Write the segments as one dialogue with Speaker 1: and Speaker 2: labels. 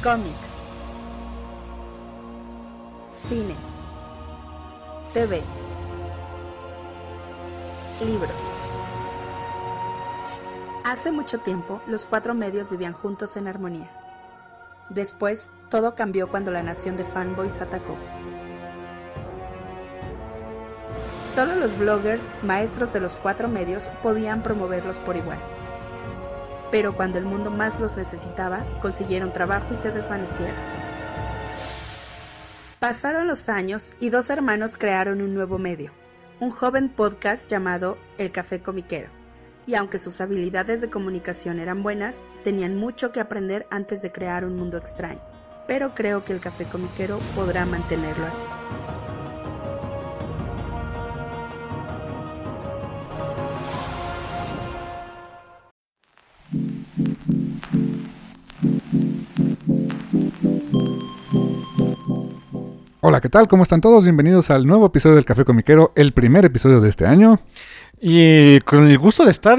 Speaker 1: Cómics, cine, TV, libros. Hace mucho tiempo, los cuatro medios vivían juntos en armonía. Después, todo cambió cuando la nación de fanboys atacó. Solo los bloggers, maestros de los cuatro medios, podían promoverlos por igual. Pero cuando el mundo más los necesitaba, consiguieron trabajo y se desvanecieron. Pasaron los años y dos hermanos crearon un nuevo medio, un joven podcast llamado El Café Comiquero. Y aunque sus habilidades de comunicación eran buenas, tenían mucho que aprender antes de crear un mundo extraño. Pero creo que El Café Comiquero podrá mantenerlo así.
Speaker 2: Hola, ¿qué tal? ¿Cómo están todos? Bienvenidos al nuevo episodio del Café Comiquero, el primer episodio de este año.
Speaker 3: Y con el gusto de estar,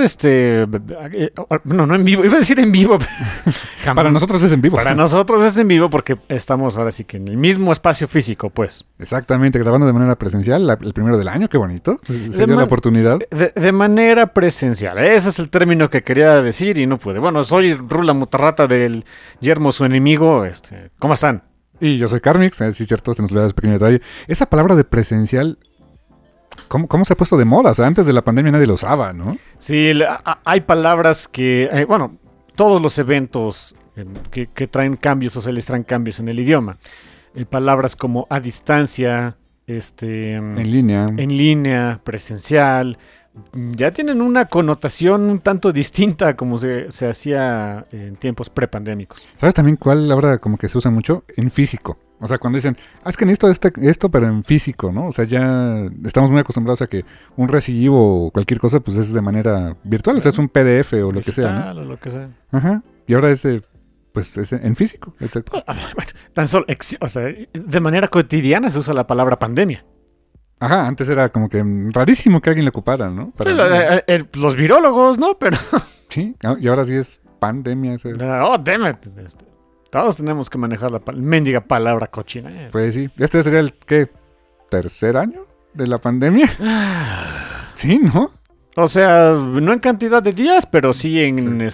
Speaker 3: no en vivo, iba a decir en vivo.
Speaker 2: Para nosotros es en vivo.
Speaker 3: Para nosotros es en vivo porque estamos ahora sí que en el mismo espacio físico, pues.
Speaker 2: Exactamente, grabando de manera presencial, el primero del año, qué bonito. Se dio la oportunidad.
Speaker 3: De manera presencial, ese es el término que quería decir y no pude. Bueno, soy Rula Mutarrata del Yermo, su enemigo. ¿Cómo están?
Speaker 2: Y yo soy Carmix, sí, cierto, se nos olvidó ese pequeño detalle. Esa palabra de presencial, ¿cómo se ha puesto de moda? O sea, antes de la pandemia nadie lo usaba, ¿no?
Speaker 3: Sí, hay palabras que, todos los eventos que traen cambios sociales traen cambios en el idioma. Palabras como a distancia,
Speaker 2: en línea,
Speaker 3: presencial, ya tienen una connotación un tanto distinta como se hacía en tiempos prepandémicos.
Speaker 2: ¿Sabes también cuál ahora como que se usa mucho? En físico. O sea, cuando dicen, es que necesito esto, pero en físico, ¿no? O sea, ya estamos muy acostumbrados a que un recibo o cualquier cosa, pues es de manera virtual. O sea, es un PDF o lo que sea, ¿no?
Speaker 3: O lo que sea.
Speaker 2: Ajá. Y ahora es en físico.
Speaker 3: Bueno, tan solo, de manera cotidiana se usa la palabra pandemia.
Speaker 2: Ajá, antes era como que rarísimo que alguien le ocupara, ¿no?
Speaker 3: Los virólogos, ¿no? Pero
Speaker 2: sí, y ahora sí es pandemia.
Speaker 3: Oh, damn it. Todos tenemos que manejar la mendiga palabra cochina.
Speaker 2: Pues sí, este sería el, ¿qué? ¿Tercer año de la pandemia? Sí, ¿no?
Speaker 3: O sea, no en cantidad de días, pero sí en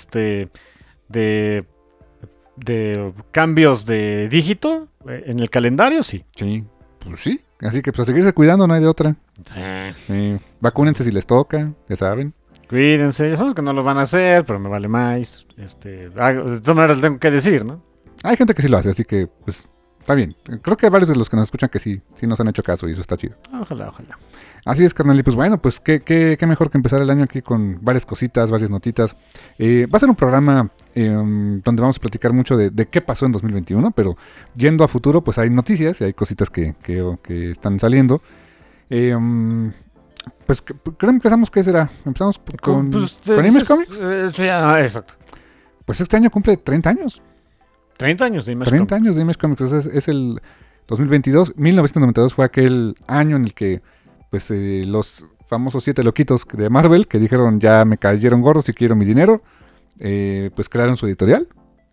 Speaker 3: de cambios de dígito en el calendario, sí.
Speaker 2: Sí, pues sí. Así que pues a seguirse cuidando, no hay de otra. Sí. Vacúnense si les toca, ya saben.
Speaker 3: Cuídense, ya sabemos que no lo van a hacer, pero me vale más. De todas maneras tengo que decir, ¿no?
Speaker 2: Hay gente que sí lo hace, así que pues está bien. Creo que hay varios de los que nos escuchan que sí nos han hecho caso y eso está chido.
Speaker 3: Ojalá.
Speaker 2: Así es, carnal. Y pues bueno, pues qué mejor que empezar el año aquí con varias cositas, varias notitas. Va a ser un programa donde vamos a platicar mucho de qué pasó en 2021, pero yendo a futuro, pues hay noticias y hay cositas que están saliendo. Pues creo que empezamos, ¿qué será? Empezamos con Image Comics.
Speaker 3: Sí, exacto.
Speaker 2: Pues este año cumple 30 años.
Speaker 3: 30 años de Image Comics.
Speaker 2: 30 años de Image Comics. O sea, es el 2022. 1992 fue aquel año en el que pues los famosos 7 loquitos de Marvel que dijeron ya me cayeron gordos y quiero mi dinero, pues crearon su editorial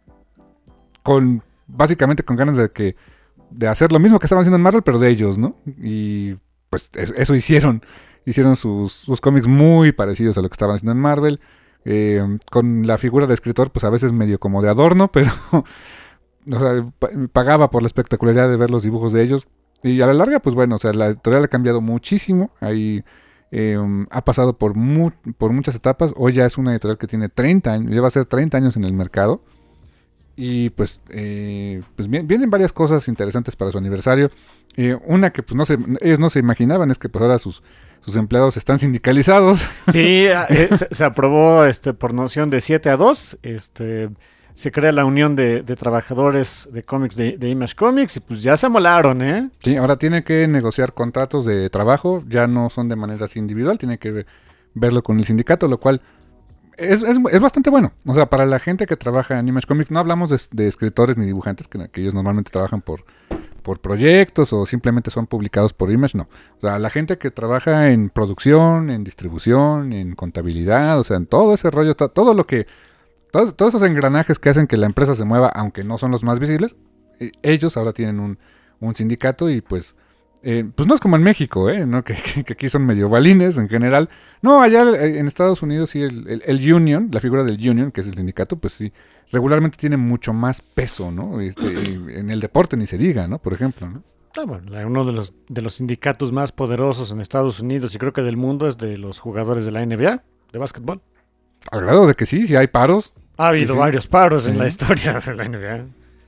Speaker 2: básicamente con ganas de hacer lo mismo que estaban haciendo en Marvel, pero de ellos, ¿no? Y pues eso hicieron sus cómics muy parecidos a lo que estaban haciendo en Marvel, con la figura de escritor pues a veces medio como de adorno, pero o sea, pagaba por la espectacularidad de ver los dibujos de ellos. Y a la larga, pues bueno, o sea, la editorial ha cambiado muchísimo. Ahí ha pasado por muchas etapas. Hoy ya es una editorial que tiene 30 años, ya va a ser 30 años en el mercado. Y pues vienen varias cosas interesantes para su aniversario. Una que pues ellos no se imaginaban es que pues ahora sus empleados están sindicalizados.
Speaker 3: Sí, se aprobó por noción de 7-2. Se crea la unión de trabajadores de cómics de Image Comics y pues ya se amolaron, ¿eh?
Speaker 2: Sí, ahora tiene que negociar contratos de trabajo, ya no son de manera así individual, tiene que verlo con el sindicato, lo cual es bastante bueno. O sea, para la gente que trabaja en Image Comics, no hablamos de escritores ni dibujantes, que ellos normalmente trabajan por proyectos o simplemente son publicados por Image, no. O sea, la gente que trabaja en producción, en distribución, en contabilidad, o sea, en todo ese rollo, todo lo que todos esos engranajes que hacen que la empresa se mueva, aunque no son los más visibles, ellos ahora tienen un sindicato y pues no es como en México, ¿no? Que aquí son medio balines en general. No, allá en Estados Unidos sí el union, la figura del union, que es el sindicato, pues sí, regularmente tiene mucho más peso, ¿no? En el deporte ni se diga, ¿no? Por ejemplo, ¿no?
Speaker 3: Bueno, uno de los sindicatos más poderosos en Estados Unidos y creo que del mundo es de los jugadores de la NBA, de básquetbol.
Speaker 2: Al grado de que sí hay paros.
Speaker 3: Ha habido
Speaker 2: sí,
Speaker 3: varios paros en la historia de la NBA.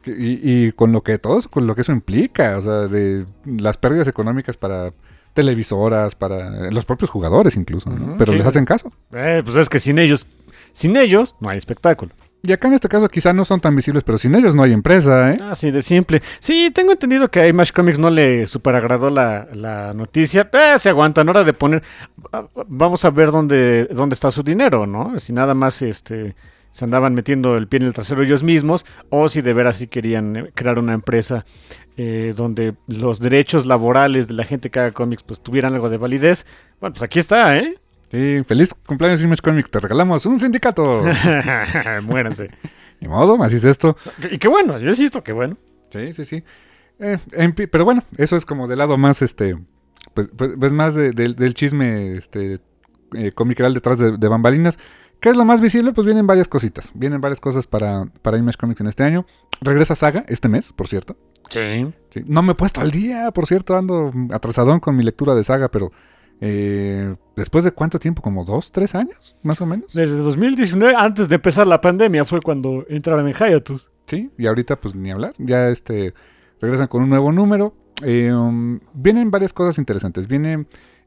Speaker 2: Y con lo que eso implica, o sea, de las pérdidas económicas para televisoras, para los propios jugadores incluso, ¿no? Pero les hacen caso.
Speaker 3: Pues es que sin ellos no hay espectáculo.
Speaker 2: Y acá en este caso quizá no son tan visibles, pero sin ellos no hay empresa, ¿eh?
Speaker 3: Así de simple. Sí, tengo entendido que a Image Comics no le super agradó la noticia. Se aguantan, hora de poner... Vamos a ver dónde está su dinero, ¿no? Si nada más se andaban metiendo el pie en el trasero ellos mismos, o si de veras sí querían crear una empresa donde los derechos laborales de la gente que haga cómics pues tuvieran algo de validez. Bueno, pues aquí está, ¿eh?
Speaker 2: Sí, feliz cumpleaños Image Comics, te regalamos un sindicato.
Speaker 3: Muéranse.
Speaker 2: Ni modo, así es esto.
Speaker 3: Y qué bueno, yo insisto, qué bueno.
Speaker 2: Sí. Pero bueno, eso es como del lado más, pues más del chisme, comiqueral detrás de bambalinas. ¿Qué es lo más visible? Pues vienen varias cositas. Vienen varias cosas para Image Comics en este año. Regresa Saga este mes, por cierto.
Speaker 3: Sí.
Speaker 2: No me he puesto al día, por cierto. Ando atrasadón con mi lectura de Saga, pero ¿después de cuánto tiempo? ¿Como 2, 3 años? Más o menos.
Speaker 3: Desde 2019, antes de empezar la pandemia, fue cuando entraron en hiatus.
Speaker 2: Sí, y ahorita pues ni hablar. Ya regresan con un nuevo número. Vienen varias cosas interesantes. Viene...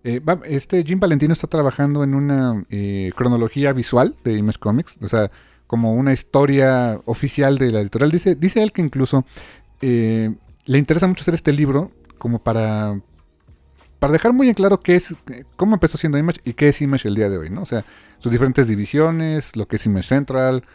Speaker 2: Jim Valentino está trabajando en una cronología visual de Image Comics, o sea, como una historia oficial de la editorial. Dice él que incluso le interesa mucho hacer este libro como para dejar muy en claro cómo empezó siendo Image y qué es Image el día de hoy, ¿no? O sea, sus diferentes divisiones, lo que es Image Central,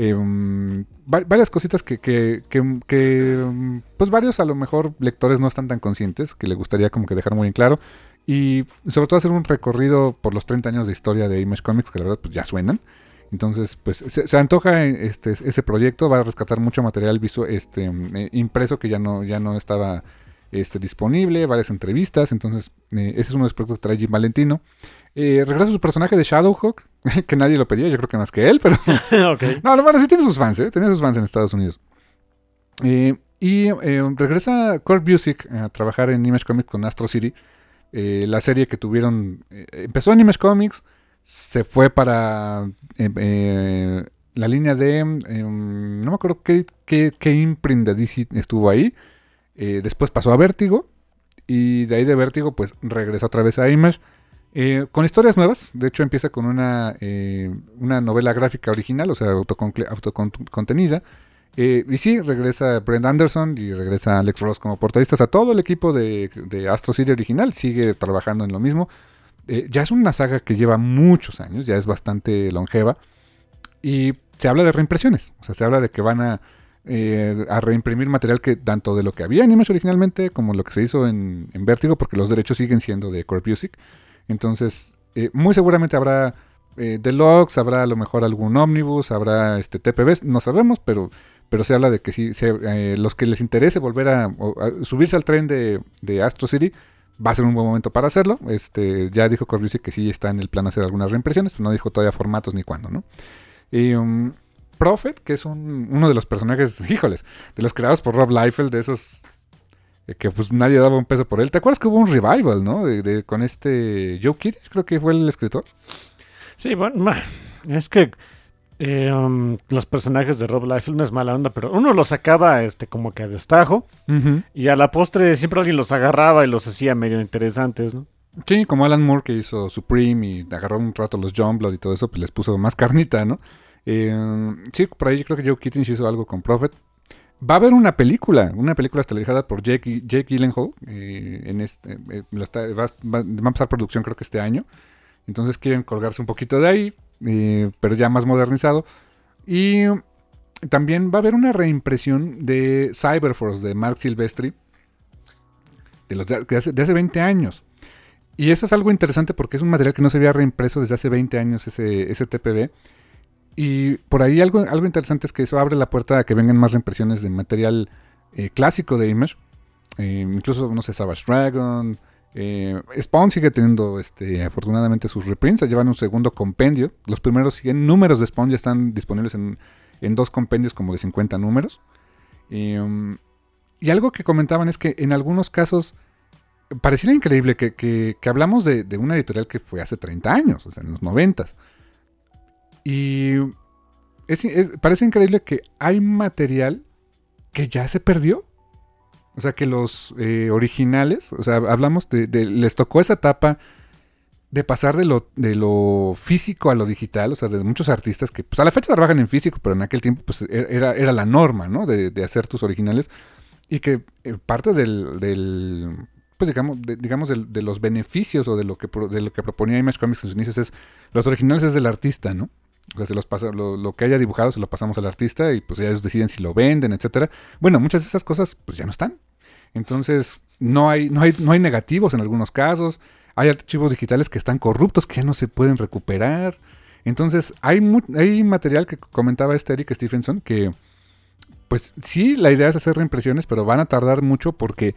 Speaker 2: varias cositas que pues varios a lo mejor lectores no están tan conscientes, que le gustaría como que dejar muy en claro. Y sobre todo hacer un recorrido por los 30 años de historia de Image Comics, que la verdad pues ya suenan. Entonces, pues se antoja ese proyecto, va a rescatar mucho material impreso que ya no estaba disponible, varias entrevistas. Entonces, ese es uno de los proyectos que trae Jim Valentino. Regresa su personaje de Shadowhawk, que nadie lo pedía, yo creo que más que él, pero...
Speaker 3: Okay.
Speaker 2: No, bueno, sí tiene sus fans, tiene sus fans en Estados Unidos. Regresa Kurt Busiek a trabajar en Image Comics con Astro City. La serie que tuvieron empezó en Image Comics, se fue para la línea de no me acuerdo qué imprint de DC estuvo ahí, después pasó a Vértigo y de ahí de Vértigo pues regresó otra vez a Image con historias nuevas. De hecho empieza con una novela gráfica original, o sea autocontenida. Y sí, regresa Brent Anderson y regresa Alex Ross como portadistas. A todo el equipo de Astro City original sigue trabajando en lo mismo. Ya es una saga que lleva muchos años, ya es bastante longeva. Y se habla de reimpresiones. O sea, se habla de que van a reimprimir material que tanto de lo que había en Image originalmente como lo que se hizo en Vértigo, porque los derechos siguen siendo de Kurt Busiek. Entonces, muy seguramente habrá deluxe, habrá a lo mejor algún ómnibus, habrá TPBs, no sabemos, pero se habla de que sí, los que les interese volver a subirse al tren de Astro City, va a ser un buen momento para hacerlo. Ya dijo Kurt Busiek que sí está en el plan hacer algunas reimpresiones, pero no dijo todavía formatos ni cuándo, ¿no? Prophet, que es uno de los personajes, híjoles, de los creados por Rob Liefeld, de esos que pues nadie daba un peso por él. ¿Te acuerdas que hubo un revival, no? Con Joe Kidd, creo que fue el escritor.
Speaker 3: Sí, bueno, es que los personajes de Rob Liefeld no es mala onda, pero uno los sacaba como que a destajo, y a la postre siempre alguien los agarraba y los hacía medio interesantes, ¿no?
Speaker 2: Sí, como Alan Moore, que hizo Supreme y agarró un rato los Youngblood y todo eso, pues les puso más carnita, ¿no? Sí, por ahí yo creo que Joe Kittins hizo algo con Prophet. Va a haber una película estelarizada por Jake Gyllenhaal. Va a empezar producción creo que este año. Entonces quieren colgarse un poquito de ahí, pero ya más modernizado. Y también va a haber una reimpresión de Cyberforce de Mark Silvestri de hace 20 años. Y eso es algo interesante porque es un material que no se había reimpreso desde hace 20 años, ese TPB. Y por ahí algo interesante es que eso abre la puerta a que vengan más reimpresiones de material clásico de Image. Incluso, no sé, Savage Dragon. Spawn sigue teniendo afortunadamente sus reprints. Llevan un segundo compendio. Los primeros 100 números de Spawn ya están disponibles en 2 compendios como de 50 números. Y algo que comentaban es que en algunos casos pareciera increíble que hablamos de una editorial que fue hace 30 años, o sea, en los 90s. Y parece increíble que hay material que ya se perdió. O sea, que los originales, o sea, hablamos les tocó esa etapa de pasar de lo físico a lo digital, o sea, de muchos artistas que pues a la fecha trabajan en físico, pero en aquel tiempo pues era la norma, ¿no? De hacer tus originales y que parte pues digamos de los beneficios o de lo que proponía Image Comics en sus inicios es los originales es del artista, ¿no? O sea, se los pasa, lo que haya dibujado se lo pasamos al artista y pues ya ellos deciden si lo venden, etcétera. Bueno, muchas de esas cosas pues ya no están. Entonces, no hay negativos en algunos casos. Hay archivos digitales que están corruptos, que ya no se pueden recuperar. Entonces, hay material que comentaba Eric Stephenson que, pues sí, la idea es hacer reimpresiones, pero van a tardar mucho porque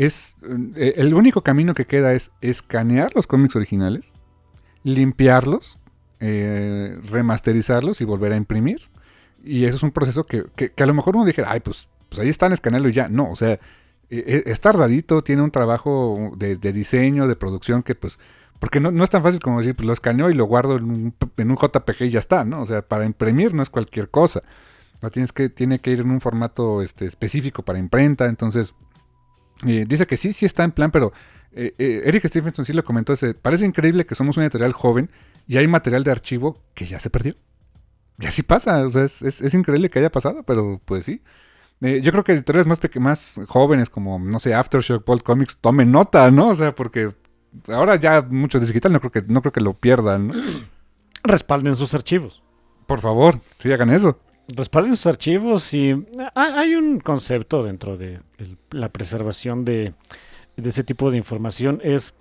Speaker 2: el único camino que queda es escanear los cómics originales, limpiarlos, remasterizarlos y volver a imprimir. Y eso es un proceso que a lo mejor uno dijera, ay, pues ahí están, escanearlo y ya. No, o sea, es tardadito, tiene un trabajo de diseño, de producción que pues, porque no es tan fácil como decir, pues lo escaneo y lo guardo en un JPG y ya está, ¿no? O sea, para imprimir no es cualquier cosa. Tiene que ir en un formato específico para imprenta, entonces dice que sí está en plan, pero Eric Stephenson sí lo comentó, parece increíble que somos una editorial joven y hay material de archivo que ya se perdió. Y así pasa, o sea, es increíble que haya pasado, pero pues sí. Yo creo que editoriales más jóvenes como, no sé, Aftershock, Bolt Comics, tomen nota, ¿no? O sea, porque ahora ya mucho de digital no creo que lo pierdan, ¿no?
Speaker 3: Respalden sus archivos.
Speaker 2: Por favor, sí hagan eso.
Speaker 3: Respalden sus archivos y hay un concepto dentro de la preservación de ese tipo de información, es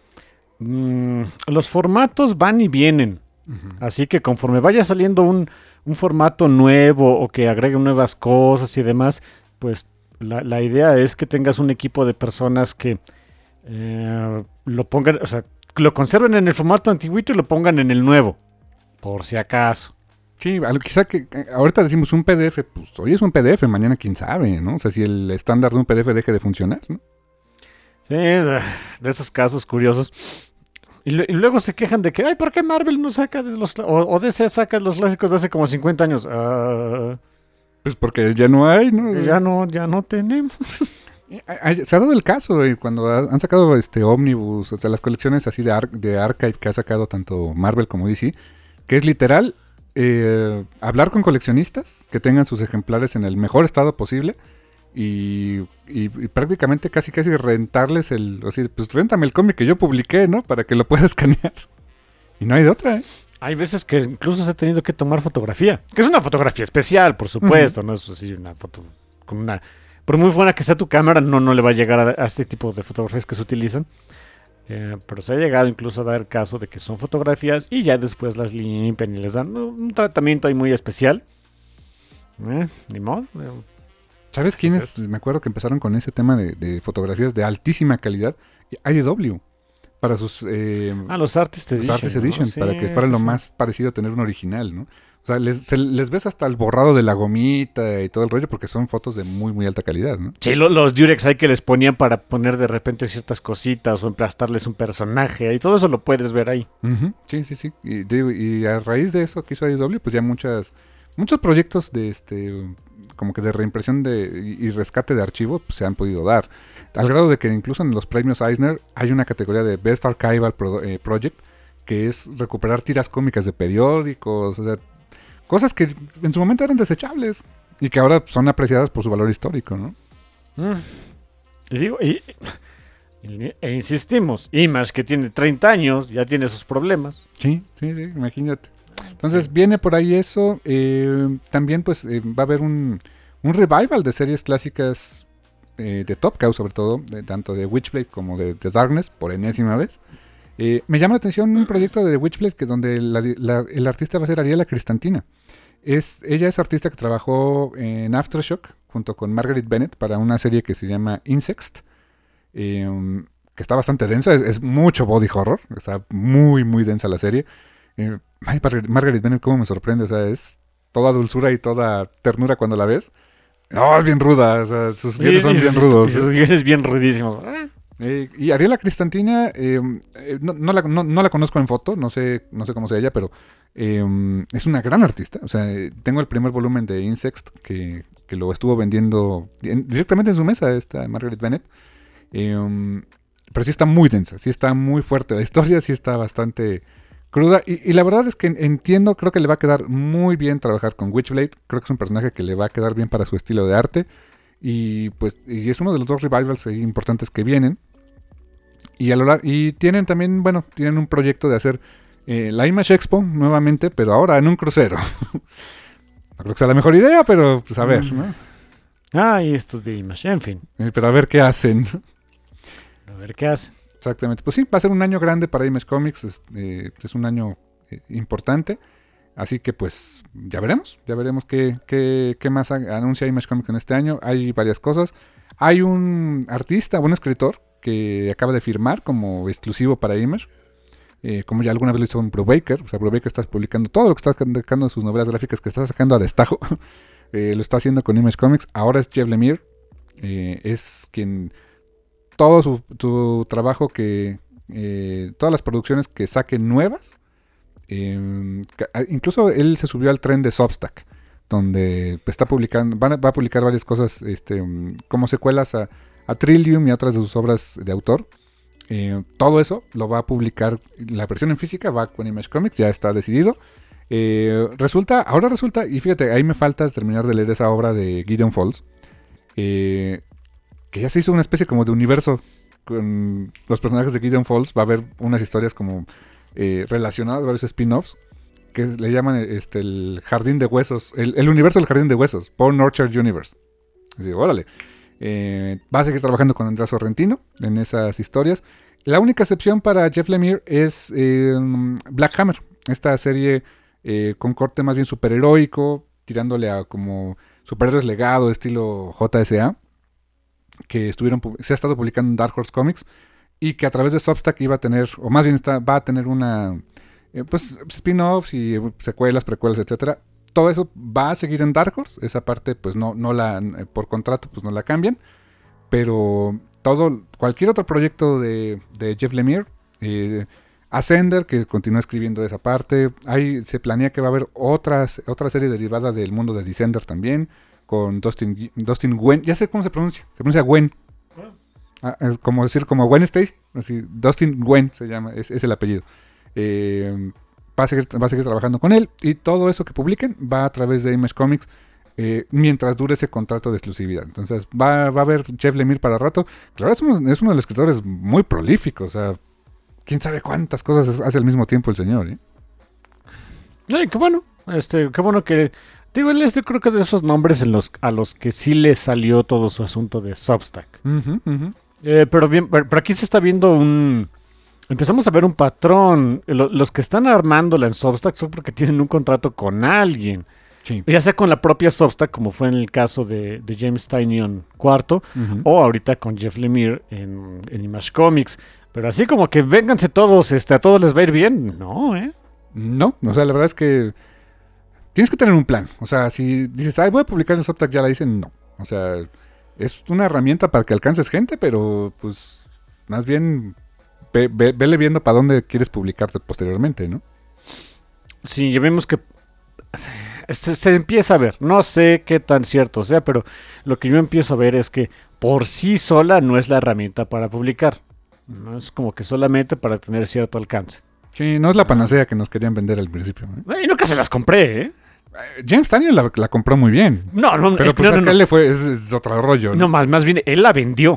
Speaker 3: los formatos van y vienen. Uh-huh. Así que conforme vaya saliendo un formato nuevo o que agregue nuevas cosas y demás, pues la idea es que tengas un equipo de personas que lo pongan, o sea, lo conserven en el formato antiguito y lo pongan en el nuevo, por si acaso.
Speaker 2: Sí, quizá que ahorita decimos un PDF, pues hoy es un PDF, mañana quién sabe, ¿no? O sea, si el estándar de un PDF deje de funcionar, ¿no?
Speaker 3: Sí, de esos casos curiosos. Y luego se quejan de que, ay, ¿por qué Marvel no saca o DC saca los clásicos de hace como 50 años?
Speaker 2: Pues porque ya no hay, ¿no?
Speaker 3: Ya no tenemos.
Speaker 2: Se ha dado el caso, cuando han sacado Omnibus, o sea, las colecciones así de Archive que ha sacado tanto Marvel como DC, que es literal hablar con coleccionistas que tengan sus ejemplares en el mejor estado posible y prácticamente casi rentarles pues réntame el cómic que yo publiqué, ¿no? Para que lo puedas escanear. Y no hay de otra, ¿eh?
Speaker 3: Hay veces que incluso se ha tenido que tomar fotografía, que es una fotografía especial, por supuesto, no es así una foto con una... Por muy buena que sea tu cámara, no le va a llegar a este tipo de fotografías que se utilizan. Pero se ha llegado incluso a dar caso de que son fotografías y ya después las limpian y les dan un tratamiento ahí muy especial. Ni modo.
Speaker 2: ¿Sabes quiénes? Me acuerdo que empezaron con ese tema de fotografías de altísima calidad. IDW. Para sus...
Speaker 3: los Artist Edition.
Speaker 2: ¿no? Sí, para que fuera lo más parecido a tener un original, ¿no? O sea, les ves hasta el borrado de la gomita y todo el rollo porque son fotos de muy, muy alta calidad, ¿no?
Speaker 3: Sí, los Durex hay que les ponían para poner de repente ciertas cositas o emplastarles un personaje y todo eso lo puedes ver ahí.
Speaker 2: Uh-huh. Sí. Y a raíz de eso que hizo IDW, pues ya muchos proyectos de como que de reimpresión y rescate de archivo pues, se han podido dar. Al grado de que incluso en los premios Eisner hay una categoría de Best Archival Project que es recuperar tiras cómicas de periódicos, o sea, cosas que en su momento eran desechables y que ahora son apreciadas por su valor histórico, ¿no?
Speaker 3: E insistimos, Image que tiene 30 años ya tiene sus problemas.
Speaker 2: Sí, imagínate. Entonces viene por ahí eso. También pues va a haber un revival de series clásicas de Top Cow, sobre todo, tanto de Witchblade como de Darkness, por enésima vez. Me llama la atención un proyecto de Witchblade donde el artista va a ser Ariela Cristantina. Ella es artista que trabajó en Aftershock junto con Margaret Bennett para una serie que se llama Insect, que está bastante densa, es mucho body horror, está muy, muy densa la serie. Margaret Bennett, cómo me sorprende, o sea, es toda dulzura y toda ternura cuando la ves. No, es bien ruda, o sea, sus guiones son bien rudos.
Speaker 3: Sus guiones bien rudísimos.
Speaker 2: Y Ariela Cristantina, no la conozco en foto, no sé cómo sea ella, pero es una gran artista. O sea, tengo el primer volumen de Insect que lo estuvo vendiendo directamente en su mesa, esta Margaret Bennett. Pero sí está muy densa, sí está muy fuerte. La historia sí está bastante cruda. Y la verdad es que entiendo, creo que le va a quedar muy bien trabajar con Witchblade. Creo que es un personaje que le va a quedar bien para su estilo de arte. Y pues es uno de los 2 revivals importantes que vienen. Y tienen también, bueno, tienen un proyecto de hacer la Image Expo nuevamente, pero ahora en un crucero. No creo que sea la mejor idea, pero pues a ver, ¿no?
Speaker 3: Y estos de Image, en fin.
Speaker 2: Pero a ver qué hacen.
Speaker 3: A ver qué hacen.
Speaker 2: Exactamente. Pues sí, va a ser un año grande para Image Comics. Es un año importante. Así que pues ya veremos qué más anuncia Image Comics en este año. Hay varias cosas. Hay un artista, un escritor, que acaba de firmar como exclusivo para Image. Como ya alguna vez lo hizo un Brubaker. O sea, Brubaker está publicando todo lo que está sacando de sus novelas gráficas que está sacando a destajo. Lo está haciendo con Image Comics. Ahora es Jeff Lemire. Es quien... Todo su trabajo todas las producciones que saquen nuevas, incluso él se subió al tren de Substack, donde está publicando, va a publicar varias cosas como secuelas a Trillium y a otras de sus obras de autor. Todo eso lo va a publicar, la versión en física va con Image Comics, ya está decidido. Ahora resulta, y fíjate, ahí me falta terminar de leer esa obra de Gideon Falls, que ya se hizo una especie como de universo con los personajes de Gideon Falls. Va a haber unas historias como relacionadas, varios spin-offs, que le llaman el Jardín de Huesos, el universo del Jardín de Huesos, Born Orchard Universe. Así, órale. Va a seguir trabajando con Andrés Sorrentino en esas historias. La única excepción para Jeff Lemire es Black Hammer, esta serie con corte más bien superheroico, tirándole a como superhéroes legado, estilo JSA, que se ha estado publicando en Dark Horse Comics y que a través de Substack iba a tener, o más bien va a tener una pues spin-offs y secuelas, precuelas, etcétera. Todo eso va a seguir en Dark Horse. Esa parte pues no por contrato pues no la cambian, pero cualquier otro proyecto de Jeff Lemire, Ascender, que continúa escribiendo de esa parte. Se planea que va a haber otra serie derivada del mundo de Descender también, con Dustin Gwen. Ya sé cómo se pronuncia Gwen. Es como decir como Gwen Stacy, así, Dustin Gwen se llama, es el apellido. Va a seguir trabajando con él, y todo eso que publiquen va a través de Image Comics mientras dure ese contrato de exclusividad. Entonces va a haber Jeff Lemire para rato. Claro, es uno de los escritores muy prolíficos, o sea, quién sabe cuántas cosas hace al mismo tiempo el señor, ¿eh?
Speaker 3: Qué bueno, qué bueno que... Digo, él creo que de esos nombres a los que sí le salió todo su asunto de Substack. Pero aquí se está viendo empezamos a ver un patrón. Los que están armándola en Substack son porque tienen un contrato con alguien.
Speaker 2: Sí.
Speaker 3: Ya sea con la propia Substack, como fue en el caso de James Tynion IV, o ahorita con Jeff Lemire en Image Comics. Pero así como que vénganse todos, a todos les va a ir bien. No,
Speaker 2: No, o sea, la verdad es que tienes que tener un plan. O sea, si dices, voy a publicar en Substack, ya la dicen, no. O sea, es una herramienta para que alcances gente, pero pues más bien vele viendo para dónde quieres publicarte posteriormente, ¿no?
Speaker 3: Sí, ya vemos que se empieza a ver. No sé qué tan cierto sea, pero lo que yo empiezo a ver es que por sí sola no es la herramienta para publicar. No es como que solamente para tener cierto alcance.
Speaker 2: Sí, no es la panacea que nos querían vender al principio, ¿eh?
Speaker 3: Y nunca se las compré, ¿eh?
Speaker 2: James Tynion la compró muy bien.
Speaker 3: No,
Speaker 2: pero pues a él le fue, es otro rollo, ¿no?
Speaker 3: No, más bien, él la vendió.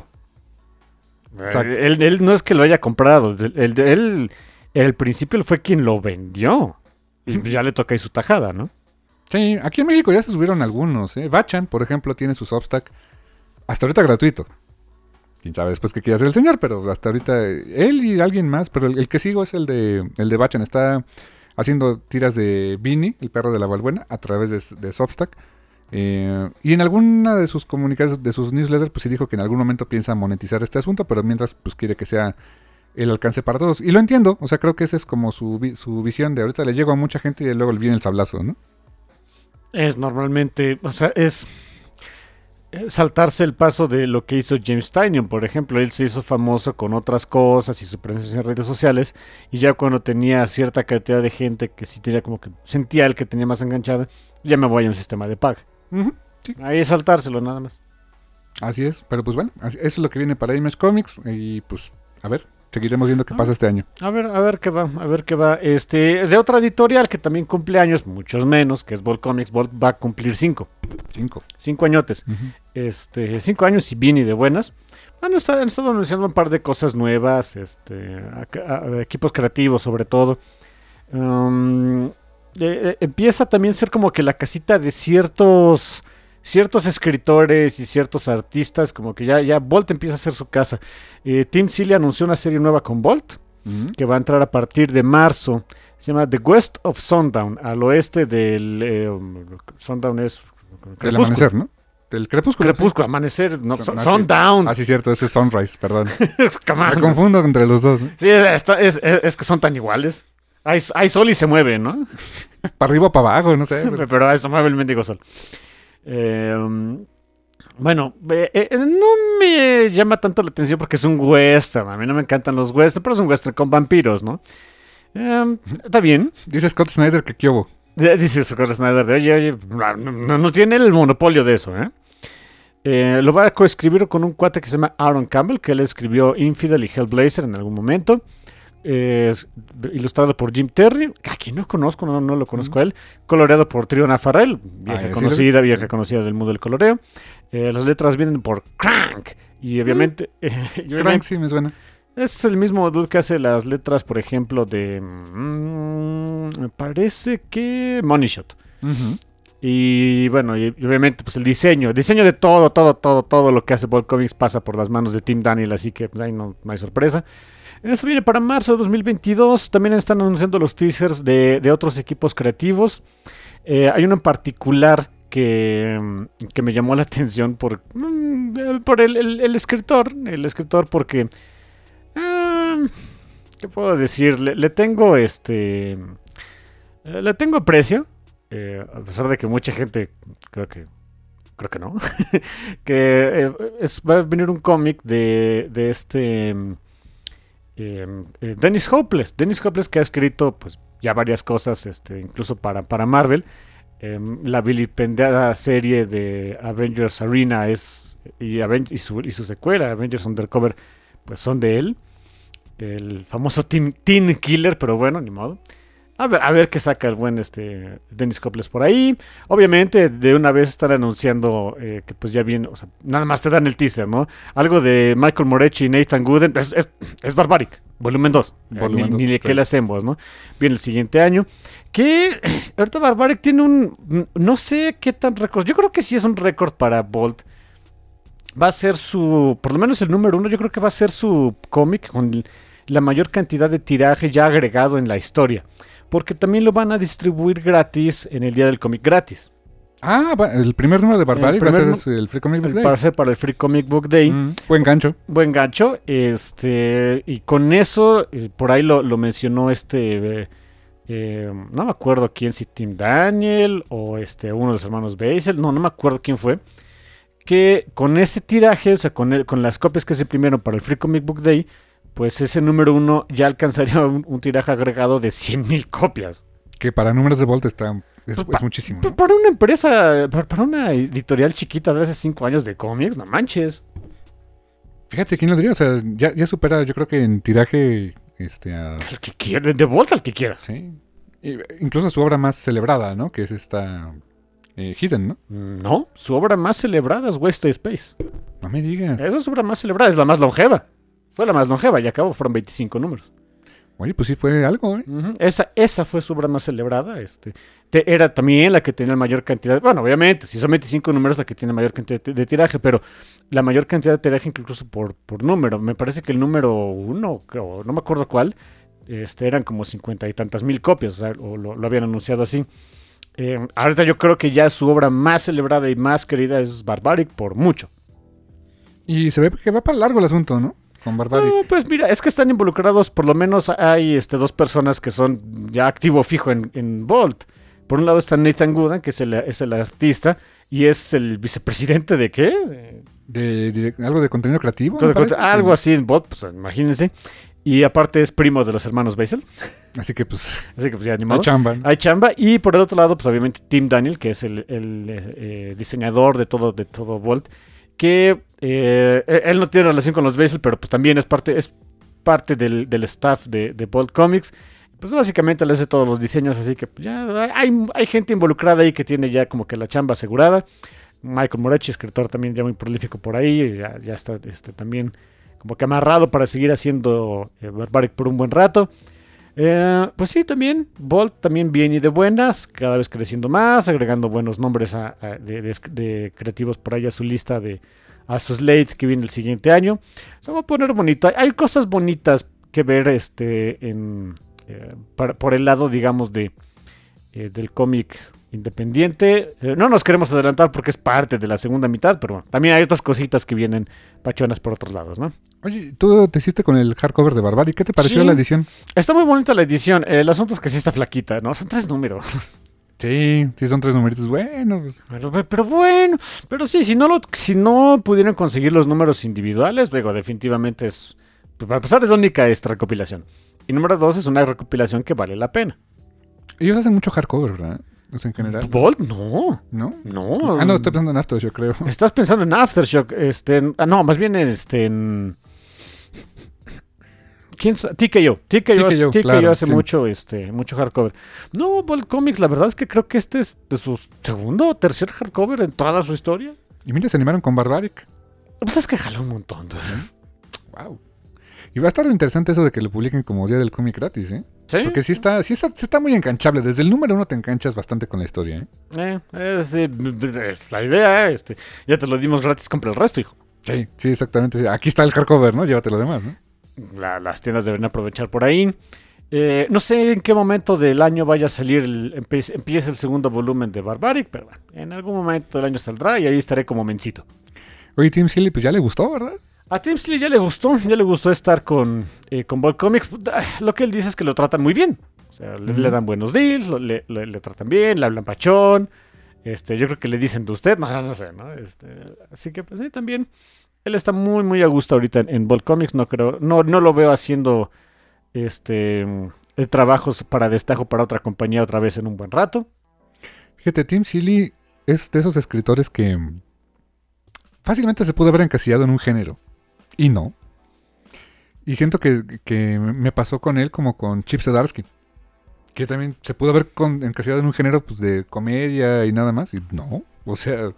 Speaker 3: Él no es que lo haya comprado. Él al principio fue quien lo vendió. Y ya le toca ahí su tajada, ¿no?
Speaker 2: Sí, aquí en México ya se subieron algunos, ¿eh? Bachan, por ejemplo, tiene su Substack hasta ahorita gratuito. Quién sabe después qué quiere hacer el señor, pero hasta ahorita él y alguien más, pero el que sigo es el de Bachan. Está haciendo tiras de Vinny, el perro de la Balbuena, a través de Substack. Y en alguna de sus comunicados, de sus newsletters, pues sí dijo que en algún momento piensa monetizar este asunto, pero mientras pues quiere que sea el alcance para todos. Y lo entiendo, o sea, creo que esa es como su visión de ahorita le llego a mucha gente y luego le viene el sablazo, ¿no?
Speaker 3: Es normalmente, o sea, es saltarse el paso de lo que hizo James Tynion, por ejemplo. Él se hizo famoso con otras cosas y su presencia en redes sociales, y ya cuando tenía cierta cantidad de gente que sí tenía como que sentía el que tenía más enganchada, ya me voy a un sistema de paga.
Speaker 2: Sí.
Speaker 3: Ahí es saltárselo nada más.
Speaker 2: Así es, pero pues bueno, eso es lo que viene para Image Comics y pues a ver, seguiremos viendo qué pasa este año.
Speaker 3: A ver qué va. De otra editorial que también cumple años, muchos menos, que es Bolt Comics. Bolt va a cumplir 5 añotes. 5 años y bien y de buenas. Bueno, han estado anunciando un par de cosas nuevas, equipos creativos sobre todo. Empieza también a ser como que la casita de ciertos escritores y ciertos artistas, como que ya Bolt empieza a ser su casa. Tim Seeley anunció una serie nueva con Bolt, que va a entrar a partir de marzo. Se llama The West of Sundown, al oeste del... Sundown es...
Speaker 2: El amanecer, ¿no? El crepúsculo.
Speaker 3: Crepúsculo, amanecer, no, Sundown.
Speaker 2: Ah, sí, cierto, ese es Sunrise, perdón.
Speaker 3: Me
Speaker 2: Me confundo entre los dos, ¿no?
Speaker 3: Sí, es que son tan iguales. Hay sol y se mueve, ¿no?
Speaker 2: Para arriba o para abajo, no sé.
Speaker 3: Pero eso mueve el mendigo sol. Bueno, no me llama tanto la atención porque es un western. A mí no me encantan los westerns, pero es un western con vampiros, ¿no? Está bien.
Speaker 2: Dice Scott Snyder que qué hubo.
Speaker 3: Dice Scott Snyder de, oye, no tiene el monopolio de eso, ¿eh? Lo va a coescribir con un cuate que se llama Aaron Campbell, que él escribió Infidel y Hellblazer en algún momento. Ilustrado por Jim Terry, a quien no conozco, no lo conozco a él. Coloreado por Triona Farrell, vieja conocida del mundo del coloreo. Las letras vienen por Crank. Y obviamente...
Speaker 2: Crank sí me suena.
Speaker 3: Es el mismo dude que hace las letras, por ejemplo, de... me parece que... Money Shot. Y bueno, y obviamente pues el diseño de todo lo que hace Bolt Comics pasa por las manos de Tim Daniel, así que ahí no hay sorpresa. Eso viene para marzo de 2022. También están anunciando los teasers de otros equipos creativos. Hay uno en particular que me llamó la atención por el escritor. El escritor porque... ¿qué puedo decir? Le tengo aprecio. A pesar de que mucha gente creo que no. Que va a venir un cómic de Dennis Hopeless, que ha escrito pues ya varias cosas, incluso para Marvel. La vilipendiada serie de Avengers Arena y su secuela, Avengers Undercover, pues son de él. El famoso Teen Killer, pero bueno, ni modo. A ver qué saca el buen Dennis Hopeless por ahí. Obviamente, de una vez están anunciando que pues ya viene, o sea, nada más te dan el teaser, ¿no? Algo de Michael Moretti y Nathan Gooden. Es Barbaric, volumen 2. Ni de qué le hacemos, ¿no? Viene el siguiente año. Que ahorita Barbaric tiene no sé qué tan récord. Yo creo que sí es un récord para Bolt. Va a ser por lo menos el número 1, yo creo que va a ser su cómic con la mayor cantidad de tiraje ya agregado en la historia. Porque también lo van a distribuir gratis en el día del cómic gratis.
Speaker 2: Ah, el primer número de Barbaric va a ser el Free Comic Book Day.
Speaker 3: Va a ser para el Free Comic Book Day.
Speaker 2: Buen gancho.
Speaker 3: Y con eso, por ahí lo mencionó no me acuerdo quién, si Tim Daniel o uno de los hermanos Basil. No me acuerdo quién fue. Que con ese tiraje, o sea, con las copias que se imprimieron para el Free Comic Book Day, pues ese número 1 ya alcanzaría un tiraje agregado de 100,000 copias.
Speaker 2: Que para números de Bolt es muchísimo, ¿no?
Speaker 3: Para una empresa, para una editorial chiquita de hace 5 años de cómics, no manches.
Speaker 2: Fíjate, ¿quién lo diría? O sea, ya supera, yo creo que en tiraje...
Speaker 3: El que quiera, de Bolt al que quieras.
Speaker 2: Sí. Incluso su obra más celebrada, ¿no? Que es esta... Hidden, ¿no?
Speaker 3: No, su obra más celebrada es Wasted Space.
Speaker 2: No me digas.
Speaker 3: Esa es su obra más celebrada, es la más longeva. Fue la más longeva y acabó, fueron 25 números.
Speaker 2: Oye, pues sí fue algo, ¿eh?
Speaker 3: Esa fue su obra más celebrada. Era también la que tenía la mayor cantidad. Bueno, obviamente, si son 25 números, la que tiene mayor cantidad de tiraje, pero la mayor cantidad de tiraje incluso por número. Me parece que el número 1, no me acuerdo cuál, eran como 50 y tantas mil copias, o sea, lo habían anunciado así. Ahorita yo creo que ya su obra más celebrada y más querida es Barbaric por mucho.
Speaker 2: Y se ve que va para largo el asunto, ¿no? Con Barbaric.
Speaker 3: Pues mira, es que están involucrados, por lo menos hay dos personas que son ya activo fijo en Vault. Por un lado está Nathan Gooden, que es el artista, y es el vicepresidente de ¿qué?
Speaker 2: Algo de contenido creativo.
Speaker 3: Algo así en Vault, pues imagínense. Y aparte es primo de los hermanos Basel.
Speaker 2: Así que pues
Speaker 3: ya animado.
Speaker 2: Hay chamba.
Speaker 3: Hay chamba. Y por el otro lado, pues obviamente Tim Daniel, que es el diseñador de todo Vault. Que él no tiene relación con los Basel, pero pues también es parte del staff de Vault Comics. Pues básicamente le hace todos los diseños, así que pues, ya hay gente involucrada ahí que tiene ya como que la chamba asegurada. Michael Moretti, escritor también ya muy prolífico por ahí, ya está también como que amarrado para seguir haciendo Barbaric por un buen rato. Pues sí, también Vault también bien y de buenas, cada vez creciendo más, agregando buenos nombres de creativos por ahí a su lista a su slate que viene el siguiente año. Se va a poner bonito. Hay cosas bonitas que ver por el lado, digamos, del cómic independiente. No nos queremos adelantar porque es parte de la segunda mitad, pero bueno, también hay otras cositas que vienen pachonas por otros lados, ¿no?
Speaker 2: Oye, tú te hiciste con el hardcover de Barbaric. ¿Qué te pareció la edición?
Speaker 3: Está muy bonita la edición. El asunto es que sí está flaquita, ¿no? Son 3 números.
Speaker 2: Sí, son 3 numeritos. Bueno, pues.
Speaker 3: Pero bueno, pero sí, si no pudieran conseguir los números individuales, luego definitivamente es, pues para empezar, es la única recopilación. Y número 2, es una recopilación que vale la pena.
Speaker 2: Ellos hacen mucho hardcover, ¿verdad? O sea, en general.
Speaker 3: ¿Vault? No.
Speaker 2: ¿No?
Speaker 3: No.
Speaker 2: No, estoy pensando en Aftershock, creo.
Speaker 3: Estás pensando en Aftershock. No, más bien en ¿quién sabe? TKO hace mucho hardcover. No, Vault Comics, la verdad es que creo que este es de su segundo o tercer hardcover en toda su historia.
Speaker 2: Y mira, se animaron con Barbaric.
Speaker 3: Pues es que jaló un montón.
Speaker 2: Wow. Y va a estar interesante eso de que lo publiquen como Día del Cómic gratis, ¿eh?
Speaker 3: ¿Sí?
Speaker 2: Porque sí está muy enganchable. Desde el número 1 te enganchas bastante con la historia, ¿eh?
Speaker 3: Es la idea, ya te lo dimos gratis, compra el resto, hijo.
Speaker 2: Sí, exactamente. Aquí está el hardcover, ¿no? Llévate lo demás, ¿no?
Speaker 3: Las tiendas deben aprovechar por ahí. No sé en qué momento del año vaya a salir, empieza el segundo volumen de Barbaric, pero bueno, en algún momento del año saldrá y ahí estaré como mencito.
Speaker 2: Oye, Tim Seeley, pues ya le gustó, ¿verdad?
Speaker 3: A Tim Seeley ya le gustó estar con Vault Comics. Lo que él dice es que lo tratan muy bien. O sea, le dan buenos deals, le tratan bien, le hablan pachón. Yo creo que le dicen de usted, no sé, ¿no? Así que pues sí, también él está muy, muy a gusto ahorita en Vault Comics. No lo veo haciendo trabajos para destajo para otra compañía otra vez en un buen rato.
Speaker 2: Fíjate, Tim Seeley es de esos escritores que fácilmente se pudo haber encasillado en un género. Y no. Y siento que me pasó con él como con Chip Zdarsky. Que también se pudo haber encasillado en un género pues, de comedia y nada más. Y no. O sea,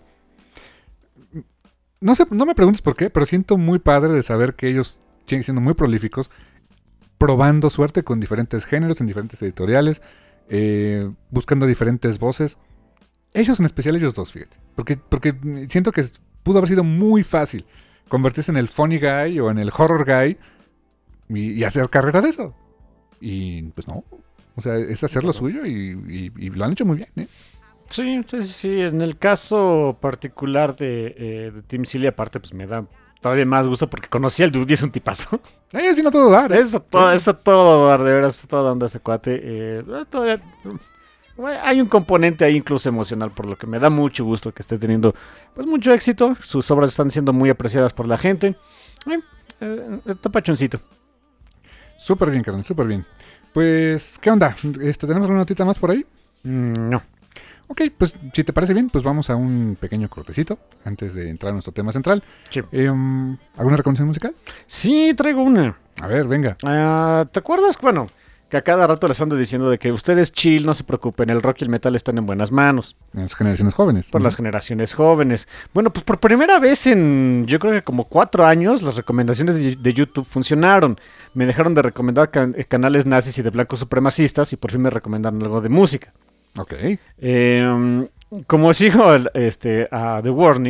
Speaker 2: no sé, no me preguntes por qué, pero siento muy padre de saber que ellos siguen siendo muy prolíficos, probando suerte con diferentes géneros, en diferentes editoriales, buscando diferentes voces. Ellos en especial, ellos dos, fíjate. Porque siento que pudo haber sido muy fácil convertirse en el funny guy o en el horror guy y hacer carrera de eso. Y pues no. O sea, es hacer lo suyo y lo han hecho muy bien, ¿eh?
Speaker 3: Sí. En el caso particular de Tim Seeley, aparte, pues me da todavía más gusto porque conocí al dude y es un tipazo.
Speaker 2: Es bien a todo dar.
Speaker 3: Es a todo dar, de veras, toda onda ese cuate. Todavía hay un componente ahí incluso emocional, por lo que me da mucho gusto que esté teniendo pues mucho éxito. Sus obras están siendo muy apreciadas por la gente. Está pachoncito.
Speaker 2: Súper bien, carnal, súper bien. Pues, ¿qué onda? ¿Tenemos una notita más por ahí?
Speaker 3: No.
Speaker 2: Ok, pues si te parece bien, pues vamos a un pequeño cortecito antes de entrar a nuestro tema central.
Speaker 3: Sí.
Speaker 2: ¿Alguna recomendación musical?
Speaker 3: Sí, traigo una.
Speaker 2: A ver, venga.
Speaker 3: ¿Te acuerdas? Bueno, que a cada rato les ando diciendo de que ustedes chill, no se preocupen, el rock y el metal están en buenas manos.
Speaker 2: En las generaciones jóvenes.
Speaker 3: Por las generaciones jóvenes. Bueno, pues por primera vez en, yo creo que como 4 años, las recomendaciones de YouTube funcionaron. Me dejaron de recomendar canales nazis y de blancos supremacistas y por fin me recomendaron algo de música.
Speaker 2: Ok.
Speaker 3: Como sigo a The Warning,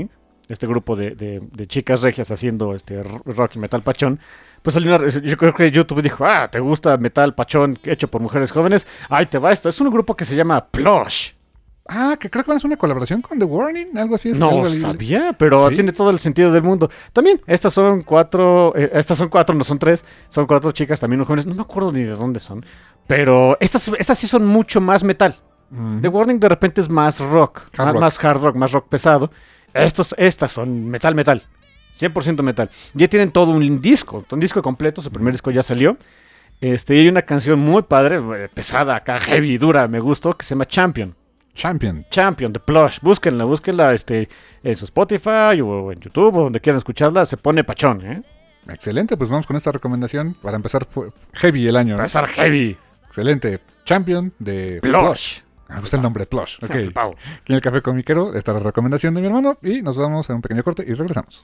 Speaker 3: este grupo de chicas regias haciendo rock y metal pachón, pues yo creo que YouTube dijo, ¿te gusta metal pachón hecho por mujeres jóvenes? Ahí te va esto. Es un grupo que se llama Plush.
Speaker 2: Que creo que van a hacer una colaboración con The Warning, algo así.
Speaker 3: No sabía, pero tiene todo el sentido del mundo. También, estas son cuatro, no son tres, son 4 chicas también muy jóvenes, no me acuerdo ni de dónde son, pero estas sí son mucho más metal. The Warning de repente es más rock, más hard rock, más rock pesado. Estas son metal, 100% metal. Ya tienen todo un disco completo, su primer disco ya salió. Y hay una canción muy padre, pesada acá, heavy, dura, me gustó, que se llama Champion de Plush. Búsquenla en su Spotify o en YouTube o donde quieran escucharla. Se pone pachón, ¿eh?
Speaker 2: Excelente, pues vamos con esta recomendación para empezar heavy el año.
Speaker 3: Para empezar heavy.
Speaker 2: Excelente. Champion de
Speaker 3: Plush.
Speaker 2: Me gusta el nombre, Plush. Ok.
Speaker 3: Aquí
Speaker 2: en el Café Comiquero está la recomendación de mi hermano y nos vamos a un pequeño corte y regresamos.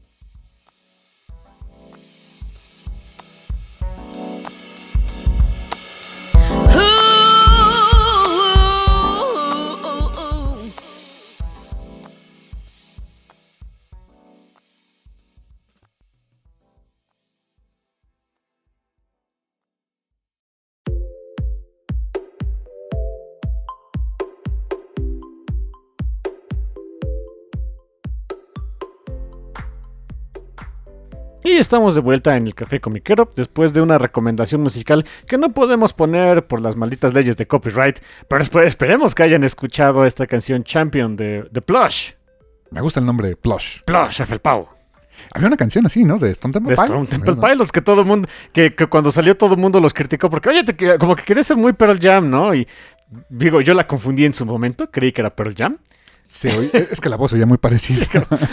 Speaker 3: Y estamos de vuelta en el Café Comiquero después de una recomendación musical que no podemos poner por las malditas leyes de copyright, pero esperemos que hayan escuchado esta canción Champion de Plush.
Speaker 2: Me gusta el nombre Plush.
Speaker 3: Plush, Felpau.
Speaker 2: Había una canción así, ¿no? De Stone Temple Pilots.
Speaker 3: De Stone Temple Pilots, que todo el mundo, que cuando salió todo el mundo los criticó porque, oye, como que querías ser muy Pearl Jam, ¿no? Y digo, yo la confundí en su momento, creí que era Pearl Jam.
Speaker 2: Sí, es que la voz oía muy parecida.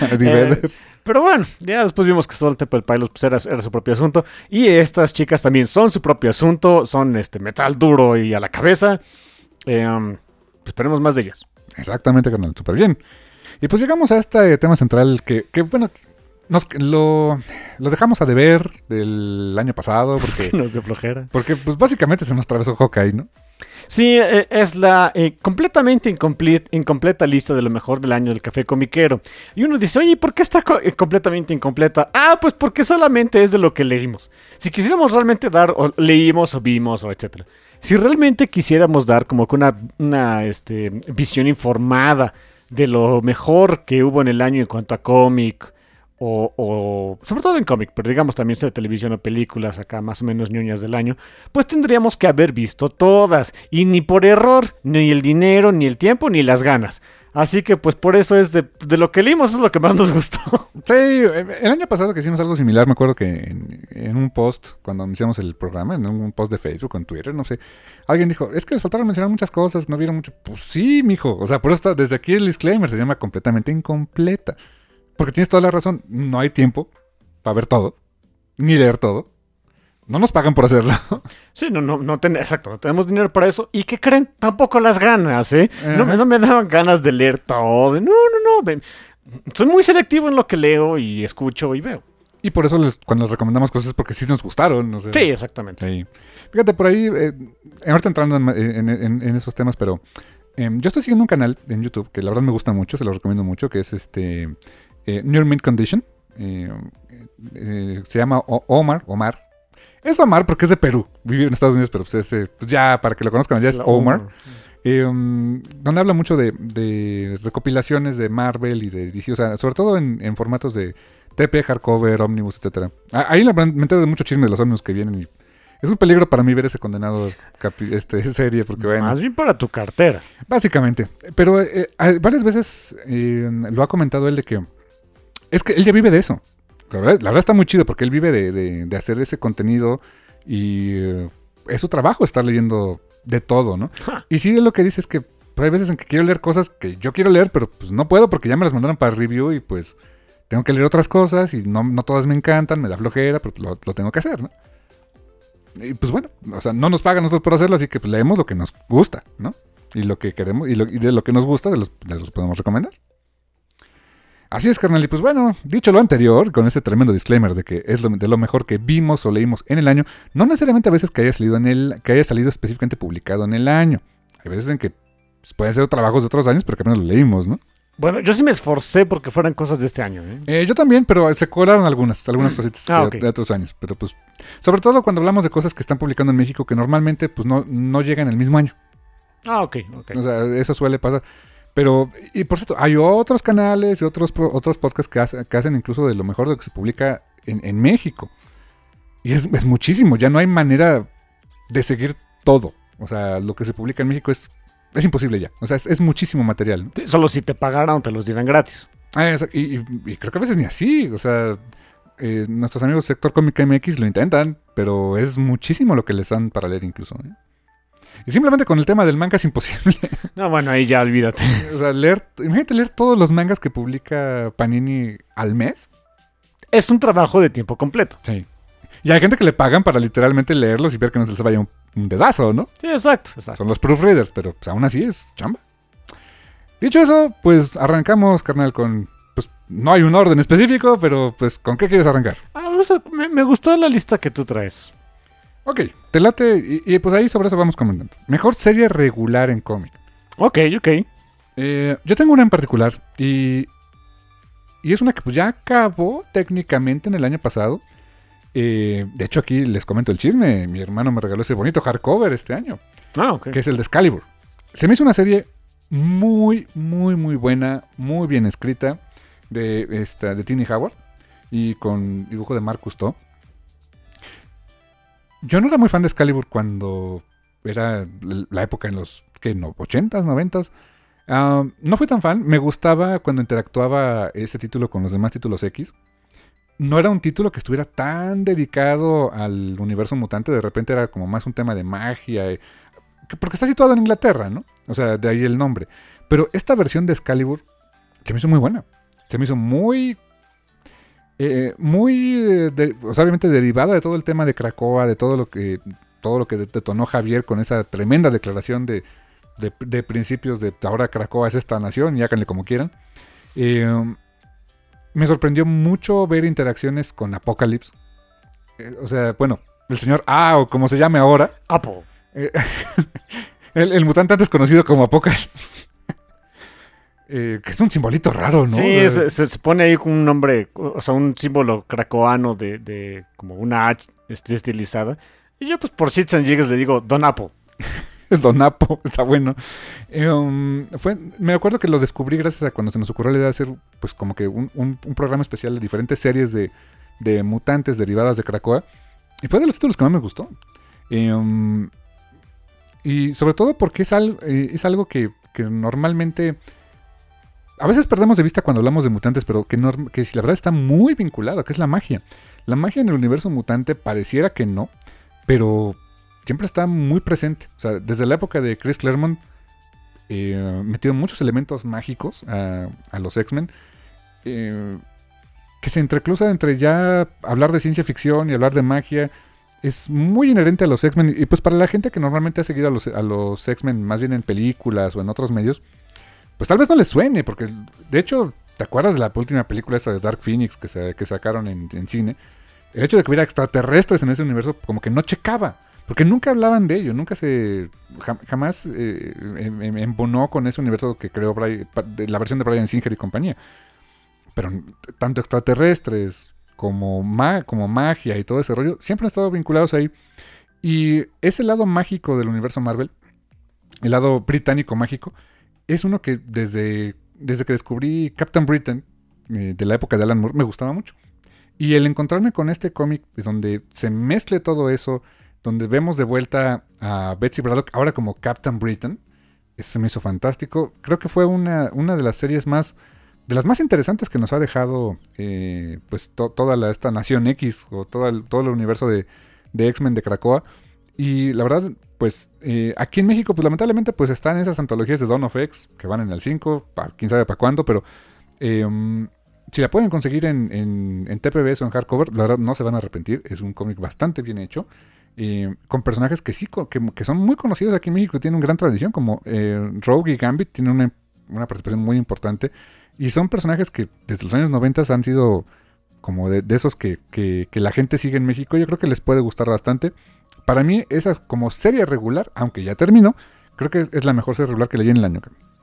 Speaker 3: Pero bueno, ya después vimos que Stone Temple Pilots pues era su propio asunto. Y estas chicas también son su propio asunto. Son metal duro y a la cabeza. Esperemos más de ellas.
Speaker 2: Exactamente, carnal, súper bien. Y pues llegamos a este tema central que bueno, lo dejamos a deber del año pasado. Porque
Speaker 3: nos dio flojera.
Speaker 2: Porque pues básicamente se nos atravesó Hawkeye, ¿no?
Speaker 3: Sí, es la completamente incompleta lista de lo mejor del año del Café Comiquero. Y uno dice, oye, ¿por qué está completamente incompleta? Pues porque solamente es de lo que leímos. Si quisiéramos realmente dar, o leímos, o vimos, o etcétera. Si realmente quisiéramos dar como que una visión informada de lo mejor que hubo en el año en cuanto a cómic, o sobre todo en cómic, pero digamos también de televisión o películas acá más o menos ñoñas del año, pues tendríamos que haber visto todas, y ni por error, ni el dinero, ni el tiempo, ni las ganas. Así que pues por eso es de lo que leímos, es lo que más nos gustó.
Speaker 2: Sí, el año pasado que hicimos algo similar, me acuerdo que en un post, cuando iniciamos el programa, en un post de Facebook o en Twitter, no sé, alguien dijo, es que les faltaron mencionar muchas cosas, no vieron mucho. Pues sí, mijo, o sea, por eso desde aquí el disclaimer se llama completamente incompleta. Porque tienes toda la razón, no hay tiempo para ver todo, ni leer todo. No nos pagan por hacerlo.
Speaker 3: Sí, exacto, no tenemos dinero para eso. ¿Y qué creen? Tampoco las ganas, ¿eh? No me daban ganas de leer todo. No. Soy muy selectivo en lo que leo y escucho y veo.
Speaker 2: Y por eso cuando les recomendamos cosas es porque sí nos gustaron. No sé.
Speaker 3: Sí, exactamente.
Speaker 2: Sí. Fíjate, por ahí, ahorita entrando en esos temas, pero yo estoy siguiendo un canal en YouTube que la verdad me gusta mucho, se lo recomiendo mucho, que es Near Mint Condition. Se llama Omar. Es Omar porque es de Perú. Vive en Estados Unidos, pero pues ya para que lo conozcan, ya es Omar. Donde habla mucho de recopilaciones de Marvel y de DC, o sea, sobre todo en formatos de TP, hardcover, Omnibus, etcétera. Ahí me entero de mucho chisme de los Omnibus que vienen y es un peligro para mí ver ese condenado serie, porque bueno.
Speaker 3: Más bien para tu cartera.
Speaker 2: Básicamente. Pero varias veces lo ha comentado él de que es que él ya vive de eso. La verdad está muy chido porque él vive de hacer ese contenido y es su trabajo estar leyendo de todo, ¿no? Y sí, lo que dice es que pues, hay veces en que quiero leer cosas que yo quiero leer, pero pues no puedo porque ya me las mandaron para review y pues tengo que leer otras cosas y no todas me encantan, me da flojera, pero lo tengo que hacer, ¿no? Y pues bueno, o sea, no nos pagan nosotros por hacerlo, así que pues, leemos lo que nos gusta, ¿no? Y lo que queremos, y de lo que nos gusta, de los podemos recomendar. Así es, carnal. Y pues bueno, dicho lo anterior, con ese tremendo disclaimer de que es de lo mejor que vimos o leímos en el año, no necesariamente a veces que haya salido específicamente publicado en el año. Hay veces en que pues, pueden ser trabajos de otros años, pero que apenas lo leímos, ¿no?
Speaker 3: Bueno, yo sí me esforcé porque fueran cosas de este año, ¿eh?
Speaker 2: Yo también, pero se colaron algunas cositas
Speaker 3: Ok.
Speaker 2: de otros años. Pero pues, sobre todo cuando hablamos de cosas que están publicando en México que normalmente pues no llegan el mismo año.
Speaker 3: Ok.
Speaker 2: O sea, eso suele pasar. Pero, y por cierto, hay otros canales y otros podcasts que hacen incluso de lo mejor de lo que se publica en México. Y es muchísimo, ya no hay manera de seguir todo. O sea, lo que se publica en México es imposible ya. O sea, es muchísimo material, ¿no?
Speaker 3: Sí, solo si te pagaran o te los dieran gratis.
Speaker 2: Y creo que a veces ni así. O sea, nuestros amigos Sector Cómica MX lo intentan, pero es muchísimo lo que les dan para leer incluso, ¿eh? Y simplemente con el tema del manga es imposible.
Speaker 3: No, bueno, ahí ya olvídate.
Speaker 2: O sea, imagínate leer todos los mangas que publica Panini al mes.
Speaker 3: Es un trabajo de tiempo completo.
Speaker 2: Sí. Y hay gente que le pagan para literalmente leerlos y ver que no se les vaya un dedazo, ¿no?
Speaker 3: Sí, exacto.
Speaker 2: Son los proofreaders, pero pues, aún así es chamba. Dicho eso, pues arrancamos, carnal, con... Pues no hay un orden específico, pero pues ¿con qué quieres arrancar?
Speaker 3: Me gustó la lista que tú traes.
Speaker 2: Ok, te late y pues ahí sobre eso vamos comentando. Mejor serie regular en cómic.
Speaker 3: Ok.
Speaker 2: Yo tengo una en particular y es una que pues ya acabó técnicamente en el año pasado. De hecho aquí les comento el chisme. Mi hermano me regaló ese bonito hardcover este año,
Speaker 3: Ok.
Speaker 2: que es el de Excalibur. Se me hizo una serie muy, muy, muy buena, muy bien escrita de Tini Howard y con dibujo de Mark Cousteau. Yo no era muy fan de Excalibur cuando era la época en los 80s, 90s. No fui tan fan. Me gustaba cuando interactuaba ese título con los demás títulos X. No era un título que estuviera tan dedicado al universo mutante. De repente era como más un tema de magia. Porque está situado en Inglaterra, ¿no? O sea, de ahí el nombre. Pero esta versión de Excalibur se me hizo muy buena. Se me hizo muy... o sea, obviamente derivada de todo el tema de Krakoa, de todo lo que detonó Javier con esa tremenda declaración de principios de ahora Krakoa es esta nación y háganle como quieran. Me sorprendió mucho ver interacciones con Apocalypse. O sea, bueno, el señor A o como se llame ahora.
Speaker 3: Apo.
Speaker 2: El mutante antes conocido como Apocalypse. Que es un simbolito raro, ¿no?
Speaker 3: Sí,
Speaker 2: O sea,
Speaker 3: se pone ahí con un nombre, o sea, un símbolo cracoano de como una H estilizada. Y yo, pues, por shits and gigs le digo Don Apo.
Speaker 2: Don Apo, está bueno. Me acuerdo que lo descubrí gracias a cuando se nos ocurrió la idea de hacer, pues, como que un programa especial de diferentes series de mutantes derivadas de Krakoa. Y fue de los títulos que más me gustó. Y sobre todo porque es algo que normalmente... A veces perdemos de vista cuando hablamos de mutantes, pero que la verdad está muy vinculado, que es la magia. La magia en el universo mutante pareciera que no, pero siempre está muy presente. O sea, desde la época de Chris Claremont metió muchos elementos mágicos a los X-Men, que se entrecruza entre ya hablar de ciencia ficción y hablar de magia. Es muy inherente a los X-Men. Y pues para la gente que normalmente ha seguido a los X-Men más bien en películas o en otros medios, pues tal vez no les suene, porque de hecho, ¿te acuerdas de la última película esta de Dark Phoenix que sacaron en cine? El hecho de que hubiera extraterrestres en ese universo como que no checaba, porque nunca hablaban de ello, jamás embonó con ese universo que creó la versión de Bryan Singer y compañía. Pero tanto extraterrestres como magia y todo ese rollo, siempre han estado vinculados ahí. Y ese lado mágico del universo Marvel, el lado británico mágico, es uno que desde que descubrí Captain Britain, de la época de Alan Moore, me gustaba mucho. Y el encontrarme con este cómic donde se mezcle todo eso, donde vemos de vuelta a Betsy Braddock, ahora como Captain Britain, eso se me hizo fantástico. Creo que fue una de las series de las más interesantes que nos ha dejado pues toda esta Nación X, o todo el universo de X-Men de Krakoa. Y la verdad, pues aquí en México, pues lamentablemente, pues están esas antologías de Dawn of X que van en el 5, quién sabe para cuándo, pero si la pueden conseguir en TPBs o en hardcover, la verdad no se van a arrepentir. Es un cómic bastante bien hecho, con personajes que sí, que son muy conocidos aquí en México, que tienen una gran tradición, como Rogue y Gambit tienen una participación muy importante, y son personajes que desde los años 90 han sido como de esos que la gente sigue en México. Yo creo que les puede gustar bastante. Para mí, esa como serie regular, aunque ya terminó, creo que es la mejor serie regular que leí en el año.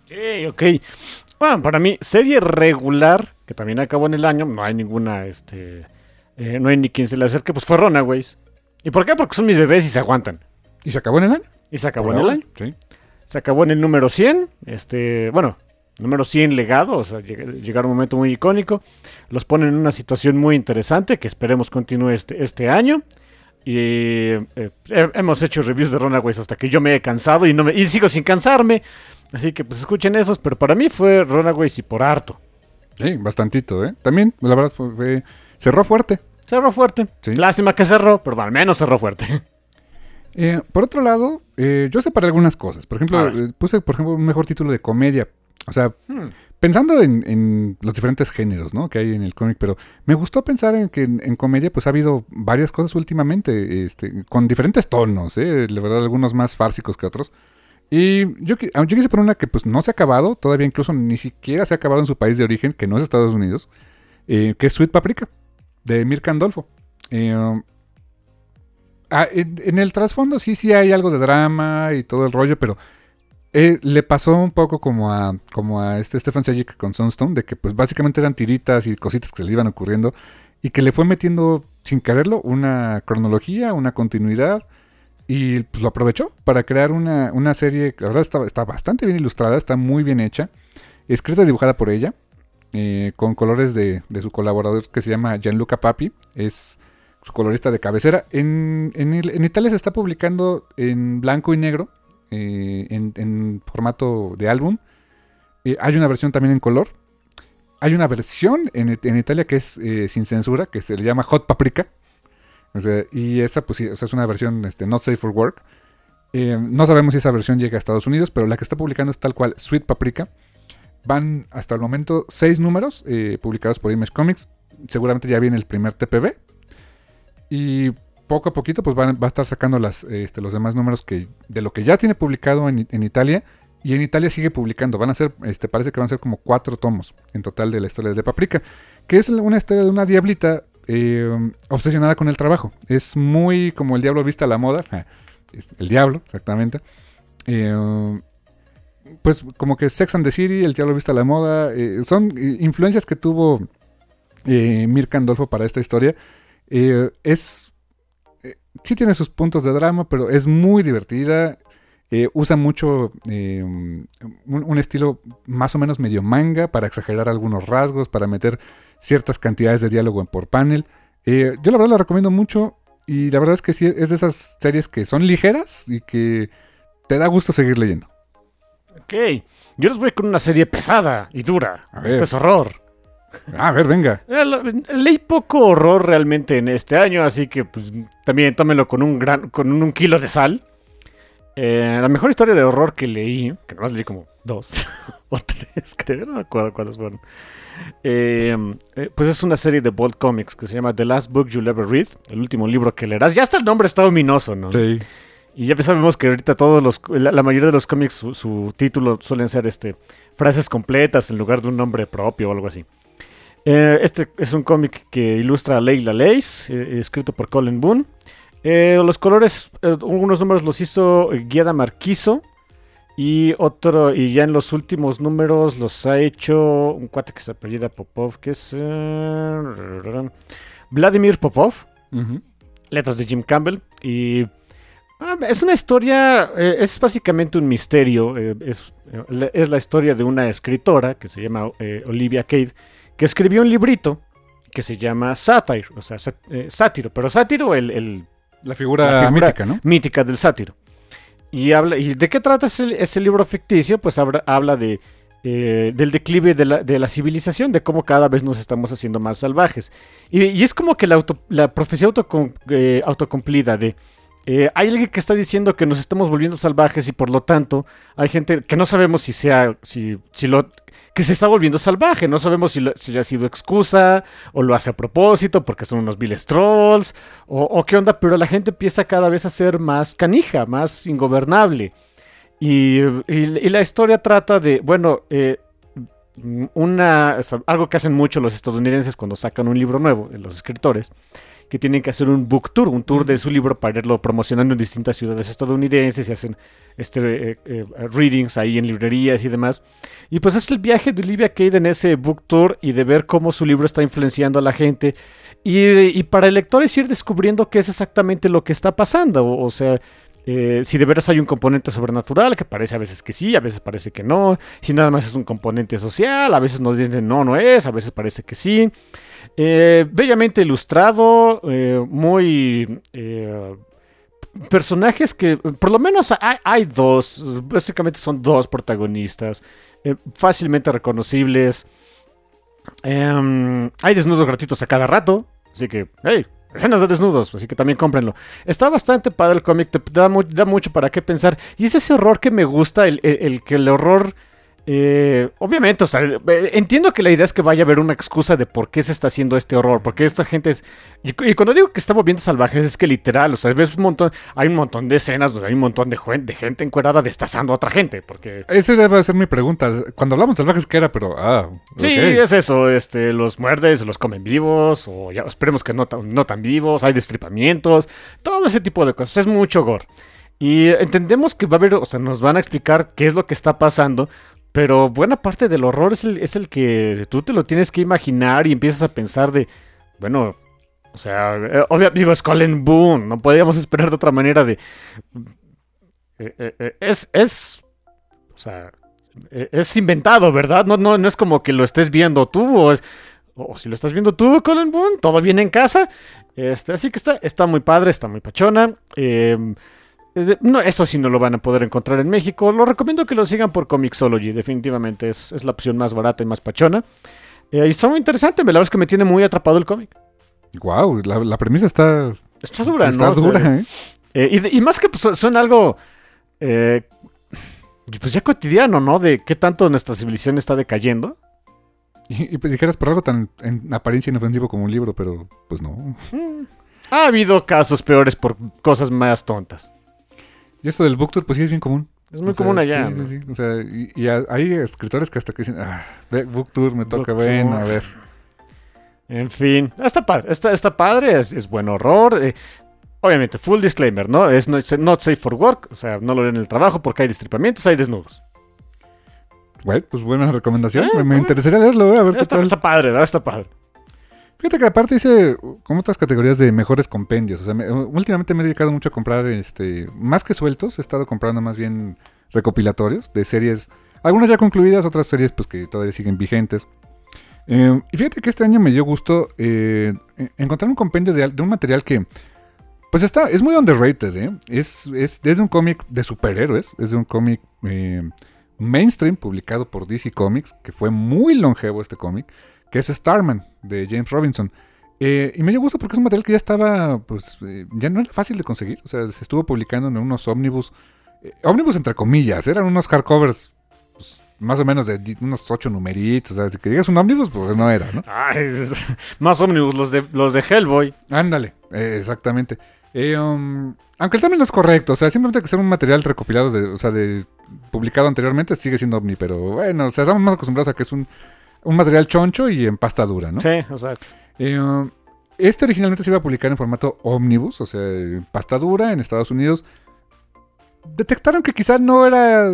Speaker 3: Ok, ok. Bueno, para mí, serie regular, que también acabó en el año, no hay ninguna, no hay ni quien se le acerque, pues fue Runaways. ¿Y por qué? Porque son mis bebés y se aguantan.
Speaker 2: ¿Y se acabó en el año?
Speaker 3: Y se acabó
Speaker 2: Por
Speaker 3: en el
Speaker 2: ahora,
Speaker 3: año.
Speaker 2: Sí.
Speaker 3: Se acabó en el número 100, bueno, número 100 legado, o sea, llegar un momento muy icónico. Los ponen en una situación muy interesante que esperemos continúe este año. Y hemos hecho reviews de Runaways hasta que yo me he cansado y sigo sin cansarme. Así que pues escuchen esos, pero para mí fue Runaways y por harto.
Speaker 2: Sí, bastantito, ¿eh? También, la verdad, cerró fuerte.
Speaker 3: Cerró fuerte.
Speaker 2: Sí.
Speaker 3: Lástima que cerró, pero al menos cerró fuerte.
Speaker 2: Por otro lado, yo separé algunas cosas. Por ejemplo, puse, un mejor título de comedia. O sea, pensando en los diferentes géneros, ¿no? Que hay en el cómic, pero me gustó pensar en que en comedia pues ha habido varias cosas últimamente, con diferentes tonos, ¿eh? La verdad, algunos más fársicos que otros. Y yo quise poner una que pues no se ha acabado, todavía incluso ni siquiera se ha acabado en su país de origen, que no es Estados Unidos, que es Sweet Paprika, de Mirka Andolfo. En el trasfondo sí hay algo de drama y todo el rollo, pero le pasó un poco como a Stefan Sejic con Sunstone, de que pues básicamente eran tiritas y cositas que se le iban ocurriendo y que le fue metiendo sin quererlo una cronología, una continuidad, y pues lo aprovechó para crear una serie que la verdad está bastante bien ilustrada, está muy bien hecha, escrita y dibujada por ella, con colores de su colaborador que se llama Gianluca Papi, es su colorista de cabecera. En Italia se está publicando en blanco y negro, en formato de álbum. Hay una versión también en color. Hay una versión en Italia que es sin censura, que se le llama Hot Paprika. O sea, y esa pues sí, o sea, es una versión not safe for work. No sabemos si esa versión llega a Estados Unidos, pero la que está publicando es tal cual Sweet Paprika. Van hasta el momento 6 números publicados por Image Comics. Seguramente ya viene el primer TPB. Y poco a poquito pues va a estar sacando los demás números de lo que ya tiene publicado en Italia. Y en Italia sigue publicando. Van a ser, parece que van a ser como 4 tomos en total de la historia de Paprika. Que es una historia de una diablita obsesionada con el trabajo. Es muy como el diablo viste a la moda. El diablo, exactamente. Pues como que Sex and the City, el diablo viste a la moda. Son influencias que tuvo Mirka Andolfo para esta historia. Sí tiene sus puntos de drama, pero es muy divertida. Usa mucho un estilo más o menos medio manga para exagerar algunos rasgos, para meter ciertas cantidades de diálogo por panel. Yo la verdad la recomiendo mucho y la verdad es que sí es de esas series que son ligeras y que te da gusto seguir leyendo.
Speaker 3: Ok, yo les voy con una serie pesada y dura. Este es horror.
Speaker 2: A ver, venga.
Speaker 3: Leí poco horror realmente en este año, así que pues también tómenlo con un kilo de sal. La mejor historia de horror que leí, que nomás leí como 2 o 3, creo, no me acuerdo cuántas fueron. Pues es una serie de Bold Comics que se llama The Last Book You'll Ever Read, el último libro que leerás. Ya hasta el nombre está ominoso, ¿no?
Speaker 2: Sí.
Speaker 3: Y ya sabemos que ahorita la mayoría de los cómics, su título suelen ser frases completas en lugar de un nombre propio o algo así. Este es un cómic que ilustra a Leila Leis, escrito por Colin Boone. Los colores, unos números los hizo Giada Marquiso y ya en los últimos números los ha hecho un cuate que se apellida Popov, que es Vladimir Popov. Uh-huh. Letras de Jim Campbell. Y es una historia, es básicamente un misterio. Es la historia de una escritora que se llama Olivia Cade, que escribió un librito que se llama Satire, o sea, sátiro, pero sátiro
Speaker 2: la figura mítica, ¿no?
Speaker 3: Mítica del sátiro. ¿Y de qué trata ese libro ficticio? Pues habla del declive de la civilización, de cómo cada vez nos estamos haciendo más salvajes. Y es como que la profecía autocumplida de... hay alguien que está diciendo que nos estamos volviendo salvajes y por lo tanto hay gente que no sabemos que se está volviendo salvaje, no sabemos si ha sido excusa o lo hace a propósito porque son unos viles trolls o qué onda, pero la gente empieza cada vez a ser más canija, más ingobernable y la historia trata de, bueno, algo que hacen mucho los estadounidenses cuando sacan un libro nuevo, los escritores. que tienen que hacer un book tour, un tour de su libro para irlo promocionando en distintas ciudades estadounidenses y hacen readings ahí en librerías y demás. Y pues es el viaje de Olivia Cade en ese book tour y de ver cómo su libro está influenciando a la gente. Y para el lector es ir descubriendo qué es exactamente lo que está pasando. O sea, si de veras hay un componente sobrenatural, que parece a veces que sí, a veces parece que no. Si nada más es un componente social, a veces nos dicen no es, a veces parece que sí. Bellamente ilustrado, muy... personajes que, por lo menos hay dos, básicamente son dos protagonistas, fácilmente reconocibles. Hay desnudos gratuitos a cada rato, así que, hey, escenas de desnudos, así que también cómprenlo. Está bastante padre el cómic, te da mucho para qué pensar. Y es ese horror que me gusta, el que el horror... obviamente, o sea, entiendo que la idea es que vaya a haber una excusa de por qué se está haciendo este horror, porque esta gente es... Y cuando digo que está moviendo salvajes, es que literal, o sea, ves un montón, hay un montón de escenas donde hay un montón de gente encuerada destazando a otra gente, porque...
Speaker 2: Esa debe ser mi pregunta. Cuando hablamos de salvajes, ¿qué era? Pero,
Speaker 3: sí,
Speaker 2: okay.
Speaker 3: es eso, los muerden, se los comen vivos, o ya esperemos que no tan vivos, hay destripamientos, todo ese tipo de cosas, es mucho gore. Y entendemos que va a haber, o sea, nos van a explicar qué es lo que está pasando, pero buena parte del horror es el que tú te lo tienes que imaginar y empiezas a pensar de, bueno, o sea, digo, es Colin Boone, no podíamos esperar de otra manera de... o sea, es inventado, ¿verdad? No es como que lo estés viendo tú, o si lo estás viendo tú, Colin Boone, todo viene en casa. Así que está muy padre, está muy pachona. No, esto sí no lo van a poder encontrar en México. Lo recomiendo que lo sigan por Comixology. Definitivamente es la opción más barata y más pachona. Y está muy interesante. La verdad es que me tiene muy atrapado el cómic.
Speaker 2: Wow, la premisa está...
Speaker 3: Está dura,
Speaker 2: está
Speaker 3: ¿no?
Speaker 2: dura,
Speaker 3: o sea, y más que pues, suena algo... pues ya cotidiano, ¿no? De qué tanto nuestra civilización está decayendo.
Speaker 2: Y pues dijeras por algo tan en apariencia inofensivo como un libro, pero pues no.
Speaker 3: Ha habido casos peores por cosas más tontas.
Speaker 2: Y esto del book tour, pues sí es bien común.
Speaker 3: Es muy común allá.
Speaker 2: Sí,
Speaker 3: ¿no?
Speaker 2: sí. O sea, y hay escritores que hasta que dicen, book tour me toca, bueno, a ver.
Speaker 3: En fin, está padre. Está padre, es buen horror. Obviamente, full disclaimer, ¿no? Es not safe for work. O sea, no lo leen en el trabajo porque hay destripamientos, hay desnudos.
Speaker 2: Bueno, pues buena recomendación. Me interesaría leerlo, a ver qué tal.
Speaker 3: Está padre, ¿verdad? Está padre.
Speaker 2: Fíjate que aparte hice como otras categorías de mejores compendios. O sea, últimamente me he dedicado mucho a comprar, más que sueltos, he estado comprando más bien recopilatorios de series, algunas ya concluidas, otras series pues que todavía siguen vigentes. Y fíjate que este año me dio gusto encontrar un compendio de un material que pues es muy underrated, ¿eh? Es desde un cómic de superhéroes, es de un cómic mainstream publicado por DC Comics, que fue muy longevo este cómic, que es Starman, de James Robinson. Y me dio gusto porque es un material que ya estaba, pues, ya no era fácil de conseguir. O sea, se estuvo publicando en unos ómnibus, ómnibus entre comillas, eran unos hardcovers, pues, más o menos de unos 8 numeritos. O sea, si que digas un ómnibus, pues no era, ¿no?
Speaker 3: Ay, más ómnibus, los de Hellboy.
Speaker 2: Ándale, exactamente. Aunque el término es correcto, o sea, simplemente que sea un material recopilado, de publicado anteriormente, sigue siendo ovni, pero bueno, o sea, estamos más acostumbrados a que es un material choncho y en pasta dura, ¿no?
Speaker 3: Sí, exacto.
Speaker 2: Este originalmente se iba a publicar en formato ómnibus, o sea, en pasta dura en Estados Unidos. Detectaron que quizá no era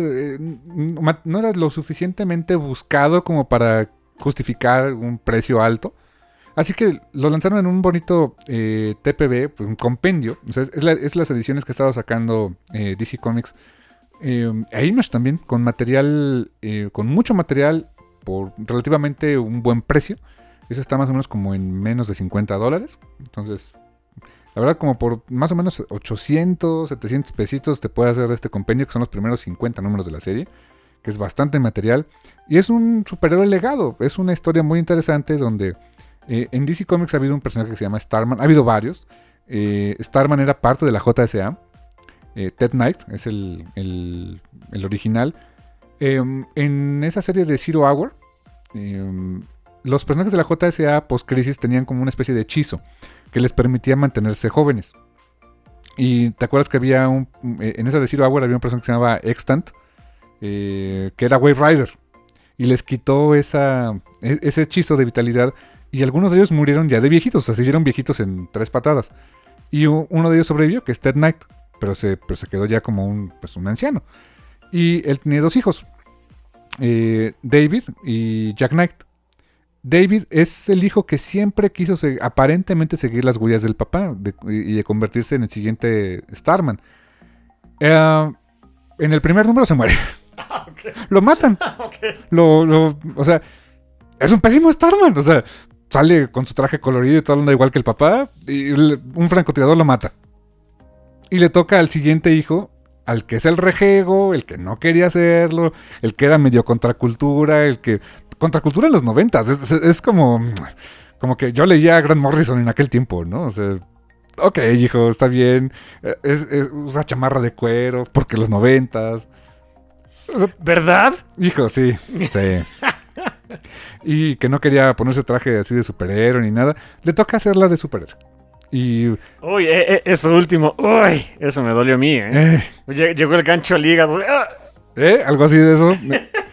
Speaker 2: lo suficientemente buscado como para justificar un precio alto. Así que lo lanzaron en un bonito TPB, pues un compendio. O sea, es las ediciones que ha estado sacando DC Comics. E Image también, con material, con mucho material por relativamente un buen precio. Eso está más o menos como en menos de $50. Entonces, la verdad, como por más o menos 800, 700 pesitos te puede hacer de este compendio, que son los primeros 50 números de la serie, que es bastante material. Y es un superhéroe legado. Es una historia muy interesante donde en DC Comics ha habido un personaje que se llama Starman. Ha habido varios. Starman era parte de la JSA. Ted Knight es el original. En esa serie de Zero Hour, los personajes de la JSA post-crisis tenían como una especie de hechizo que les permitía mantenerse jóvenes. Y te acuerdas que había en esa de Zero Hour había un personaje que se llamaba Extant, que era Wave Rider, y les quitó ese hechizo de vitalidad Y algunos de ellos murieron ya de viejitos, o sea, se hicieron viejitos en 3 patadas. Y uno de ellos sobrevivió, que es Ted Knight, pero se quedó ya como un anciano. Y él tenía 2 hijos, David y Jack Knight. David es el hijo que siempre quiso aparentemente seguir las huellas del papá y de convertirse en el siguiente Starman. En el primer número se muere.
Speaker 3: Okay.
Speaker 2: Lo matan.
Speaker 3: Okay.
Speaker 2: O sea, es un pésimo Starman. O sea, sale con su traje colorido y todo anda igual que el papá. Y un francotirador lo mata. Y le toca al siguiente hijo, al que es el rejego, el que no quería hacerlo, el que era medio contracultura, el que... Contracultura en los 90s. Es como que yo leía a Grant Morrison en aquel tiempo, ¿no? O sea, ok, hijo, está bien. Usa chamarra de cuero, porque los 90s.
Speaker 3: ¿Verdad?
Speaker 2: Hijo, sí. Y que no quería ponerse traje así de superhéroe ni nada. Le toca hacerla de superhéroe. Y...
Speaker 3: Uy, eso último. Uy, eso me dolió a mí, Llegó el gancho al hígado.
Speaker 2: Algo así de eso.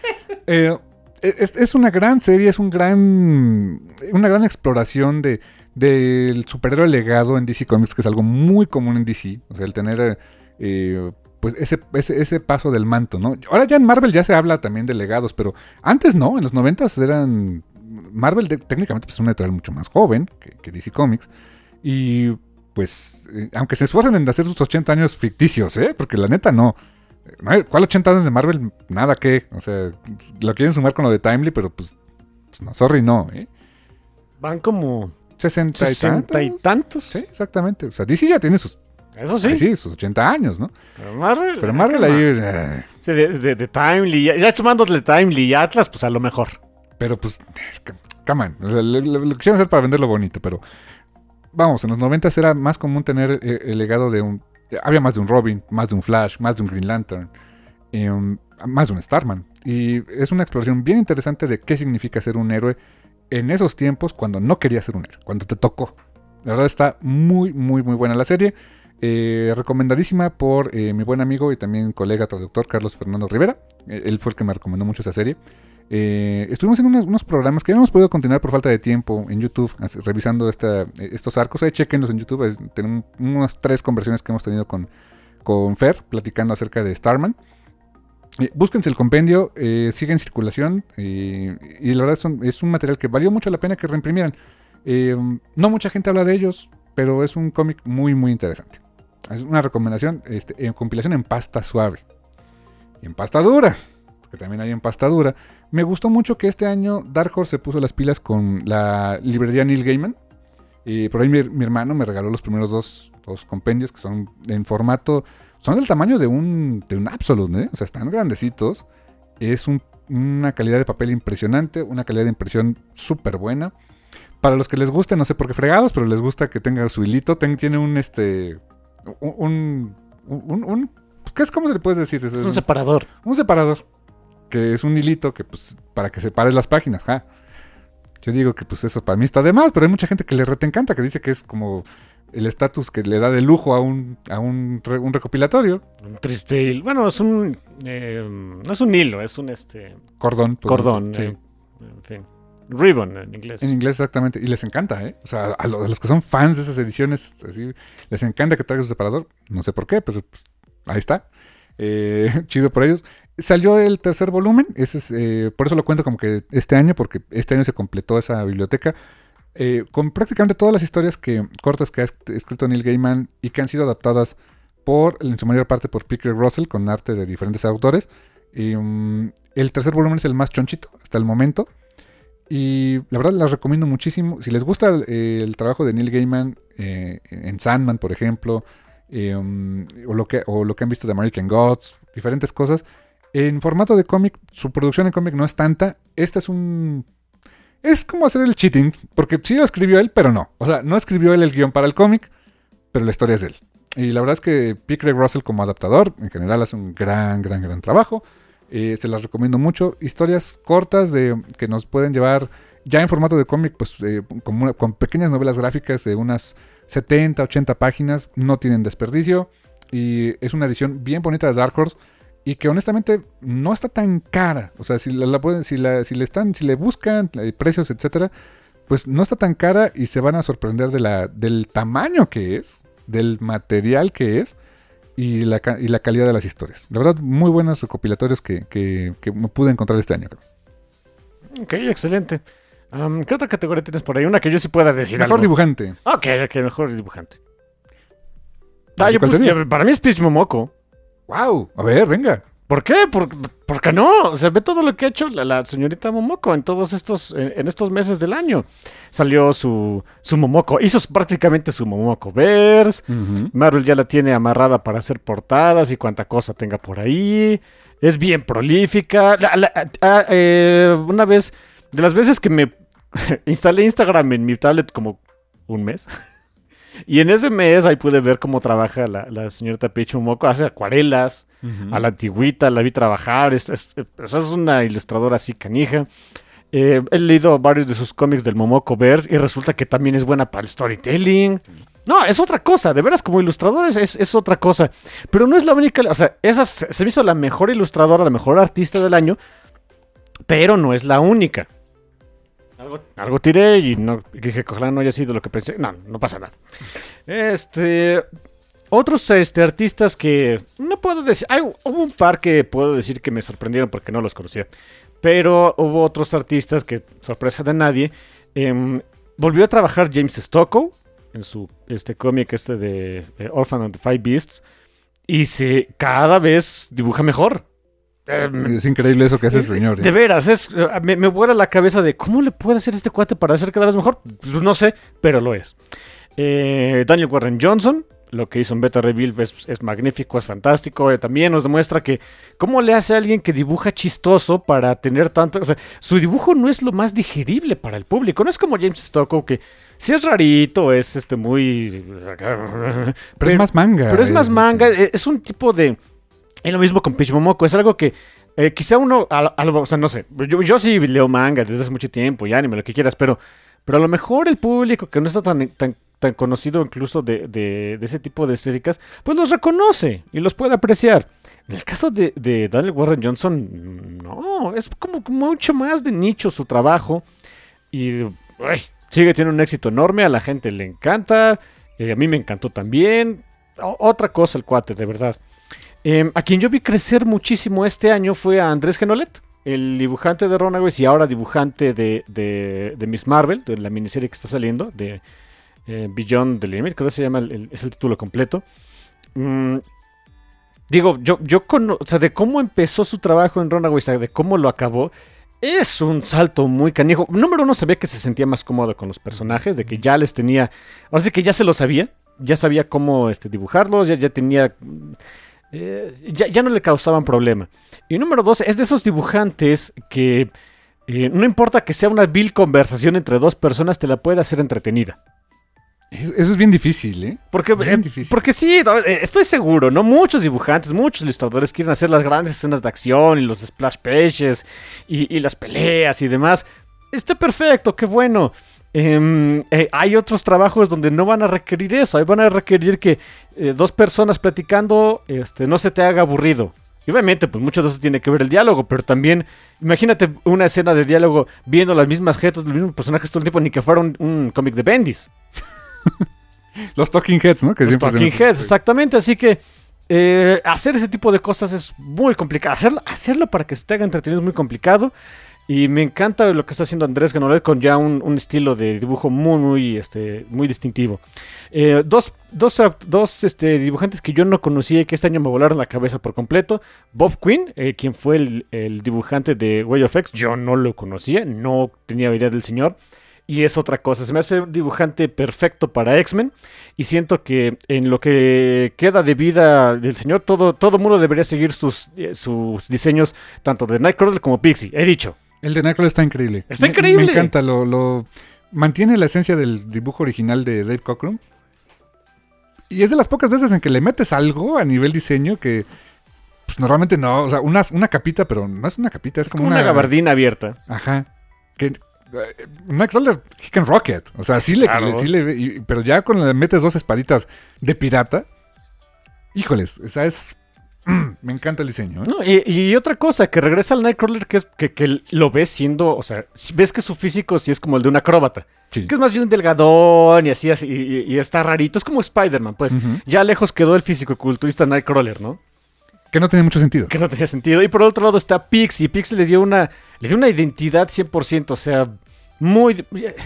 Speaker 2: Es una gran serie, es una gran exploración del superhéroe legado en DC Comics, que es algo muy común en DC. O sea, el tener pues ese paso del manto, ¿no? Ahora ya en Marvel ya se habla también de legados, pero antes no, en los 90s eran... Marvel técnicamente pues, es una editorial mucho más joven que DC Comics. Y pues, aunque se esfuercen en hacer sus 80 años ficticios, porque la neta no. ¿Cuál 80 años de Marvel? Nada que. O sea, lo quieren sumar con lo de Timely, pero pues no, sorry, no,
Speaker 3: Van como
Speaker 2: 60
Speaker 3: y tantos.
Speaker 2: Sí, exactamente. O sea, DC ya tiene sus...
Speaker 3: Eso sí.
Speaker 2: Sí, sus 80 años, ¿no?
Speaker 3: Pero
Speaker 2: Marvel ahí...
Speaker 3: Sí, de Timely, ya sumándole Timely y Atlas, pues a lo mejor.
Speaker 2: Pero pues, come on. O sea, lo quisieron hacer para venderlo bonito, pero... Vamos, en los 90 era más común tener el legado de un... Había más de un Robin, más de un Flash, más de un Green Lantern, más de un Starman. Y es una exploración bien interesante de qué significa ser un héroe en esos tiempos cuando no querías ser un héroe, cuando te tocó. La verdad está muy, muy, muy buena la serie. Recomendadísima por mi buen amigo y también colega traductor Carlos Fernando Rivera. Él fue el que me recomendó mucho esa serie. Estuvimos en unos programas que no hemos podido continuar por falta de tiempo en YouTube, revisando estos arcos. Ahí chequenlos en YouTube. Tenemos unas 3 conversiones que hemos tenido con Fer, platicando acerca de Starman. Búsquense el compendio, sigue en circulación. Y la verdad es un material que valió mucho la pena que reimprimieran. No mucha gente habla de ellos, pero es un cómic muy, muy interesante. Es una recomendación, en compilación en pasta suave y en pasta dura, porque también hay en pasta dura. Me gustó mucho que este año Dark Horse se puso las pilas con la librería Neil Gaiman. Por ahí mi hermano me regaló los primeros dos compendios, que son en formato... Son del tamaño de un Absolute, O sea, están grandecitos. Es una calidad de papel impresionante, una calidad de impresión súper buena. Para los que les guste, no sé por qué fregados, pero les gusta que tenga su hilito. Tiene ¿cómo se le puede decir?
Speaker 3: Es un separador.
Speaker 2: Un separador. Que es un hilito que, pues, para que separes las páginas. Yo digo que, pues, eso para mí está de más, pero hay mucha gente que le encanta, que dice que es como el estatus que le da de lujo a un recopilatorio.
Speaker 3: Un triste. Bueno, es un... no es un hilo, es un
Speaker 2: cordón.
Speaker 3: Cordón,
Speaker 2: sí.
Speaker 3: En fin. Ribbon en inglés.
Speaker 2: En inglés, exactamente. Y les encanta, O sea, a los que son fans de esas ediciones, así, les encanta que traiga su separador. No sé por qué, pero pues, ahí está. Chido por ellos. Salió el 3er volumen. Por eso lo cuento como que este año, porque este año se completó esa biblioteca. Con prácticamente todas las historias cortas que ha escrito Neil Gaiman y que han sido adaptadas en su mayor parte por Peter Russell, con arte de diferentes autores. El 3er volumen es el más chonchito hasta el momento. Y la verdad las recomiendo muchísimo. Si les gusta el trabajo de Neil Gaiman en Sandman, por ejemplo, o lo que han visto de American Gods, diferentes cosas, en formato de cómic, su producción en cómic no es tanta. Es como hacer el cheating, porque sí lo escribió él, pero no. O sea, no escribió él el guión para el cómic, pero la historia es de él. Y la verdad es que Peter Russell como adaptador, en general, hace un gran, gran, gran trabajo. Se las recomiendo mucho. Historias cortas que nos pueden llevar ya en formato de cómic, pues con pequeñas novelas gráficas de unas 70, 80 páginas. No tienen desperdicio. Y es una edición bien bonita de Dark Horse. Y que honestamente no está tan cara. O sea, si le buscan precios, etcétera, pues no está tan cara y se van a sorprender del tamaño que es, del material que es y la calidad de las historias. La verdad, muy buenos recopilatorios que me pude encontrar este año.
Speaker 3: Ok, excelente. ¿Qué otra categoría tienes por ahí? Una que yo sí pueda decir
Speaker 2: Mejor
Speaker 3: algo.
Speaker 2: dibujante.
Speaker 3: Ok, mejor dibujante.
Speaker 2: ¿Cuál sería?
Speaker 3: Para mí es Peach Momoko.
Speaker 2: ¡Wow! A ver, venga.
Speaker 3: ¿Por qué? ¿Por qué no? Se ve todo lo que ha hecho la señorita Momoko en todos en estos meses del año. Salió su Momoko, hizo prácticamente su Momoko Verse.
Speaker 2: Uh-huh.
Speaker 3: Marvel ya la tiene amarrada para hacer portadas y cuanta cosa tenga por ahí. Es bien prolífica. Una vez, de las veces que me instalé Instagram en mi tablet como un mes. Y en ese mes ahí pude ver cómo trabaja la señorita Peach Momoko. Hace acuarelas,
Speaker 2: Uh-huh.
Speaker 3: a la antigüita, la vi trabajar. Es una ilustradora así canija. He leído varios de sus cómics del Momoko Verse y resulta que también es buena para el storytelling. No, es otra cosa. De veras, como ilustrador es otra cosa. Pero no es la única. O sea, esa se me hizo la mejor ilustradora, la mejor artista del año. Pero no es la única. Algo tiré y dije que ojalá no haya sido lo que pensé. No pasa nada. Otros artistas que no puedo decir. Hubo un par que puedo decir que me sorprendieron porque no los conocía. Pero hubo otros artistas que, sorpresa de nadie, volvió a trabajar James Stokoe en su cómic de Orphan and the Five Beasts. Y cada vez dibuja mejor.
Speaker 2: Es increíble eso que hace ese señor.
Speaker 3: De veras, me vuela la cabeza de cómo le puede hacer este cuate para hacer cada vez mejor. Pues no sé, pero lo es. Daniel Warren Johnson, lo que hizo en Beta Reveal es magnífico, es fantástico. También nos demuestra que cómo le hace a alguien que dibuja chistoso para tener tanto... O sea, su dibujo no es lo más digerible para el público. No es como James Stokoe, que sí es rarito, es muy...
Speaker 2: Pero es más manga.
Speaker 3: Pero es más manga, es un tipo de... Es lo mismo con Peach Momoko, es algo que quizá uno, o sea, no sé, yo sí leo manga desde hace mucho tiempo y anime, lo que quieras, pero a lo mejor el público que no está tan conocido incluso de ese tipo de estéticas, pues los reconoce y los puede apreciar. En el caso de Daniel Warren Johnson, no, es como mucho más de nicho su trabajo y sigue teniendo un éxito enorme, a la gente le encanta, a mí me encantó también. Otra cosa el cuate, de verdad. A quien yo vi crecer muchísimo este año fue a Andrés Genolet, el dibujante de Runaways y ahora dibujante de Miss Marvel, de la miniserie que está saliendo, de Beyond the Limit, creo que se llama, es el título completo. Digo, o sea, de cómo empezó su trabajo en Runaways, de cómo lo acabó, es un salto muy canijo. Número uno, sabía que se sentía más cómodo con los personajes, de que ya les tenía, ahora sí que ya se lo sabía, ya sabía cómo dibujarlos, ya tenía... ya no le causaban problema. Y número dos, es de esos dibujantes que no importa que sea una vil conversación entre dos personas, te la puede hacer entretenida.
Speaker 2: Eso es bien difícil, ¿eh?
Speaker 3: Porque sí, estoy seguro, ¿no? Muchos dibujantes, muchos ilustradores quieren hacer las grandes escenas de acción y los splash pages y las peleas y demás. Está perfecto, qué bueno. Hay otros trabajos donde no van a requerir eso. Ahí van a requerir que dos personas platicando no se te haga aburrido. Y obviamente, pues mucho de eso tiene que ver el diálogo, pero también, imagínate una escena de diálogo viendo las mismas jetas, los mismos personajes todo el tiempo, ni que fuera un cómic de Bendis.
Speaker 2: Los Talking Heads, ¿no?
Speaker 3: Los Talking Heads, exactamente. Así que hacer ese tipo de cosas es muy complicado. Hacerlo para que se te haga entretenido es muy complicado. Y me encanta lo que está haciendo Andrés Genolet con ya un estilo de dibujo muy distintivo. Dos dibujantes que yo no conocía y que este año me volaron la cabeza por completo. Bob Quinn, quien fue el dibujante de Way of X, yo no lo conocía, no tenía idea del señor. Y es otra cosa, se me hace un dibujante perfecto para X-Men. Y siento que en lo que queda de vida del señor, todo mundo debería seguir sus diseños, tanto de Nightcrawler como Pixie, he dicho.
Speaker 2: El de Nightcrawler está increíble.
Speaker 3: Está increíble.
Speaker 2: Me encanta, mantiene la esencia del dibujo original de Dave Cockrum. Y es de las pocas veces en que le metes algo a nivel diseño que pues, normalmente no. O sea, una capita, pero no es una capita, es como
Speaker 3: una gabardina abierta.
Speaker 2: Ajá. Que Nightcrawler, he can rocket. O sea, claro. Pero ya cuando le metes dos espaditas de pirata, híjoles, esa es... me encanta el diseño, ¿eh?
Speaker 3: No, y otra cosa, que regresa al Nightcrawler que lo ves siendo, o sea, ves que su físico sí es como el de un acróbata.
Speaker 2: Sí.
Speaker 3: Que es más bien delgadón y así, y está rarito. Es como Spider-Man, pues.
Speaker 2: Ujú.
Speaker 3: Ya lejos quedó el físico-culturista Nightcrawler, ¿no?
Speaker 2: Que no tiene mucho sentido.
Speaker 3: Que no tenía sentido. Y por otro lado está Pixie. Pixie le dio una identidad 100%, o sea, muy...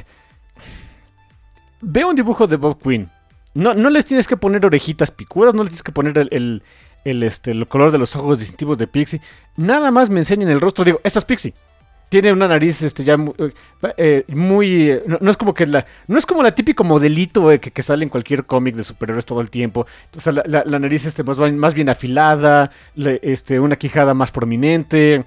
Speaker 3: Veo un dibujo de Bob Quinn. No les tienes que poner orejitas picudas, no le tienes que poner el color de los ojos distintivos de Pixie. Nada más me enseñan el rostro. Digo, esta es Pixie. Tiene una nariz ya muy... no es como que no es como la típico modelito que sale en cualquier cómic de superhéroes todo el tiempo. O sea, la nariz más bien afilada, una quijada más prominente.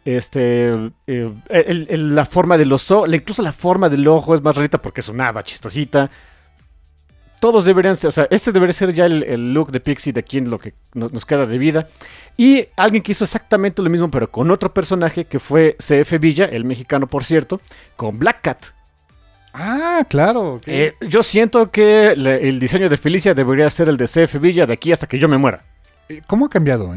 Speaker 3: La forma de los ojos, incluso la forma del ojo es más rarita porque es una hada chistosita. Todos deberían ser, o sea, este debería ser ya el look de Pixie de aquí en lo que nos queda de vida. Y alguien que hizo exactamente lo mismo, pero con otro personaje, que fue C.F. Villa, el mexicano, por cierto, con Black Cat.
Speaker 2: Ah, claro.
Speaker 3: Yo siento que el diseño de Felicia debería ser el de C.F. Villa de aquí hasta que yo me muera.
Speaker 2: ¿Cómo ha cambiado,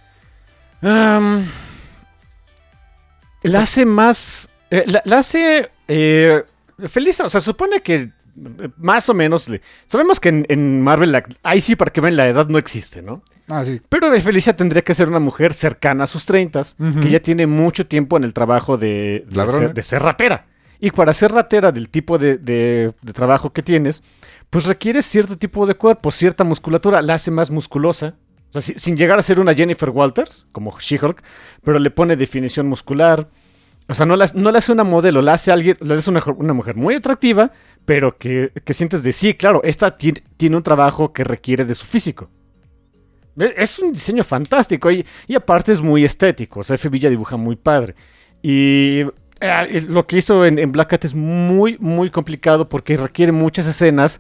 Speaker 3: La hace más... la hace... Felicia, o sea, supone que más o menos... Sabemos que en Marvel, ahí sí, para que vean, la edad no existe, ¿no?
Speaker 2: Ah, sí.
Speaker 3: Pero Felicia tendría que ser una mujer cercana a sus 30s, que ya tiene mucho tiempo en el trabajo de ser ratera. Y para ser ratera del tipo de trabajo que tienes, pues requiere cierto tipo de cuerpo, cierta musculatura, la hace más musculosa. O sea, sin llegar a ser una Jennifer Walters, como She-Hulk, pero le pone definición muscular. O sea, no le hace una modelo, la hace una mujer muy atractiva, pero que sientes de sí, claro, esta tiene un trabajo que requiere de su físico. Es un diseño fantástico y aparte es muy estético. O sea, F. Villa dibuja muy padre. Y lo que hizo en Black Cat es muy, muy complicado porque requiere muchas escenas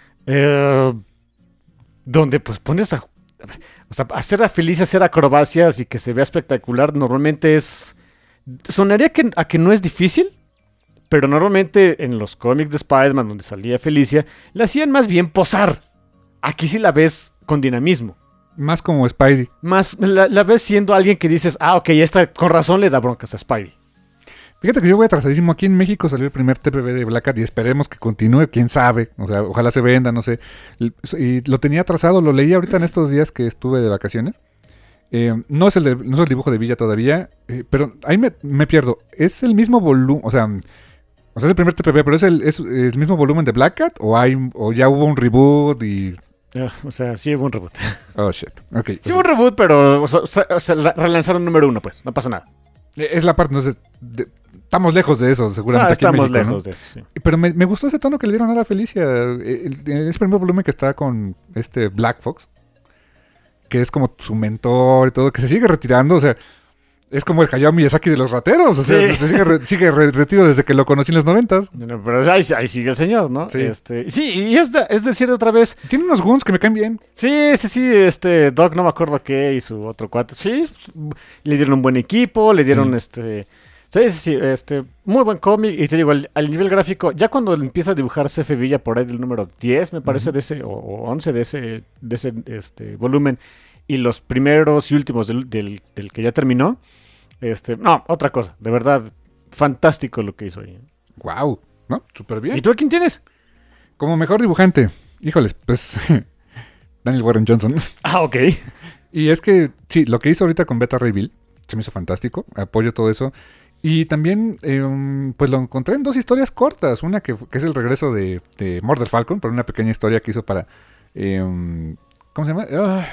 Speaker 3: donde pues pones o sea, hacer a Felicia hacer acrobacias y que se vea espectacular normalmente es... Sonaría a que no es difícil, pero normalmente en los cómics de Spider-Man donde salía Felicia, la hacían más bien posar. Aquí sí la ves con dinamismo.
Speaker 2: Más como Spidey.
Speaker 3: Más la ves siendo alguien que dices, ok, esta con razón le da broncas a Spidey.
Speaker 2: Fíjate que yo voy atrasadísimo. Aquí en México salió el primer TPB de Black Cat y esperemos que continúe, quién sabe. O sea, ojalá se venda, no sé. Y lo tenía atrasado, lo leí ahorita en estos días que estuve de vacaciones. No es el dibujo de Villa todavía, pero ahí me pierdo. ¿Es el mismo volumen? O sea, es el primer TPB, pero ¿es el mismo volumen de Black Cat? ¿O ya hubo un reboot y...?
Speaker 3: O sea, sí hubo un reboot.
Speaker 2: Oh, shit. Okay.
Speaker 3: Sí hubo un reboot, pero relanzaron número 1, pues. No pasa nada.
Speaker 2: Es la parte, entonces... Estamos lejos de eso, seguramente. Aquí
Speaker 3: estamos
Speaker 2: en México,
Speaker 3: lejos,
Speaker 2: ¿no?
Speaker 3: de eso, sí.
Speaker 2: Pero me gustó ese tono que le dieron a la Felicia. Es el primer volumen que está con Black Fox, que es como su mentor y todo, que se sigue retirando, o sea, es como el Hayao Miyazaki de los rateros, o sea,
Speaker 3: Sí.
Speaker 2: sigue retirado desde que lo conocí en los 90s.
Speaker 3: Pero ahí sigue el señor, ¿no?
Speaker 2: Sí.
Speaker 3: Sí, y es decir otra vez.
Speaker 2: Tiene unos guns que me caen bien.
Speaker 3: Sí, Doc, no me acuerdo qué, y su otro cuate. Sí, le dieron un buen equipo, le dieron Sí, muy buen cómic. Y te digo, al nivel gráfico, ya cuando empieza a dibujar C.F. Villa por ahí del número 10, me parece, de ese, o 11 de ese volumen, y los primeros y últimos del que ya terminó, no, otra cosa, de verdad, fantástico lo que hizo ahí.
Speaker 2: Wow, ¿no? Súper bien.
Speaker 3: ¿Y tú a quién tienes?
Speaker 2: Como mejor dibujante, híjoles, pues Daniel Warren Johnson.
Speaker 3: Ah, ok.
Speaker 2: Y es que, sí, lo que hizo ahorita con Beta Ray Bill se me hizo fantástico, apoyo todo eso. Y también, pues lo encontré en dos historias cortas. Una que es el regreso de Murder Falcon, por una pequeña historia que hizo para... ¿cómo se llama?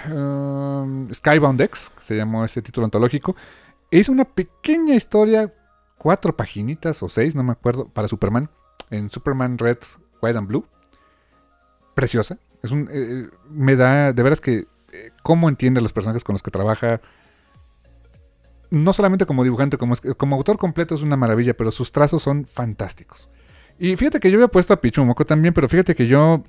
Speaker 2: Skybound X, se llamó ese título antológico. E hizo una pequeña historia, 4 paginitas o 6, no me acuerdo, para Superman. En Superman Red, White and Blue. Preciosa. Me da, de veras que, cómo entiende a los personajes con los que trabaja. No solamente como dibujante, como autor completo es una maravilla, pero sus trazos son fantásticos. Y fíjate que yo había puesto a Pichumoko también, pero fíjate que yo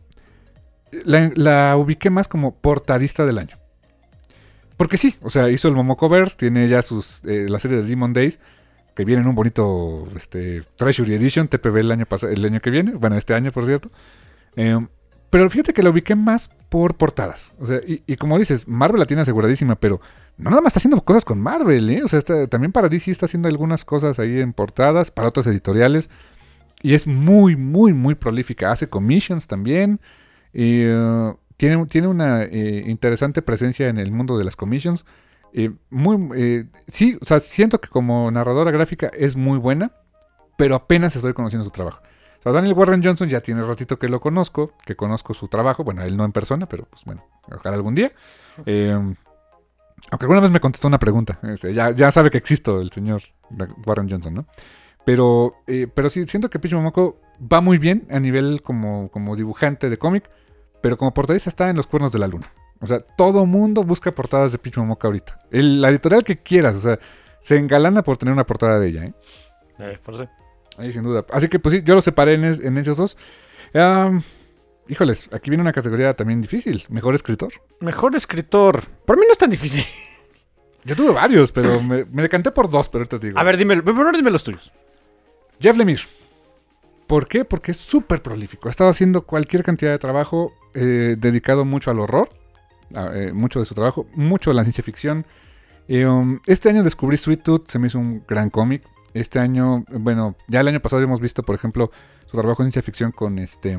Speaker 2: la ubiqué más como portadista del año. Porque sí, o sea, hizo el Momokoverse, tiene ya la serie de Demon Days, que viene en un bonito Treasury Edition, TPB el año que viene, bueno, este año por cierto. Pero fíjate que la ubiqué más por portadas. O sea, y como dices, Marvel la tiene aseguradísima, pero no nada más está haciendo cosas con Marvel, ¿eh? O sea, también para DC está haciendo algunas cosas ahí en portadas, para otras editoriales. Y es muy, muy, muy prolífica. Hace commissions también. Tiene una interesante presencia en el mundo de las commissions. Sí, o sea, siento que como narradora gráfica es muy buena, pero apenas estoy conociendo su trabajo. O sea, Daniel Warren Johnson ya tiene ratito que lo conozco, que conozco su trabajo. Bueno, él no en persona, pero pues bueno, ojalá algún día. Aunque alguna vez me contestó una pregunta. Ya sabe que existo el señor Warren Johnson, ¿no? Pero sí, siento que Peach Momoko va muy bien a nivel como dibujante de cómic, pero como portadista está en los cuernos de la luna. O sea, todo mundo busca portadas de Peach Momoko ahorita. La editorial que quieras, o sea, se engalana por tener una portada de ella, ¿eh?
Speaker 3: Por sí.
Speaker 2: Ahí sin duda. Así que pues sí, yo los separé en ellos dos. Híjoles, aquí viene una categoría también difícil. Mejor escritor.
Speaker 3: Mejor escritor. Para mí no es tan difícil.
Speaker 2: Yo tuve varios, pero me decanté por dos, pero ahorita te digo.
Speaker 3: A ver, primero dime los tuyos.
Speaker 2: Jeff Lemire. ¿Por qué? Porque es súper prolífico. Ha estado haciendo cualquier cantidad de trabajo dedicado mucho al horror. Mucho de su trabajo. Mucho a la ciencia ficción. Este año descubrí Sweet Tooth. Se me hizo un gran cómic. Este año, bueno, ya el año pasado hemos visto, por ejemplo, su trabajo en ciencia ficción con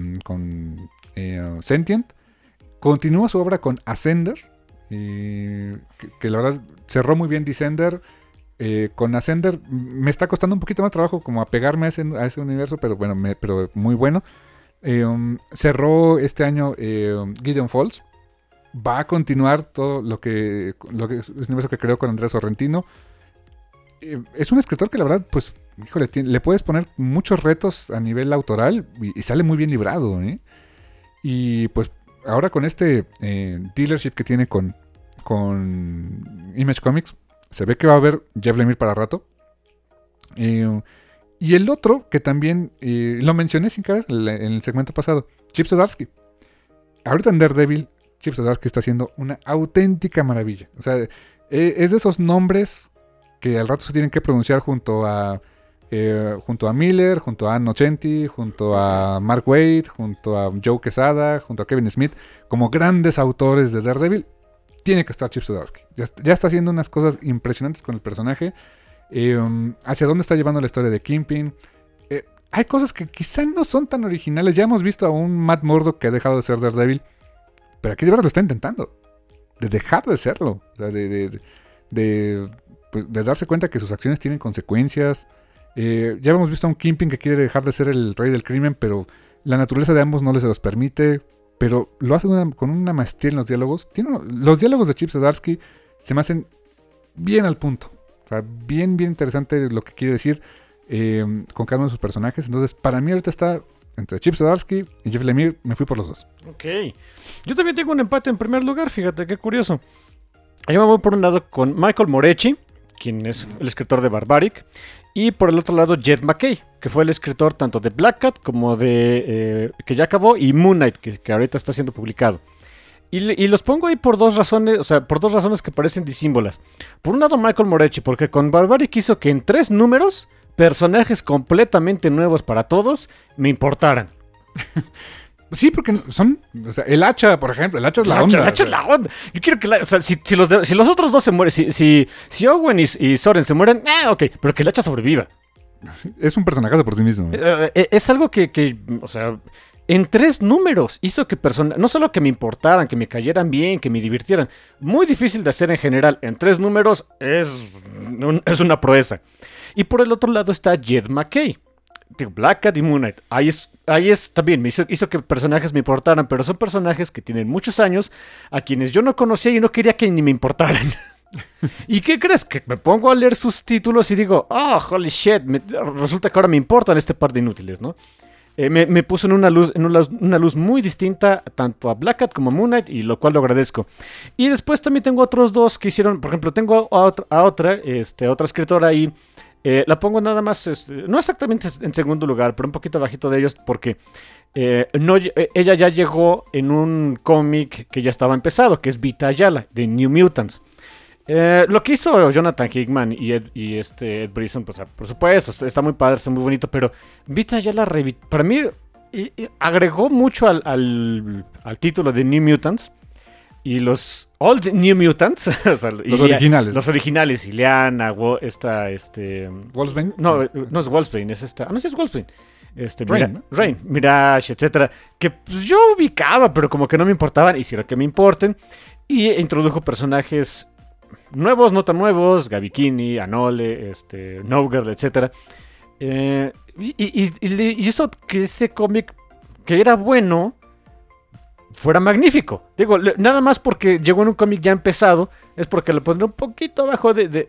Speaker 2: Sentient. Continúa su obra con Ascender. Que la verdad cerró muy bien Descender. Con Ascender me está costando un poquito más trabajo como apegarme a ese universo, pero bueno, pero muy bueno. Cerró este año Gideon Falls. Va a continuar todo lo que es el universo que creó con Andrés Sorrentino. Es un escritor que la verdad, pues, híjole, le puedes poner muchos retos a nivel autoral y sale muy bien librado, ¿eh? Y pues ahora con este dealership que tiene con Image Comics, se ve que va a haber Jeff Lemire para rato. Y el otro, que también lo mencioné sin caer en el segmento pasado, Chip Zdarsky. Ahorita en Daredevil, Chip Zdarsky está haciendo una auténtica maravilla. O sea, es de esos nombres que al rato se tienen que pronunciar junto a Miller, junto a Ann Nocenti, junto a Mark Waid, junto a Joe Quesada, junto a Kevin Smith, como grandes autores de Daredevil. Tiene que estar Chip Zdarsky. Ya está haciendo unas cosas impresionantes con el personaje. Hacia dónde está llevando la historia de Kingpin. Hay cosas que quizá no son tan originales. Ya hemos visto a un Matt Murdock que ha dejado de ser Daredevil, pero aquí de verdad lo está intentando. De dejar de serlo. O sea, de darse cuenta que sus acciones tienen consecuencias. Ya hemos visto a un Kingpin que quiere dejar de ser el rey del crimen, pero la naturaleza de ambos no les los permite. Pero lo hace con una maestría en los diálogos. Los diálogos de Chip Zdarsky se me hacen bien al punto. O sea, bien, bien interesante lo que quiere decir con cada uno de sus personajes. Entonces, para mí ahorita está entre Chip Zdarsky y Jeff Lemire. Me fui por los dos.
Speaker 3: Ok. Yo también tengo un empate en primer lugar, fíjate, qué curioso. Yo me voy por un lado con Michael Moretti, quien es el escritor de Barbaric, y por el otro lado Jed MacKay, que fue el escritor tanto de Black Cat como de que ya acabó, y Moon Knight, que ahorita está siendo publicado. Y los pongo ahí por dos razones, o sea, por dos razones que parecen disímbolas. Por un lado Michael Moretti, porque con Barbaric hizo que en 3 números, personajes completamente nuevos para todos, me importaran.
Speaker 2: Sí, porque son... O sea, el hacha, por ejemplo. El hacha es la onda.
Speaker 3: El hacha es la onda. Yo quiero que... O sea, si los otros dos se mueren... Si Owen y Soren se mueren... ok. Pero que el hacha sobreviva.
Speaker 2: Es un personaje por sí mismo.
Speaker 3: Es algo que... O sea... En 3 números hizo que no solo que me importaran, que me cayeran bien, que me divirtieran. Muy difícil de hacer en general. En 3 números es una proeza. Y por el otro lado está Jed MacKay. Black Cat y Moon Knight. Ahí es también, hizo que personajes me importaran, pero son personajes que tienen muchos años, a quienes yo no conocía y no quería que ni me importaran. ¿Y qué crees? Que me pongo a leer sus títulos y digo, holy shit, resulta que ahora me importan este par de inútiles, ¿no? Me puso en una luz muy distinta tanto a Black Cat como a Moon Knight, y lo cual lo agradezco. Y después también tengo otros dos que hicieron, por ejemplo, tengo a otra escritora ahí. La pongo nada más, no exactamente en segundo lugar, pero un poquito bajito de ellos, porque ella ya llegó en un cómic que ya estaba empezado, que es Vita Ayala, de New Mutants. Lo que hizo Jonathan Hickman y Ed Brisson, pues, por supuesto, está muy padre, está muy bonito, pero Vita Ayala, para mí, agregó mucho al título de New Mutants. Y los Old New Mutants, o sea,
Speaker 2: los originales.
Speaker 3: Los originales, Ileana, Wolfsbane. No es Wolfsbane, es esta. No, sí es Wolfsbane.
Speaker 2: Rain, ¿no?
Speaker 3: Rain, Mirage, etcétera, que pues, yo ubicaba, pero como que no me importaban, hicieron que me importen, y introdujo personajes nuevos, no tan nuevos, Gabikini, Anole, No Girl, etcétera. Y hizo que ese cómic, que era bueno, fuera magnífico. Digo, nada más porque llegó en un cómic ya empezado, es porque lo pondré un poquito abajo de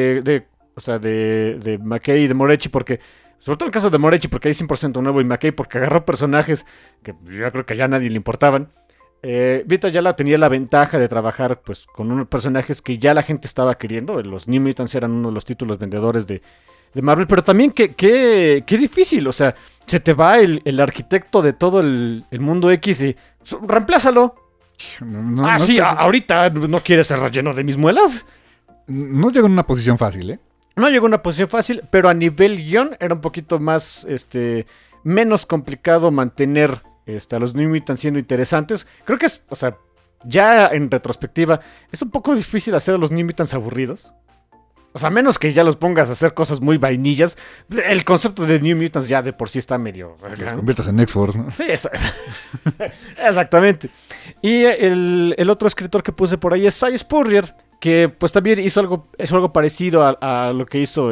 Speaker 3: McKay y de Moretti, porque, sobre todo el caso de Moretti, porque hay 100% nuevo, y McKay porque agarró personajes que yo creo que ya a nadie le importaban. Vita ya tenía la ventaja de trabajar pues con unos personajes que ya la gente estaba queriendo. Los New Mutants eran uno de los títulos vendedores de Marvel, pero también qué difícil, o sea, se te va el arquitecto de todo el mundo X y reemplázalo. Ahorita no quieres ser relleno de mis muelas.
Speaker 2: No llegó en una posición fácil, ¿eh?
Speaker 3: No llegó en una posición fácil, pero a nivel guión era un poquito más, menos complicado mantener a los New Mutants siendo interesantes. Creo que es, o sea, ya en retrospectiva, es un poco difícil hacer a los New Mutants aburridos. O sea, menos que ya los pongas a hacer cosas muy vainillas. El concepto de New Mutants ya de por sí está medio...
Speaker 2: Que los conviertas en X-Force, ¿no?
Speaker 3: Sí, exactamente. Y el otro escritor que puse por ahí es Cy Spurrier, que pues también hizo algo parecido a lo que hizo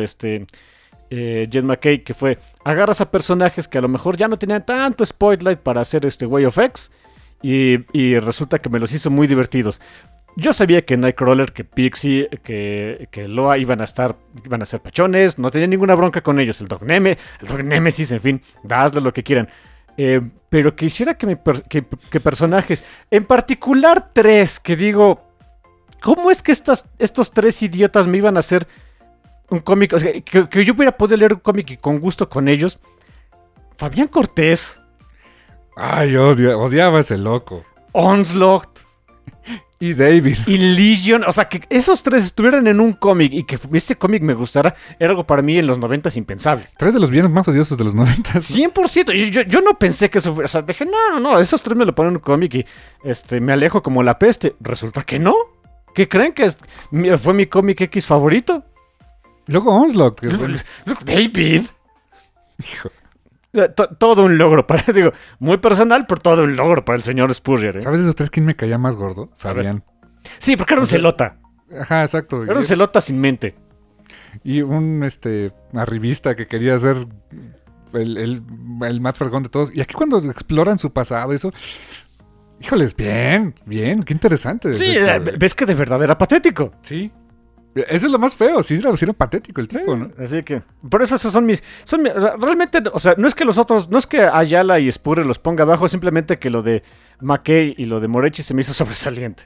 Speaker 3: Jed McKay, que fue, agarras a personajes que a lo mejor ya no tenían tanto spotlight para hacer Way of X, y resulta que me los hizo muy divertidos. Yo sabía que Nightcrawler, que Pixie, que Loa iban a ser pachones, no tenía ninguna bronca con ellos. El Dog Nemesis, en fin, hazle lo que quieran. Pero quisiera que personajes, en particular 3, que digo, ¿cómo es que estos 3 idiotas me iban a hacer un cómic? O sea, que yo hubiera podido leer un cómic y con gusto con ellos. Fabián Cortés.
Speaker 2: Ay, odiaba a ese loco.
Speaker 3: Onslaught.
Speaker 2: Y David.
Speaker 3: Y Legion. O sea, que esos 3 estuvieran en un cómic y que ese cómic me gustara, era algo para mí en los 90s impensable.
Speaker 2: 3 de los villanos más odiosos de los 90s.
Speaker 3: 100%. Yo no pensé que eso fuera. O sea, dije, no, esos 3 me lo ponen en un cómic y me alejo como la peste. Resulta que no. ¿Qué creen que fue mi cómic X favorito?
Speaker 2: Luego Onslaught.
Speaker 3: David.
Speaker 2: Hijo.
Speaker 3: Todo un logro digo, muy personal, pero todo un logro para el señor Spurrier, ¿eh?
Speaker 2: ¿Sabes de esos 3 quién me caía más gordo? Fabián.
Speaker 3: Sí, porque era un celota.
Speaker 2: Ajá, exacto.
Speaker 3: Era un celota sin mente.
Speaker 2: Y un arribista que quería ser el Matt Fergón de todos. Y aquí cuando exploran su pasado, eso. Híjoles, bien, qué interesante.
Speaker 3: Sí, ves que de verdad era patético.
Speaker 2: Sí. Eso es lo más feo, sí se lo pusieron patético el tipo, ¿no?
Speaker 3: Así que, por eso esos son mis... o sea, realmente, o sea, no es que los otros, no es que Ayala y Spurrier los ponga abajo, simplemente que lo de McKay y lo de Moretti se me hizo sobresaliente.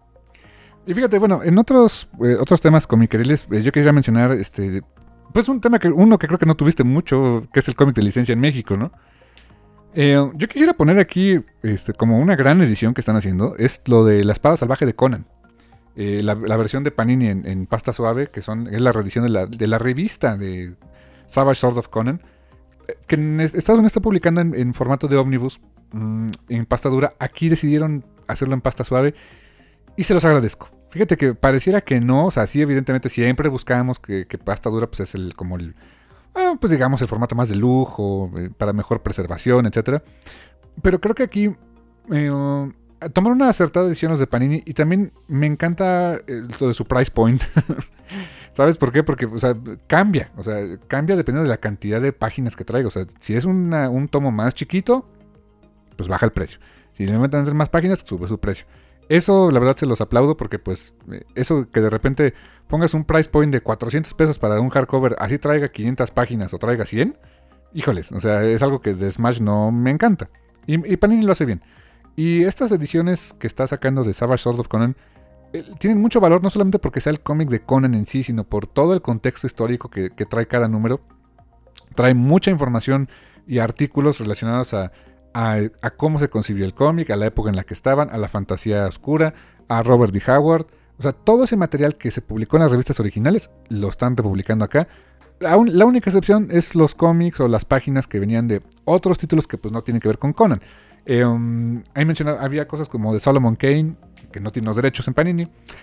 Speaker 2: Y fíjate, bueno, en otros temas comiqueriles, yo quería mencionar, pues un tema uno que creo que no tuviste mucho, que es el cómic de licencia en México, ¿no? Yo quisiera poner aquí, como una gran edición que están haciendo, es lo de La Espada Salvaje de Conan. La versión de Panini en pasta suave, que es la reedición de la revista de Savage Sword of Conan, que en Estados Unidos está publicando en formato de ómnibus, en pasta dura. Aquí decidieron hacerlo en pasta suave y se los agradezco. Fíjate que pareciera que no, o sea, sí, evidentemente siempre buscamos que pasta dura pues es pues digamos el formato más de lujo, para mejor preservación, etcétera. Pero creo que aquí tomaron una acertada decisión los de Panini, y también me encanta lo de su price point. ¿Sabes por qué? Porque, o sea, cambia dependiendo de la cantidad de páginas que traiga. O sea, si es un tomo más chiquito, pues baja el precio. Si le meten más páginas, sube su precio. Eso, la verdad, se los aplaudo, porque pues eso que de repente pongas un price point de 400 pesos para un hardcover, así traiga 500 páginas o traiga 100, híjoles, o sea, es algo que de Smash no me encanta. Y Panini lo hace bien. Y estas ediciones que está sacando de Savage Sword of Conan tienen mucho valor, no solamente porque sea el cómic de Conan en sí, sino por todo el contexto histórico que trae cada número. Trae mucha información y artículos relacionados a cómo se concibió el cómic, a la época en la que estaban, a la fantasía oscura, a Robert D. Howard. O sea, todo ese material que se publicó en las revistas originales lo están republicando acá. La única excepción es los cómics o las páginas que venían de otros títulos que pues no tienen que ver con Conan. Ahí mencionaba, había cosas como de Solomon Kane, que no tiene los derechos en Panini,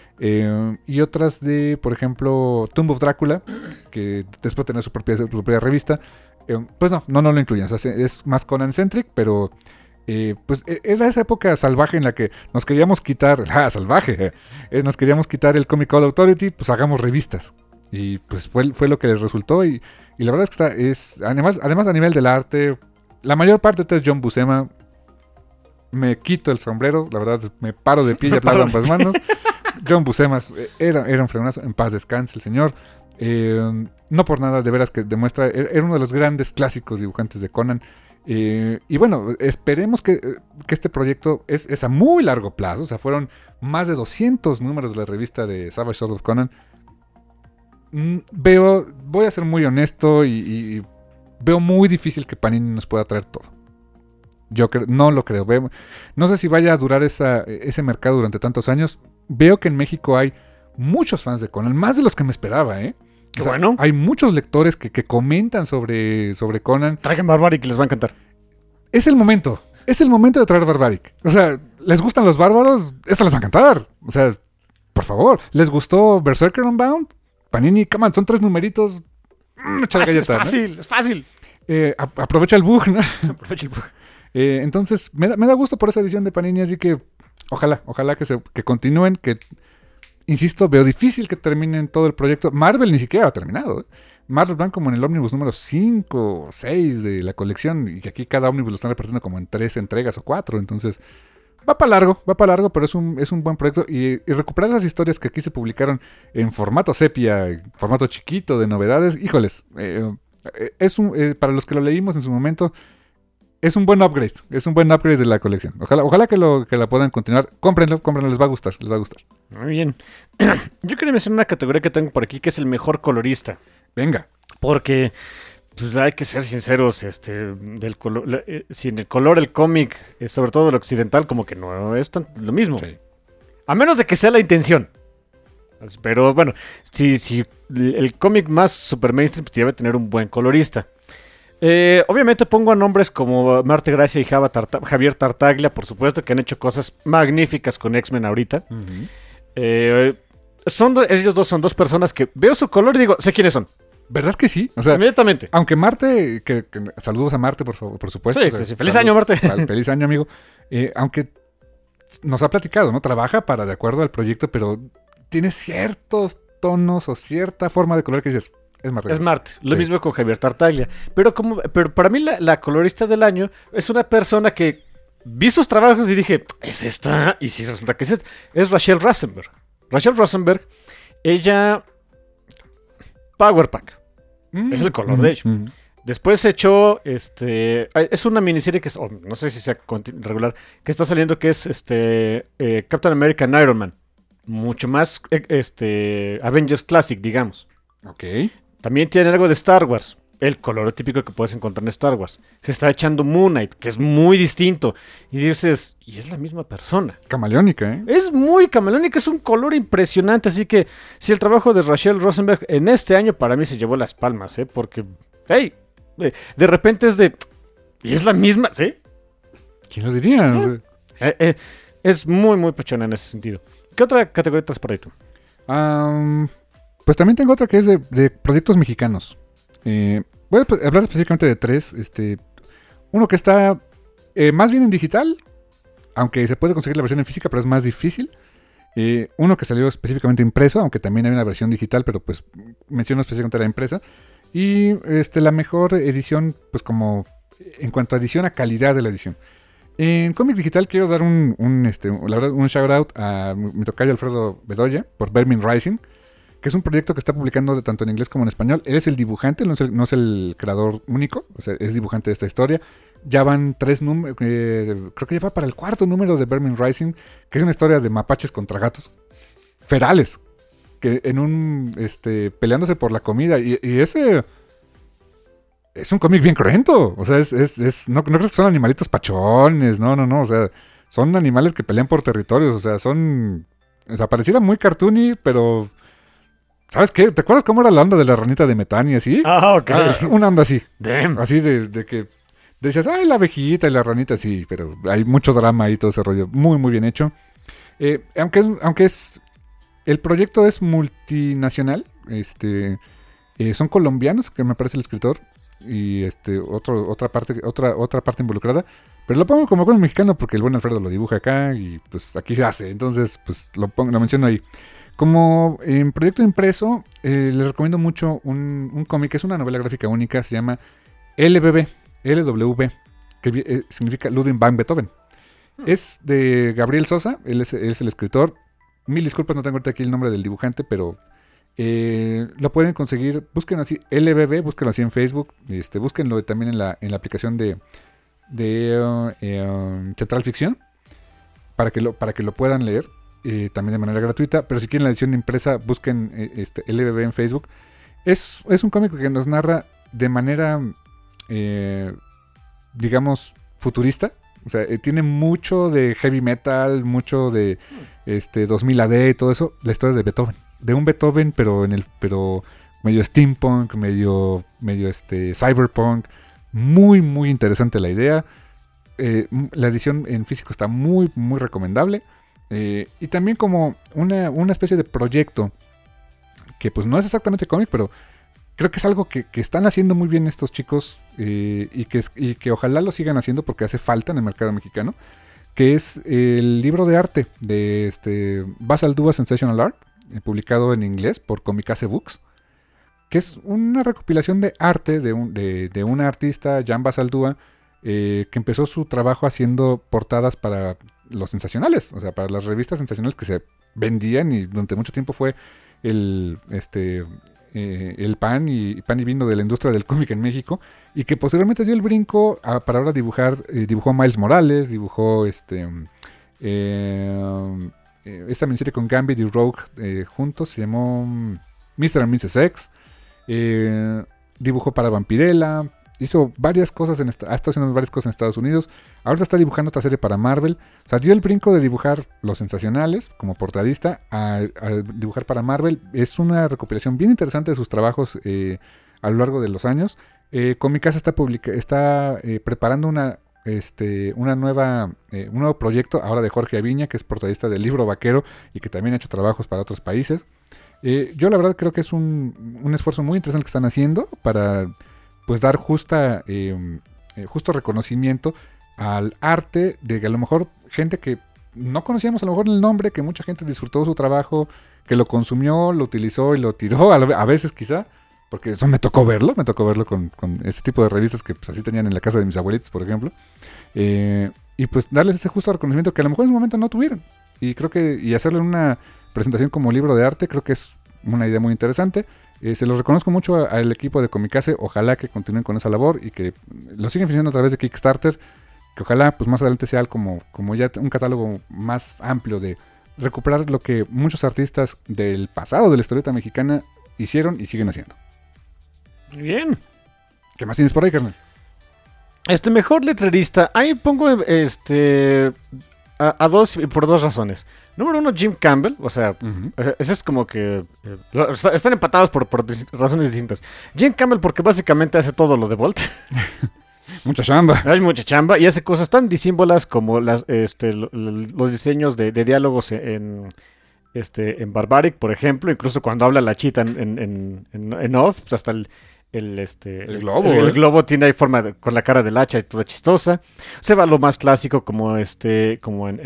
Speaker 2: y otras de, por ejemplo, Tomb of Drácula, que después tenía su propia revista. Pues no lo incluyen. O sea, es más Conan-centric, pero pues era esa época salvaje en la que nos queríamos quitar, salvaje, nos queríamos quitar el Comic Code Authority, pues hagamos revistas. Y pues fue lo que les resultó. Y la verdad es que además a nivel del arte, la mayor parte es John Buscema. Me quito el sombrero, la verdad, me paro de pie y aplaudo ambas manos. John Buscema era un fregonazo, en paz descanse el señor. No por nada, de veras que demuestra, era uno de los grandes clásicos dibujantes de Conan. Y bueno, esperemos que este proyecto es a muy largo plazo. O sea, fueron más de 200 números de la revista de Savage Sword of Conan. Voy a ser muy honesto y veo muy difícil que Panini nos pueda traer todo. Yo no lo creo. No sé si vaya a durar ese mercado durante tantos años. Veo que en México hay muchos fans de Conan, más de los que me esperaba, ¿eh?
Speaker 3: Qué bueno.
Speaker 2: Hay muchos lectores que comentan sobre Conan.
Speaker 3: Traigan Barbaric, les va a encantar.
Speaker 2: Es el momento de traer Barbaric. O sea, ¿les gustan los bárbaros? Esto les va a encantar. O sea, por favor. ¿Les gustó Berserker Unbound? Panini, come on, son 3 numeritos.
Speaker 3: Es fácil, ¿no? Es fácil.
Speaker 2: Aprovecha el bug, ¿no?
Speaker 3: Aprovecha el bug.
Speaker 2: Entonces, me da gusto por esa edición de Panini, así que ojalá que continúen, que insisto, veo difícil que terminen todo el proyecto. Marvel ni siquiera ha terminado, ¿eh? Marvel van como en el ómnibus número 5 o 6 de la colección, y que aquí cada ómnibus lo están repartiendo como en 3 entregas o 4, entonces va para largo, pero es un buen proyecto, y recuperar esas historias que aquí se publicaron en formato sepia, en formato chiquito de novedades, híjoles, para los que lo leímos en su momento, es un buen upgrade de la colección. Ojalá que la puedan continuar. Cómprenlo, les va a gustar.
Speaker 3: Muy bien. Yo quería mencionar una categoría que tengo por aquí, que es el mejor colorista.
Speaker 2: Venga.
Speaker 3: Porque, pues hay que ser sinceros, del color, si en el color el cómic, sobre todo el occidental, como que no es lo mismo. Sí. A menos de que sea la intención. Pero bueno, si el cómic más super mainstream, pues debe tener un buen colorista. Obviamente pongo a nombres como Marte Gracia y Javier Tartaglia, por supuesto, que han hecho cosas magníficas con X-Men ahorita. Uh-huh. Ellos dos son 2 personas que veo su color y digo, sé quiénes son.
Speaker 2: ¿Verdad que sí? O sea,
Speaker 3: inmediatamente.
Speaker 2: Aunque Marte, que saludos a Marte, por supuesto.
Speaker 3: Sí. Feliz año, Marte.
Speaker 2: Feliz año, amigo. Aunque nos ha platicado, ¿no? Trabaja de acuerdo al proyecto, pero tiene ciertos tonos o cierta forma de color que dices, es Marte.
Speaker 3: Es Marte. Lo mismo con Javier Tartaglia. Pero para mí la colorista del año es una persona que vi sus trabajos y dije, ¿es esta? Y si resulta que es esta. Es Rachel Rosenberg. Rachel Rosenberg, ella... Power Pack. Es el color de ella. Después echó, es una miniserie que es, no sé si sea regular, que está saliendo, que es Captain America and Iron Man. Mucho más, Avengers Classic, digamos.
Speaker 2: Ok.
Speaker 3: También tiene algo de Star Wars. El color típico que puedes encontrar en Star Wars. Se está echando Moon Knight, que es muy distinto. Y dices, y es la misma persona.
Speaker 2: Camaleónica, ¿eh?
Speaker 3: Es muy camaleónica, es un color impresionante. Así que, sí, el trabajo de Rachel Rosenberg en este año para mí se llevó las palmas, ¿eh? Porque, hey, de repente es de... Y es la misma, ¿sí?
Speaker 2: ¿Quién lo diría?
Speaker 3: Es muy, muy pechona en ese sentido. ¿Qué otra categoría traes por ahí tú?
Speaker 2: Pues también tengo otra que es de proyectos mexicanos. Voy a hablar específicamente de 3. Uno que está más bien en digital, aunque se puede conseguir la versión en física, pero es más difícil. Uno que salió específicamente impreso, aunque también hay una versión digital, pero pues menciono específicamente la impresa. Y la mejor edición, pues como en cuanto a edición, a calidad de la edición. En cómic digital quiero dar un shout out a mi tocayo Alfredo Bedoya por Vermin Rising, que es un proyecto que está publicando tanto en inglés como en español. Él es el dibujante, no es el creador único, o sea, es dibujante de esta historia. Ya van 3 números, creo que ya va para el 4º número de Vermin Rising, que es una historia de mapaches contra gatos ferales, que peleándose por la comida, y ese es un cómic bien cruento. O sea, no crees que son animalitos pachones, no, o sea, son animales que pelean por territorios, o sea, pareciera muy cartoony, pero ¿sabes qué? ¿Te acuerdas cómo era la onda de la ranita de metano y así?
Speaker 3: Ok.
Speaker 2: Una onda así.
Speaker 3: Damn.
Speaker 2: Así de que decías, ay, la abejita y la ranita, sí, pero hay mucho drama ahí, todo ese rollo. Muy, muy bien hecho. Aunque el proyecto es multinacional, son colombianos, que me parece el escritor. y otra parte involucrada. Pero lo pongo como cómic mexicano porque el buen Alfredo lo dibuja acá y pues aquí se hace. Entonces, pues lo menciono ahí. Como en proyecto impreso, les recomiendo mucho un cómic, es una novela gráfica única, se llama LWB, que significa Ludwig van Beethoven. Es de Gabriel Sosa, él es el escritor. Mil disculpas, no tengo ahorita aquí el nombre del dibujante, pero lo pueden conseguir. Busquen así, LBB, búsquenlo así en Facebook. Búsquenlo también en la aplicación de Central Ficción para que lo puedan leer. También de manera gratuita, pero si quieren la edición impresa, busquen LBB en Facebook. Es un cómic que nos narra de manera, digamos, futurista. O sea, tiene mucho de heavy metal, mucho de 2000 AD y todo eso. La historia de Beethoven. De un Beethoven, pero medio steampunk, medio cyberpunk. Muy, muy interesante la idea. La edición en físico está muy, muy recomendable. Y también como una especie de proyecto que pues no es exactamente cómic, pero creo que es algo que están haciendo muy bien estos chicos y que ojalá lo sigan haciendo porque hace falta en el mercado mexicano, que es el libro de arte de Basaldúa Sensational Art, publicado en inglés por Comicase Books, que es una recopilación de arte de una artista, Jan Basaldúa, que empezó su trabajo haciendo portadas para los sensacionales, o sea, para las revistas sensacionales que se vendían y durante mucho tiempo fue el pan y vino de la industria del cómic en México, y que posteriormente dio el brinco para ahora dibujar. Dibujó a Miles Morales, dibujó esta miniserie con Gambit y Rogue juntos, se llamó Mr. and Mrs. X. Dibujó para Vampirella. Hizo varias cosas, ha estado haciendo varias cosas en Estados Unidos. Ahora está dibujando otra serie para Marvel. O sea, dio el brinco de dibujar los sensacionales como portadista a dibujar para Marvel. Es una recopilación bien interesante de sus trabajos a lo largo de los años. Comicase está preparando un nuevo proyecto ahora de Jorge Aviña, que es portadista del Libro Vaquero y que también ha hecho trabajos para otros países. Yo la verdad creo que es un esfuerzo muy interesante que están haciendo para pues dar justo reconocimiento al arte de que a lo mejor gente que no conocíamos a lo mejor el nombre, que mucha gente disfrutó su trabajo, que lo consumió, lo utilizó y lo tiró a veces quizá, porque eso me tocó verlo con ese tipo de revistas que pues así tenían en la casa de mis abuelitos, por ejemplo, y pues darles ese justo reconocimiento que a lo mejor en ese momento no tuvieron, y creo que hacerlo en una presentación como libro de arte, creo que es una idea muy interesante. Se los reconozco mucho al equipo de Comicase. Ojalá que continúen con esa labor y que lo sigan financiando a través de Kickstarter. Que ojalá pues más adelante sea como ya un catálogo más amplio de recuperar lo que muchos artistas del pasado de la historieta mexicana hicieron y siguen haciendo.
Speaker 3: Bien.
Speaker 2: ¿Qué más tienes por ahí, carnal?
Speaker 3: Mejor letrerista. Ahí pongo a dos, por dos razones. Número uno, Jim Campbell. O sea, ese es como que están empatados por razones distintas. Jim Campbell porque básicamente hace todo lo de Bolt.
Speaker 2: Mucha chamba.
Speaker 3: Hay mucha chamba y hace cosas tan disímbolas como los diseños de diálogos en Barbaric, por ejemplo. Incluso cuando habla la chita en off, pues hasta el globo. El globo tiene ahí forma con la cara del hacha y toda chistosa. Se va a lo más clásico como The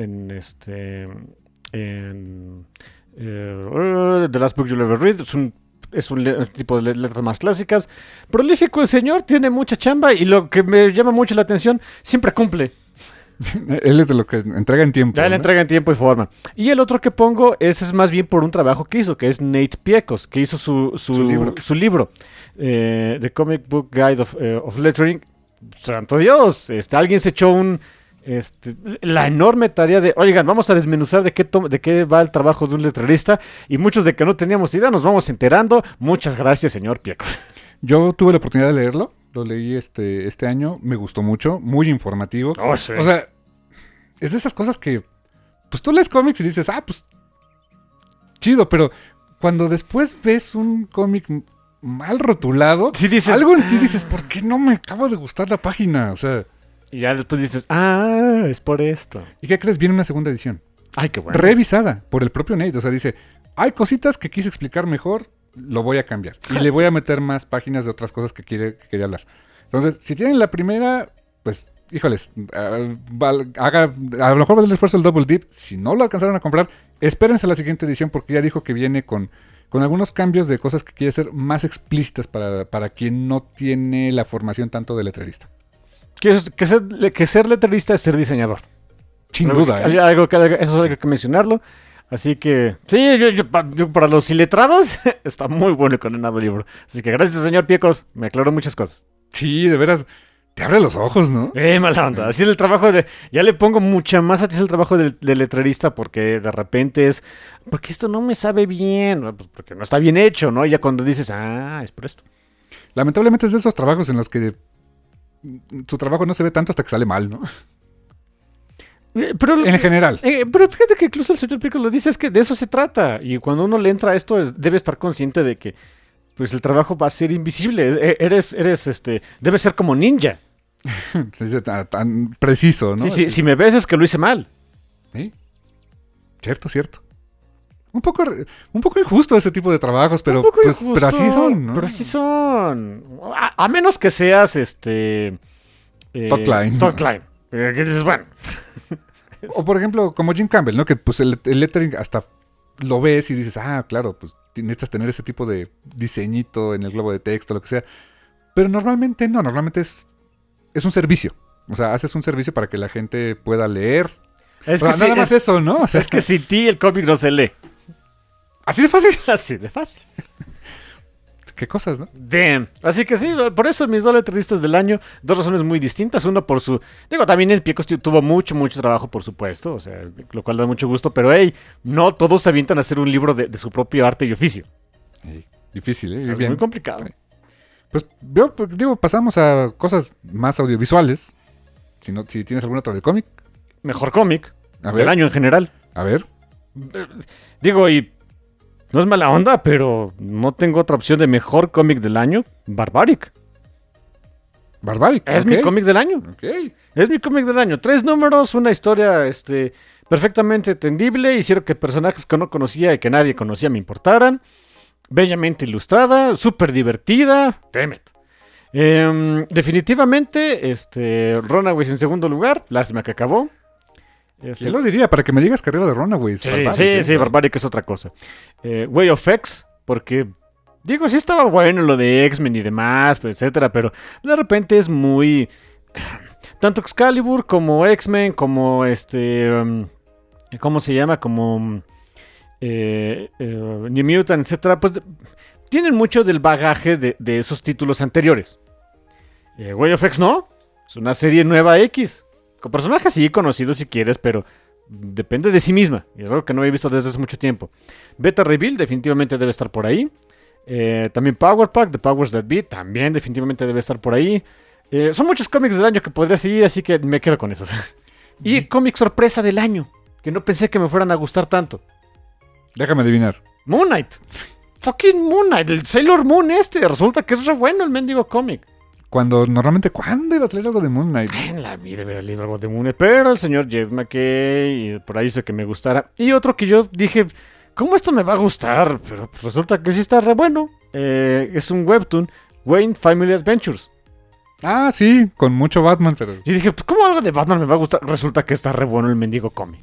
Speaker 3: Last Book You'll Ever Read. Es un tipo de letras más clásicas. Prolífico el señor, tiene mucha chamba y lo que me llama mucho la atención, siempre cumple.
Speaker 2: Él es de lo que entrega en tiempo.
Speaker 3: Ya le entrega en tiempo y forma. Y el otro que pongo es más bien por un trabajo que hizo, que es Nate Piekos, que hizo su libro. The Comic Book Guide of Lettering. Santo Dios, alguien se echó la enorme tarea de, oigan, vamos a desmenuzar de qué va el trabajo de un letrerista, y muchos de que no teníamos idea nos vamos enterando. Muchas gracias, señor Piekos.
Speaker 2: Yo tuve la oportunidad de leerlo, lo leí este año, me gustó mucho, muy informativo.
Speaker 3: Oh, sí.
Speaker 2: O sea, es de esas cosas que pues tú lees cómics y dices, pues chido, pero cuando después ves un cómic mal rotulado,
Speaker 3: sí dices,
Speaker 2: algo en ti dices, ¿por qué no me acaba de gustar la página? O sea,
Speaker 3: y ya después dices, es por esto.
Speaker 2: ¿Y qué crees? Viene una segunda edición.
Speaker 3: Ay, qué bueno.
Speaker 2: Revisada por el propio Nate. O sea, dice, hay cositas que quise explicar mejor lo voy a cambiar. Y le voy a meter más páginas de otras cosas que quería hablar. Entonces, si tienen la primera, pues, híjoles, a lo mejor va a dar el esfuerzo el Double Dip. Si no lo alcanzaron a comprar, espérense a la siguiente edición porque ya dijo que viene con algunos cambios de cosas que quiere ser más explícitas para quien no tiene la formación tanto de letrerista.
Speaker 3: Que ser letrerista es ser diseñador.
Speaker 2: Sin duda.
Speaker 3: Eso es algo que hay que mencionarlo. Así que, sí, yo para los iletrados está muy bueno el condenado libro. Así que gracias, señor Piecos. Me aclaró muchas cosas.
Speaker 2: Sí, de veras. Te abre los ojos, ¿no?
Speaker 3: Mala onda. Así es el trabajo de... Ya le pongo mucha más atención al trabajo del letrerista porque de repente es... Porque esto no me sabe bien. Pues porque no está bien hecho, ¿no? Y ya cuando dices, es por esto.
Speaker 2: Lamentablemente es de esos trabajos en los que tu trabajo no se ve tanto hasta que sale mal, ¿no?
Speaker 3: Pero,
Speaker 2: en general.
Speaker 3: Pero fíjate que incluso el señor Pico lo dice, es que de eso se trata. Y cuando uno le entra a esto, debe estar consciente de que pues el trabajo va a ser invisible. Debe ser como ninja.
Speaker 2: Tan preciso, ¿no?
Speaker 3: Sí, si me ves es que lo hice mal.
Speaker 2: ¿Sí? Cierto. Un poco injusto ese tipo de trabajos, pero así son, ¿no?
Speaker 3: Pero así son. A menos que seas
Speaker 2: Todd Klein.
Speaker 3: Que dices, bueno.
Speaker 2: O por ejemplo, como Jim Campbell, ¿no? Que pues el lettering hasta lo ves y dices, claro, pues necesitas tener ese tipo de diseñito en el globo de texto, lo que sea. Pero normalmente no, es un servicio. O sea, haces un servicio para que la gente pueda leer.
Speaker 3: Es que
Speaker 2: nada más eso, ¿no? O sea,
Speaker 3: es que sin ti el cómic no se lee.
Speaker 2: ¿Así de fácil?
Speaker 3: Así de fácil.
Speaker 2: Qué cosas, ¿no?
Speaker 3: Damn. Así que sí, por eso mis dos letreristas del año, dos razones muy distintas. Uno por su... Digo, también el Piecos tuvo mucho trabajo, por supuesto. O sea, lo cual da mucho gusto. Pero, no todos se avientan a hacer un libro de su propio arte y oficio.
Speaker 2: Difícil, ¿eh?
Speaker 3: Es muy complicado.
Speaker 2: Pues, pasamos a cosas más audiovisuales. Si tienes alguna otra de cómic.
Speaker 3: Mejor cómic del año en general.
Speaker 2: A ver.
Speaker 3: Digo, y... No es mala onda, pero no tengo otra opción de mejor cómic del año. Barbaric. Es mi cómic del año. Es mi cómic del año. 3 números, una historia perfectamente entendible. Hicieron que personajes que no conocía y que nadie conocía me importaran. Bellamente ilustrada, súper divertida. Damn it. Definitivamente, Runaways en segundo lugar. Lástima que acabó.
Speaker 2: ¿Quién lo diría? Para que me digas que arriba de Runaways.
Speaker 3: Sí, Barbaric es otra cosa. Way of X, porque... Digo, sí estaba bueno lo de X-Men y demás, etcétera, pero de repente es muy... Tanto Excalibur como X-Men, como ¿cómo se llama? Como... New Mutant, etcétera, pues... Tienen mucho del bagaje de esos títulos anteriores. Way of X no. Es una serie nueva X. Con personajes sí conocidos si quieres, pero depende de sí misma. Y es algo que no he visto desde hace mucho tiempo. Beta Reveal definitivamente debe estar por ahí. También Power Pack, The Powers That Be, también definitivamente debe estar por ahí. Son muchos cómics del año que podría seguir, así que me quedo con esos. Y cómic sorpresa del año, que no pensé que me fueran a gustar tanto.
Speaker 2: Déjame adivinar.
Speaker 3: Moon Knight. Fucking Moon Knight, el Sailor Moon resulta que es re bueno el mendigo cómic.
Speaker 2: ¿Cuándo iba a salir algo de Moon Knight?
Speaker 3: En la vida hubiera leído algo de Moon Knight, pero el señor Jeff McKay por ahí hizo que me gustara. Y otro que yo dije, ¿cómo esto me va a gustar? Pero pues resulta que sí está re bueno. Es un webtoon, Wayne Family Adventures.
Speaker 2: Sí, con mucho Batman, pero...
Speaker 3: Y dije, pues ¿cómo algo de Batman me va a gustar? Resulta que está re bueno el mendigo cómic.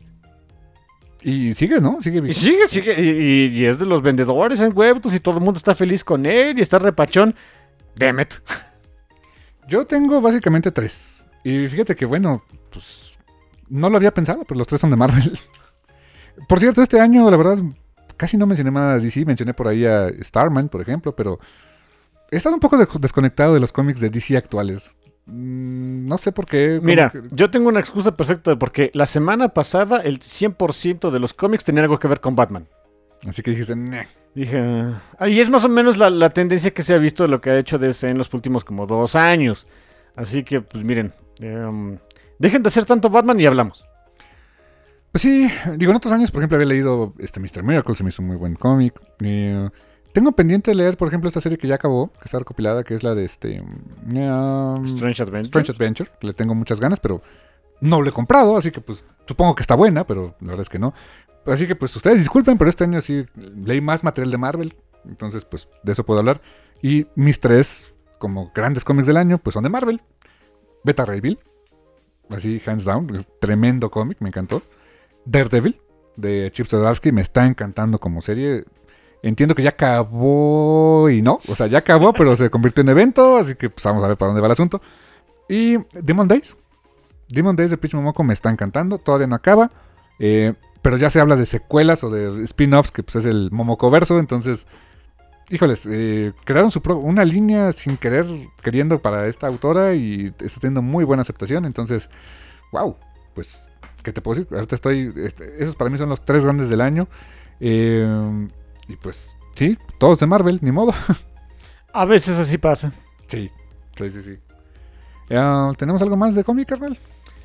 Speaker 2: Y sigue, ¿no? Sigue bien.
Speaker 3: Y sigue. Y es de los vendedores en webtoons y todo el mundo está feliz con él y está repachón. Damn it.
Speaker 2: Yo tengo básicamente 3. Y fíjate que, bueno, pues no lo había pensado, pero los 3 son de Marvel. Por cierto, este año, la verdad, casi no mencioné nada de DC. Mencioné por ahí a Starman, por ejemplo, pero he estado un poco desconectado de los cómics de DC actuales. No sé por qué.
Speaker 3: Mira, yo tengo una excusa perfecta porque la semana pasada el 100% de los cómics tenía algo que ver con Batman.
Speaker 2: Así que dijiste, nah.
Speaker 3: Dije, y es más o menos la tendencia que se ha visto de lo que ha hecho DC en los últimos como 2 años. Así que, pues miren, dejen de hacer tanto Batman y hablamos.
Speaker 2: Pues sí, digo, en otros años, por ejemplo, había leído Mr. Miracle, se me hizo un muy buen cómic. Tengo pendiente de leer, por ejemplo, esta serie que ya acabó, que está recopilada, que es la de
Speaker 3: Strange
Speaker 2: Adventure. Le tengo muchas ganas, pero no lo he comprado, así que pues supongo que está buena, pero la verdad es que no. Así que pues ustedes disculpen, pero este año sí leí más material de Marvel. Entonces, pues, de eso puedo hablar. Y mis 3, como grandes cómics del año, pues son de Marvel. Beta Ray Bill, así, hands down, tremendo cómic, me encantó. Daredevil, de Chip Zdarsky, me está encantando como serie. Entiendo que ya acabó y no, o sea, ya acabó, pero se convirtió en evento, así que pues vamos a ver para dónde va el asunto. Y Demon Days de Peach Momoko me está encantando, todavía no acaba, pero ya se habla de secuelas o de spin-offs, que pues es el Momokoverso, entonces, híjoles, crearon una línea sin queriendo para esta autora y está teniendo muy buena aceptación, entonces, wow, pues, ¿qué te puedo decir? Ahorita esos para mí son los 3 grandes del año, y pues, sí, todos de Marvel, ni modo.
Speaker 3: A veces así pasa.
Speaker 2: Sí. ¿Tenemos algo más de cómic, carnal?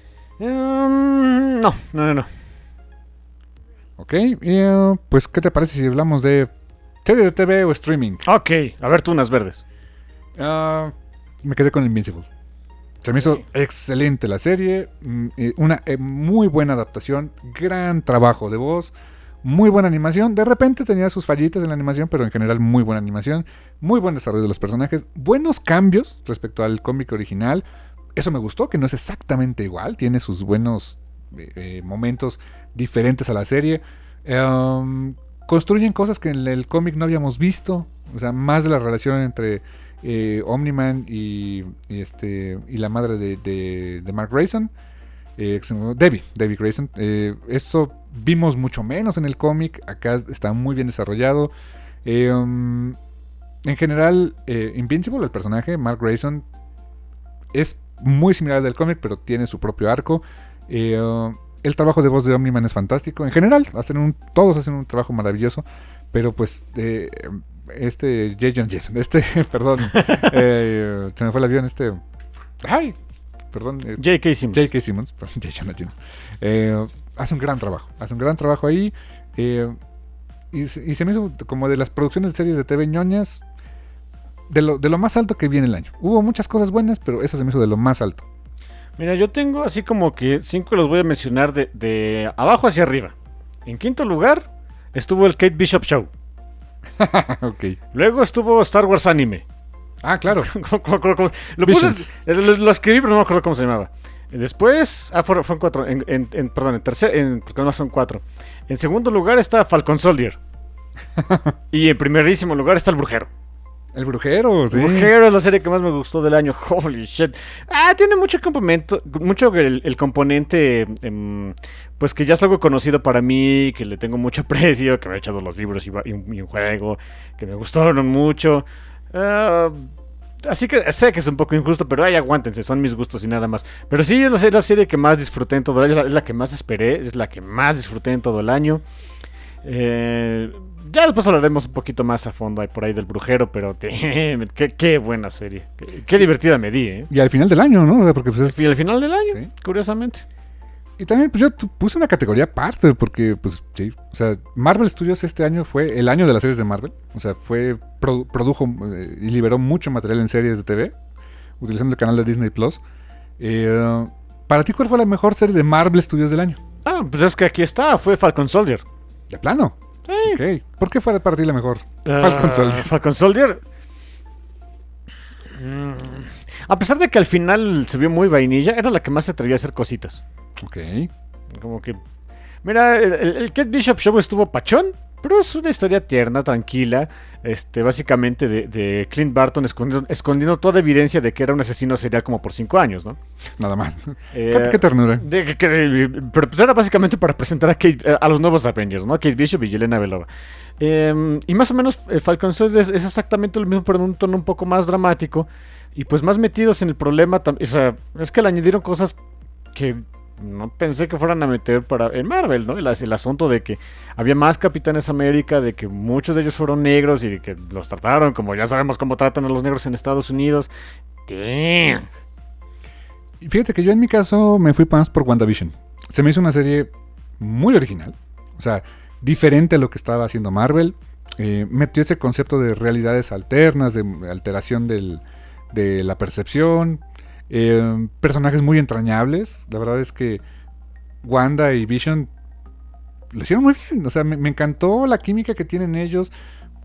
Speaker 3: No.
Speaker 2: Ok, pues, ¿qué te parece si hablamos de serie de TV o streaming?
Speaker 3: Ok, a ver tú unas verdes.
Speaker 2: Me quedé con Invincible. Se me hizo excelente la serie, una muy buena adaptación, gran trabajo de voz, muy buena animación. De repente tenía sus fallitas en la animación, pero en general muy buena animación, muy buen desarrollo de los personajes, buenos cambios respecto al cómic original. Eso me gustó, que no es exactamente igual, tiene sus buenos momentos diferentes a la serie. Construyen cosas que en el cómic no habíamos visto, o sea, más de la relación entre Omni-Man y la madre de Mark Grayson, Debbie Grayson. Eso vimos mucho menos en el cómic, acá está muy bien desarrollado. En general, Invincible, el personaje, Mark Grayson, es muy similar al del cómic, pero tiene su propio arco. El trabajo de voz de Omni-Man es fantástico. En general, todos hacen un trabajo maravilloso, pero pues perdón, se me fue el avión,
Speaker 3: J.K.
Speaker 2: Simmons, hace un gran trabajo ahí, y se me hizo como de las producciones de series de TV ñoñas, de lo más alto que viene el año. Hubo muchas cosas buenas, pero eso se me hizo de lo más alto.
Speaker 3: Mira, yo tengo así como que 5 los voy a mencionar de abajo hacia arriba. En quinto lugar estuvo el Kate Bishop Show.
Speaker 2: Okay.
Speaker 3: Luego estuvo Star Wars Anime.
Speaker 2: Ah, claro.
Speaker 3: Lo escribí, pero no me acuerdo cómo se llamaba. Después, fueron 4. Porque no son 4. En segundo lugar está Falcon Soldier. Y en primerísimo lugar está El Brujero.
Speaker 2: El Brujero, sí.
Speaker 3: El Brujero es la serie que más me gustó del año. Holy shit. Tiene mucho el componente, pues que ya es algo conocido para mí, que le tengo mucho aprecio, que me he echado los libros y un juego, que me gustaron mucho. Así que sé que es un poco injusto, pero aguántense, son mis gustos y nada más. Pero sí, es la serie que más disfruté en todo el año, es la que más esperé, es la que más disfruté en todo el año. Ya después hablaremos un poquito más a fondo por ahí del Brujero, pero qué buena serie. Qué divertida me di,
Speaker 2: Y al final del año, ¿no? O sea, porque pues
Speaker 3: y al final del año,
Speaker 2: ¿sí?
Speaker 3: Curiosamente.
Speaker 2: Y también pues yo puse una categoría aparte, porque pues sí, o sea, Marvel Studios este año fue el año de las series de Marvel. O sea, produjo y liberó mucho material en series de TV, utilizando el canal de Disney Plus. Para ti, ¿cuál fue la mejor serie de Marvel Studios del año?
Speaker 3: Pues es que aquí está, fue Falcon Soldier.
Speaker 2: ¿De plano?
Speaker 3: Sí.
Speaker 2: Okay. ¿Por qué fue para ti la mejor? Falcon Soldier.
Speaker 3: Falcon Soldier. A pesar de que al final se vio muy vainilla, era la que más se atrevía a hacer cositas.
Speaker 2: Ok.
Speaker 3: Como que... Mira, el Kate Bishop Show estuvo pachón, pero es una historia tierna, tranquila. Básicamente de Clint Barton escondiendo toda evidencia de que era un asesino serial como por 5 años, ¿no?
Speaker 2: Nada más. Qué ternura.
Speaker 3: Pero pues era básicamente para presentar a los nuevos Avengers, ¿no? Kate Bishop y Yelena Belova. Y más o menos Falcon Soldier es exactamente lo mismo, pero en un tono un poco más dramático. Y pues más metidos en el problema. O sea, es que le añadieron cosas que no pensé que fueran a meter en Marvel, ¿no? El asunto de que había más Capitanes América, de que muchos de ellos fueron negros y de que los trataron como ya sabemos cómo tratan a los negros en Estados Unidos. Damn.
Speaker 2: Y fíjate que yo en mi caso me fui más por WandaVision. Se me hizo una serie muy original, o sea, diferente a lo que estaba haciendo Marvel. Metió ese concepto de realidades alternas, de alteración de la percepción. Personajes muy entrañables. La verdad es que Wanda y Vision lo hicieron muy bien. O sea, me encantó la química que tienen ellos.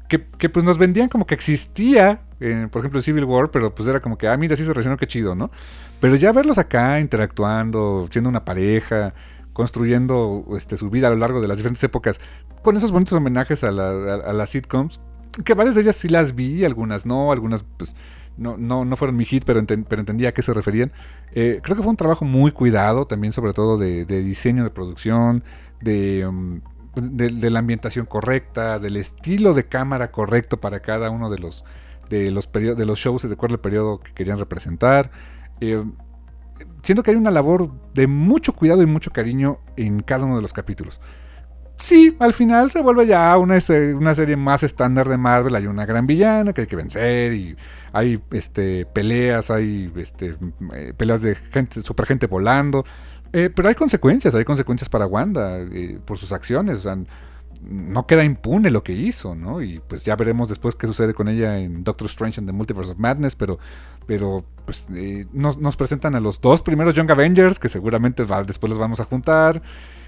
Speaker 2: que pues nos vendían como que existía, por ejemplo, Civil War, pero pues era como que, mira, sí se relacionó, qué chido, ¿no? Pero ya verlos acá interactuando, siendo una pareja, construyendo su vida a lo largo de las diferentes épocas, con esos bonitos homenajes a las sitcoms, que varias de ellas sí las vi, algunas no, algunas pues no fueron mi hit, pero entendía a qué se referían. Creo que fue un trabajo muy cuidado, también sobre todo de diseño de producción, de la ambientación correcta, del estilo de cámara correcto para cada uno de los shows, de acuerdo al periodo que querían representar. Siento que hay una labor de mucho cuidado y mucho cariño en cada uno de los capítulos. Sí, al final se vuelve ya una serie más estándar de Marvel. Hay una gran villana que hay que vencer y hay peleas, hay peleas de super gente volando. Pero hay consecuencias para Wanda por sus acciones. O sea, no queda impune lo que hizo, ¿no? Y pues ya veremos después qué sucede con ella en Doctor Strange and the Multiverse of Madness, pero pues nos presentan a los 2 primeros Young Avengers, que seguramente después los vamos a juntar.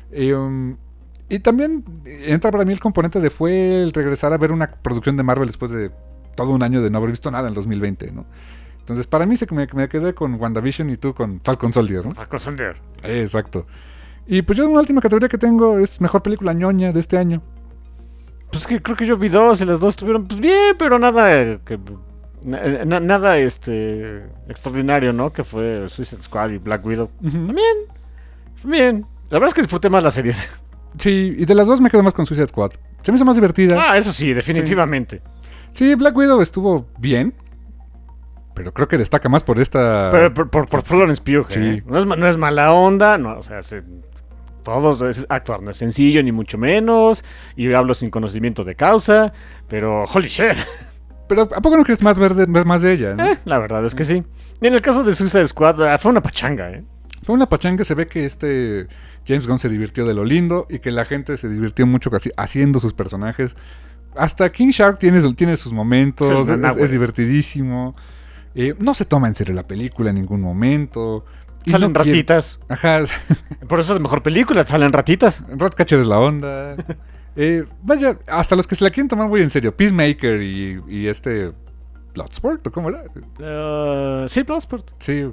Speaker 2: Y también entra para mí el componente de fue el regresar a ver una producción de Marvel después de todo un año de no haber visto nada en el 2020, ¿no? Entonces para mí me quedé con WandaVision y tú con Falcon Soldier, ¿no?
Speaker 3: Falcon Soldier.
Speaker 2: Exacto. Y pues yo una última categoría que tengo es mejor película ñoña de este año.
Speaker 3: Pues que creo que yo vi 2 y las 2 estuvieron pues bien, pero nada nada extraordinario, ¿no? Que fue Suicide Squad y Black Widow.
Speaker 2: Uh-huh.
Speaker 3: Bien. La verdad es que disfruté más las series.
Speaker 2: Sí, y de las 2 me quedo más con Suicide Squad. Se me hizo más divertida.
Speaker 3: Eso sí, definitivamente.
Speaker 2: Sí, Black Widow estuvo bien, pero creo que destaca más por esta...
Speaker 3: Pero por Florence Pugh,
Speaker 2: sí.
Speaker 3: No es mala onda, no, o sea, actuar no es sencillo, ni mucho menos, y hablo sin conocimiento de causa, pero holy shit.
Speaker 2: Pero ¿a poco no quieres ver más de ella, no?
Speaker 3: La verdad es que sí. Y en el caso de Suicide Squad, fue una pachanga,
Speaker 2: Fue una pachanga, se ve que James Gunn se divirtió de lo lindo y que la gente se divirtió mucho haciendo sus personajes. Hasta King Shark tiene sus momentos, sí, es divertidísimo. No se toma en serio la película en ningún momento.
Speaker 3: Salen ratitas.
Speaker 2: Ajá.
Speaker 3: Por eso es mejor película, salen ratitas.
Speaker 2: Ratcatcher es la onda. Vaya, hasta los que se la quieren tomar muy en serio. Peacemaker y Bloodsport, ¿o cómo era?
Speaker 3: Sí, Bloodsport.
Speaker 2: Sí.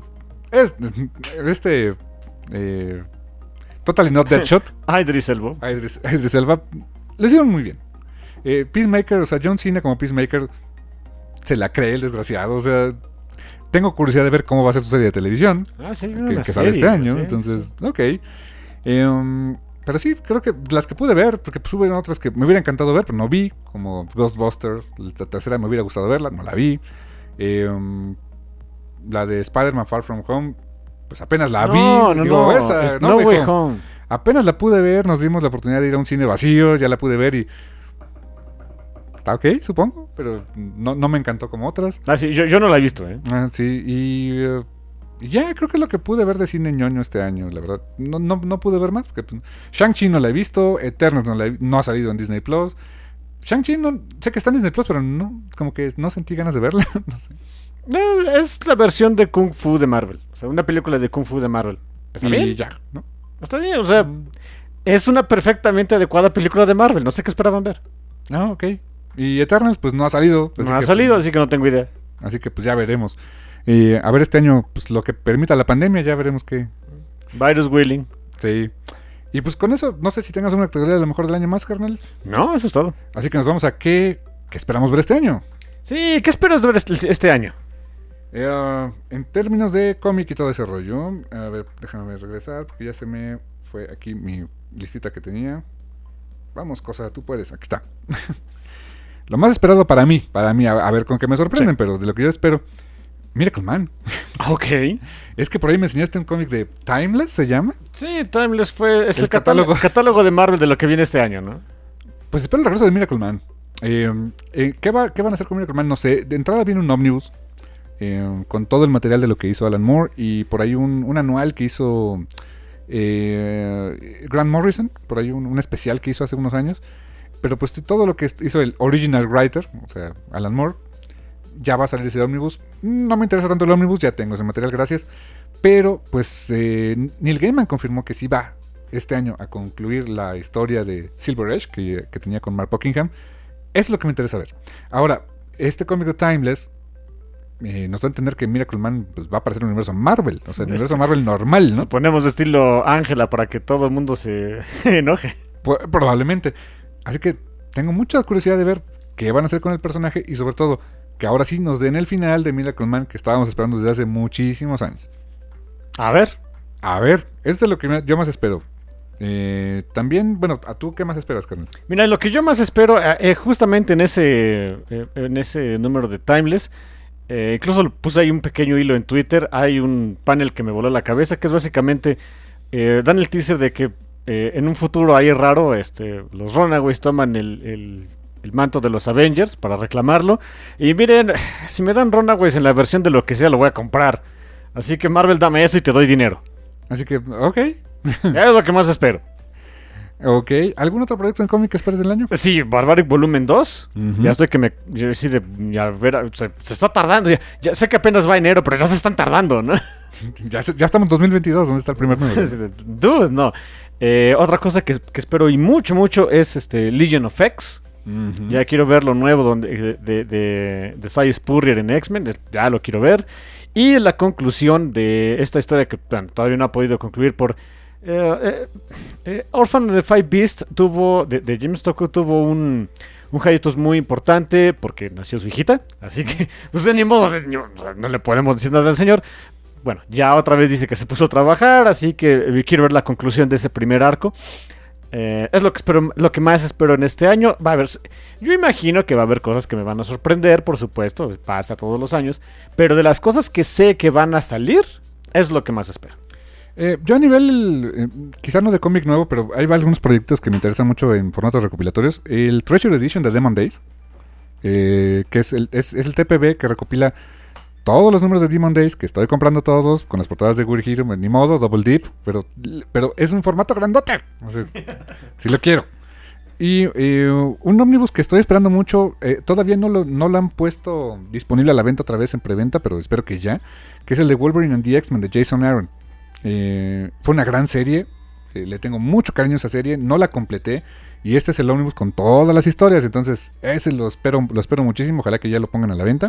Speaker 2: Totally Not Deadshot.
Speaker 3: Idris
Speaker 2: Elba. Lo hicieron muy bien. Peacemaker, o sea, John Cena como Peacemaker se la cree el desgraciado. O sea, tengo curiosidad de ver cómo va a ser su serie de televisión.
Speaker 3: Sí,
Speaker 2: que sale este año. Sí, entonces, sí. Ok. Pero sí, creo que las que pude ver, porque pues hubo otras que me hubiera encantado ver, pero no vi, como Ghostbusters. La tercera me hubiera gustado verla, no la vi. La de Spider-Man Far From Home, pues apenas la vi.
Speaker 3: No.
Speaker 2: Esa,
Speaker 3: No Way Home.
Speaker 2: Apenas la pude ver, nos dimos la oportunidad de ir a un cine vacío, ya la pude ver y... Está ok, supongo, pero no me encantó como otras.
Speaker 3: Sí, yo no la he visto,
Speaker 2: sí, y ya creo que es lo que pude ver de cine ñoño este año, la verdad. No pude ver más, porque pues, Shang-Chi no la he visto, Eternals no ha salido en Disney Plus. Shang-Chi sé que está en Disney Plus, pero no, como que no sentí ganas de verla, no sé.
Speaker 3: Es la versión de Kung Fu de Marvel, o sea, una película de Kung Fu de Marvel.
Speaker 2: ¿Está bien? Ya, ¿no?
Speaker 3: Está bien, o sea, es una perfectamente adecuada película de Marvel, no sé qué esperaban ver.
Speaker 2: Ok. Y Eternals pues no ha salido.
Speaker 3: Así que no tengo idea.
Speaker 2: Así que pues ya veremos. A ver este año, pues lo que permita la pandemia, ya veremos qué.
Speaker 3: Virus willing.
Speaker 2: Sí. Y pues con eso, no sé si tengas una categoría de lo mejor del año más, carnal.
Speaker 3: No, eso es todo.
Speaker 2: Así que nos vamos a qué esperamos ver este año.
Speaker 3: Sí, ¿qué esperas ver este año?
Speaker 2: En términos de cómic y todo ese rollo. A ver, déjame regresar, porque ya se me fue aquí mi listita que tenía. Vamos, cosa, tú puedes, aquí está. Lo más esperado para mí, a ver con qué me sorprenden, sí. Pero de lo que yo espero, Miracle Man.
Speaker 3: Ok.
Speaker 2: Es que por ahí me enseñaste un cómic de Timeless, ¿se llama?
Speaker 3: Sí, Timeless es el catálogo de Marvel de lo que viene este año, ¿no?
Speaker 2: Pues espero el regreso de Miracle Man. ¿Qué van a hacer con Miracle Man? No sé. De entrada viene un ómnibus con todo el material de lo que hizo Alan Moore y por ahí un anual que hizo Grant Morrison, por ahí un especial que hizo hace unos años. Pero pues todo lo que hizo el original writer, o sea, Alan Moore, ya va a salir ese ómnibus. No me interesa tanto el ómnibus, ya tengo ese material, gracias. Pero pues Neil Gaiman confirmó que sí va este año a concluir la historia de Silver Age que tenía con Mark Buckingham es lo que me interesa ver. Ahora, este cómic de Timeless nos da a entender que Miracle Man pues, va a aparecer en el universo Marvel. O sea, el universo Marvel normal, ¿no?
Speaker 3: Si ponemos de estilo Ángela para que todo el mundo se enoje.
Speaker 2: Probablemente. Así que tengo mucha curiosidad de ver qué van a hacer con el personaje y sobre todo que ahora sí nos den el final de Miracle Man que estábamos esperando desde hace muchísimos años.
Speaker 3: A ver,
Speaker 2: eso es lo que yo más espero. También, bueno, ¿a tú qué más esperas, carnal?
Speaker 3: mira, lo que yo más espero, justamente en ese número de Timeless, incluso puse ahí un pequeño hilo en Twitter, hay un panel que me voló la cabeza, que es básicamente, dan el teaser de que en un futuro ahí raro, los Runaways toman el manto de los Avengers para reclamarlo, y miren, si me dan Runaways en la versión de lo que sea, lo voy a comprar, así que Marvel, dame eso y te doy dinero.
Speaker 2: Así que, ok.
Speaker 3: Es lo que más espero.
Speaker 2: Ok, ¿algún otro proyecto en cómic que esperes del año?
Speaker 3: Sí, Barbaric Volumen 2.
Speaker 2: Uh-huh.
Speaker 3: Ya estoy que yo sí ya ver, se está tardando. Ya sé que apenas va enero, pero ya se están tardando, ¿no?
Speaker 2: ya estamos en 2022, ¿dónde está el primer número?
Speaker 3: Dude, no. Otra cosa que espero y mucho es Legion of X. Uh-huh. Ya quiero ver lo nuevo de Cy Spurrier en X-Men. Ya lo quiero ver. Y la conclusión de esta historia que todavía no ha podido concluir por... Orphan of the Five Beasts de Jim Stokoe tuvo un hiatus muy importante porque nació su hijita, así que pues de ni modo no le podemos decir nada al señor. Bueno, ya otra vez dice que se puso a trabajar, así que quiero ver la conclusión de ese primer arco. Es lo que espero, lo que más espero en este año. Va a haber, yo imagino que va a haber cosas que me van a sorprender, por supuesto, pasa todos los años, pero de las cosas que sé que van a salir, es lo que más espero.
Speaker 2: Yo a nivel, quizá no de cómic nuevo, pero hay algunos proyectos que me interesan mucho en formatos recopilatorios. El Treasure Edition de Demon Days, que es el TPB que recopila todos los números de Demon Days, que estoy comprando todos, con las portadas de Weird Hero, ni modo, Double Dip, pero es un formato grandote. O sea, sí lo quiero. Y un ómnibus que estoy esperando mucho, todavía no lo han puesto disponible a la venta otra vez en preventa, pero espero que ya, que es el de Wolverine and the X-Men de Jason Aaron. Fue una gran serie, le tengo mucho cariño a esa serie, no la completé y este es el ómnibus con todas las historias, entonces ese lo espero muchísimo, ojalá que ya lo pongan a la venta.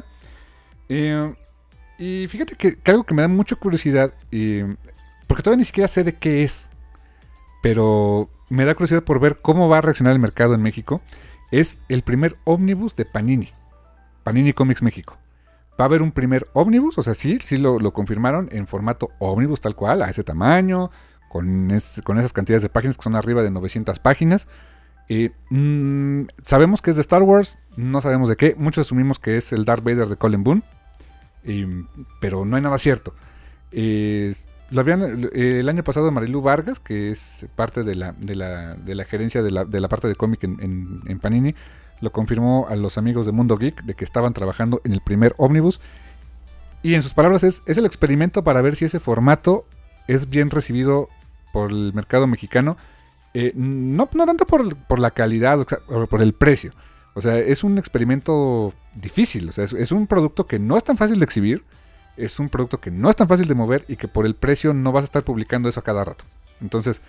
Speaker 2: Y fíjate que algo que me da mucha curiosidad, porque todavía ni siquiera sé de qué es, pero me da curiosidad por ver cómo va a reaccionar el mercado en México, es el primer ómnibus de Panini Comics México. Va a haber un primer ómnibus, o sea, sí lo confirmaron en formato ómnibus tal cual, a ese tamaño, con esas cantidades de páginas que son arriba de 900 páginas. Sabemos que es de Star Wars, no sabemos de qué, muchos asumimos que es el Darth Vader de Colin Boone, pero no hay nada cierto. Lo habían el año pasado Marilu Vargas, que es parte de la gerencia de la parte de cómic en Panini, lo confirmó a los amigos de Mundo Geek de que estaban trabajando en el primer ómnibus. Y en sus palabras es el experimento para ver si ese formato es bien recibido por el mercado mexicano. No tanto por la calidad o por el precio. O sea, es un experimento difícil. O sea, es un producto que no es tan fácil de exhibir. Es un producto que no es tan fácil de mover y que por el precio no vas a estar publicando eso a cada rato. Entonces,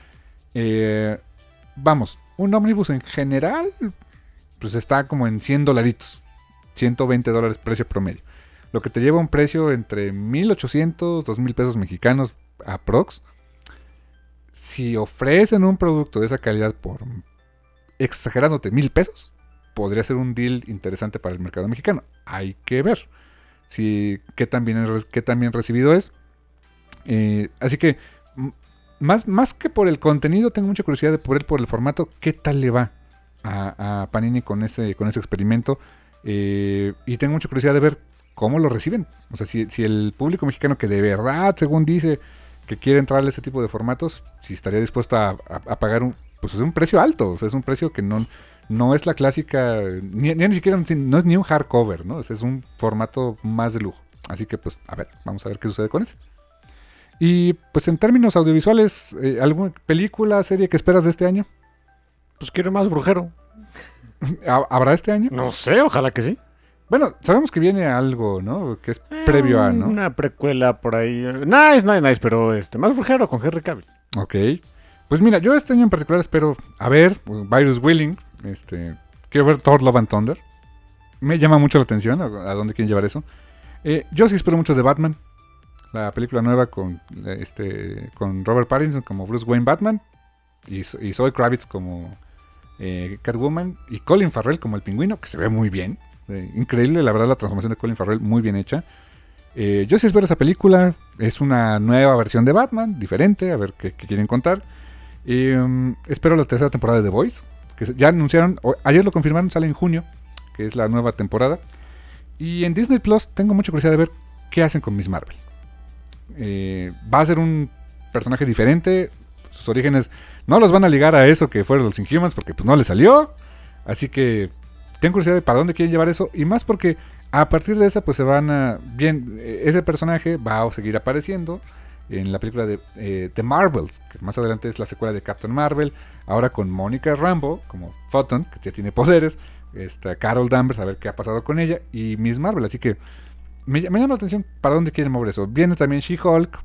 Speaker 2: vamos, un ómnibus en general pues está como en $100, $120 precio promedio. Lo que te lleva a un precio entre 1,800, 2,000 pesos mexicanos aprox. Si ofrecen un producto de esa calidad por, exagerándote, 1,000 pesos, podría ser un deal interesante para el mercado mexicano. Hay que ver qué tan bien recibido es. Así que, más que por el contenido, tengo mucha curiosidad de por el formato, qué tal le va a Panini con ese experimento. Y tengo mucha curiosidad de ver cómo lo reciben. O sea, si el público mexicano que de verdad, según dice, que quiere entrar a ese tipo de formatos, si estaría dispuesto a pagar un precio alto. O sea, es un precio que no es la clásica, ni siquiera, no es ni un hardcover, ¿no? Es un formato más de lujo. Así que, pues, vamos a ver qué sucede con ese. Y, pues, en términos audiovisuales, ¿alguna película, serie que esperas de este año?
Speaker 3: Pues quiero más Brujero.
Speaker 2: ¿Habrá este año?
Speaker 3: No sé, ojalá que sí.
Speaker 2: Bueno, sabemos que viene algo, ¿no? Que es previo a, ¿no?
Speaker 3: Una precuela por ahí. Nice, pero más Brujero con Henry Cavill.
Speaker 2: Ok. Pues mira, yo este año en particular espero, a ver, Virus Willing, quiero ver Thor Love and Thunder. Me llama mucho la atención a dónde quieren llevar eso. Yo sí espero mucho de Batman. La película nueva con Robert Pattinson como Bruce Wayne Batman. Y Zoe Kravitz como Catwoman. Y Colin Farrell como el Pingüino, que se ve muy bien. Increíble, la verdad, la transformación de Colin Farrell, muy bien hecha. Yo sí espero esa película. Es una nueva versión de Batman, diferente, a ver qué quieren contar. Espero la tercera temporada de The Boys, que ya anunciaron, ayer lo confirmaron, sale en junio, que es la nueva temporada. Y en Disney Plus tengo mucha curiosidad de ver qué hacen con Miss Marvel. Va a ser un personaje diferente. Sus orígenes no los van a ligar a eso que fueron los Inhumans, porque pues no le salió. Así que tengo curiosidad de para dónde quieren llevar eso. Y más porque a partir de esa pues se van a... Bien, ese personaje va a seguir apareciendo en la película de The Marvels, que más adelante es la secuela de Captain Marvel. Ahora con Mónica Rambeau como Photon, que ya tiene poderes. Carol Danvers, a ver qué ha pasado con ella. Y Miss Marvel, así que me llama la atención para dónde quieren mover eso. Viene también She-Hulk.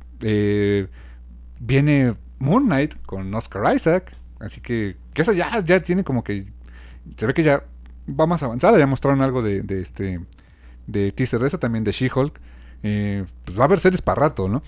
Speaker 2: Viene Moon Knight con Oscar Isaac. Así que eso ya tiene como que... Se ve que ya va más avanzada. Ya mostraron algo de teaser de eso, también de She-Hulk. Pues va a haber series para rato, ¿no?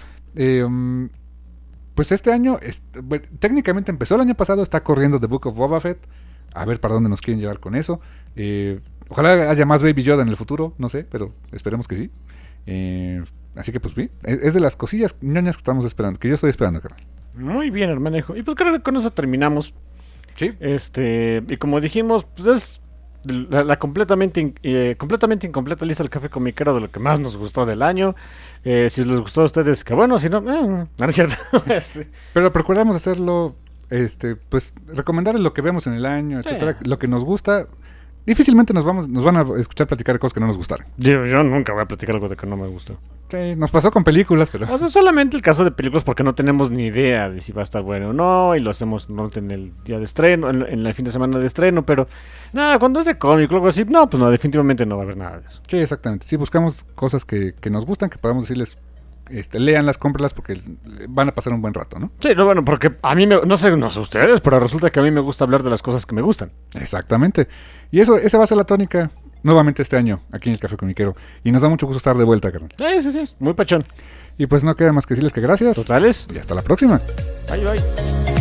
Speaker 2: Pues este año, técnicamente empezó el año pasado, está corriendo The Book of Boba Fett. A ver para dónde nos quieren llevar con eso. Ojalá haya más Baby Yoda en el futuro, no sé, pero esperemos que sí. Así que pues es de las cosillas ñoñas que estamos esperando, que yo estoy esperando, carnal.
Speaker 3: Muy bien, hermanejo. Y pues creo que con eso terminamos.
Speaker 2: Sí.
Speaker 3: Y como dijimos, pues es la completamente incompleta lista del Café Comiquero de lo que más nos gustó del año. Si les gustó a ustedes, que bueno, si no, no es cierto.
Speaker 2: Pero procuramos hacerlo, pues recomendarles lo que vemos en el año, etcétera, lo que nos gusta. Difícilmente nos van a escuchar platicar de cosas que no nos gustaron.
Speaker 3: Yo nunca voy a platicar algo de que no me gustó.
Speaker 2: Sí, nos pasó con películas, pero...
Speaker 3: O sea, solamente el caso de películas porque no tenemos ni idea de si va a estar bueno o no, y lo hacemos no en el día de estreno, en el fin de semana de estreno, pero nada, cuando es de cómic o algo así, no, pues no, definitivamente no va a haber nada de eso.
Speaker 2: Sí, exactamente. Sí, buscamos cosas que nos gustan, que podamos decirles, léanlas, cómpralas porque van a pasar un buen rato, ¿no?
Speaker 3: Sí, no, bueno, porque a mí no sé ustedes, pero resulta que a mí me gusta hablar de las cosas que me gustan.
Speaker 2: Exactamente. Y esa va a ser la tónica nuevamente este año aquí en el Café Comiquero. Y nos da mucho gusto estar de vuelta, carnal.
Speaker 3: Sí, muy pachón.
Speaker 2: Y pues no queda más que decirles que gracias.
Speaker 3: Totales.
Speaker 2: Y hasta la próxima.
Speaker 3: Bye.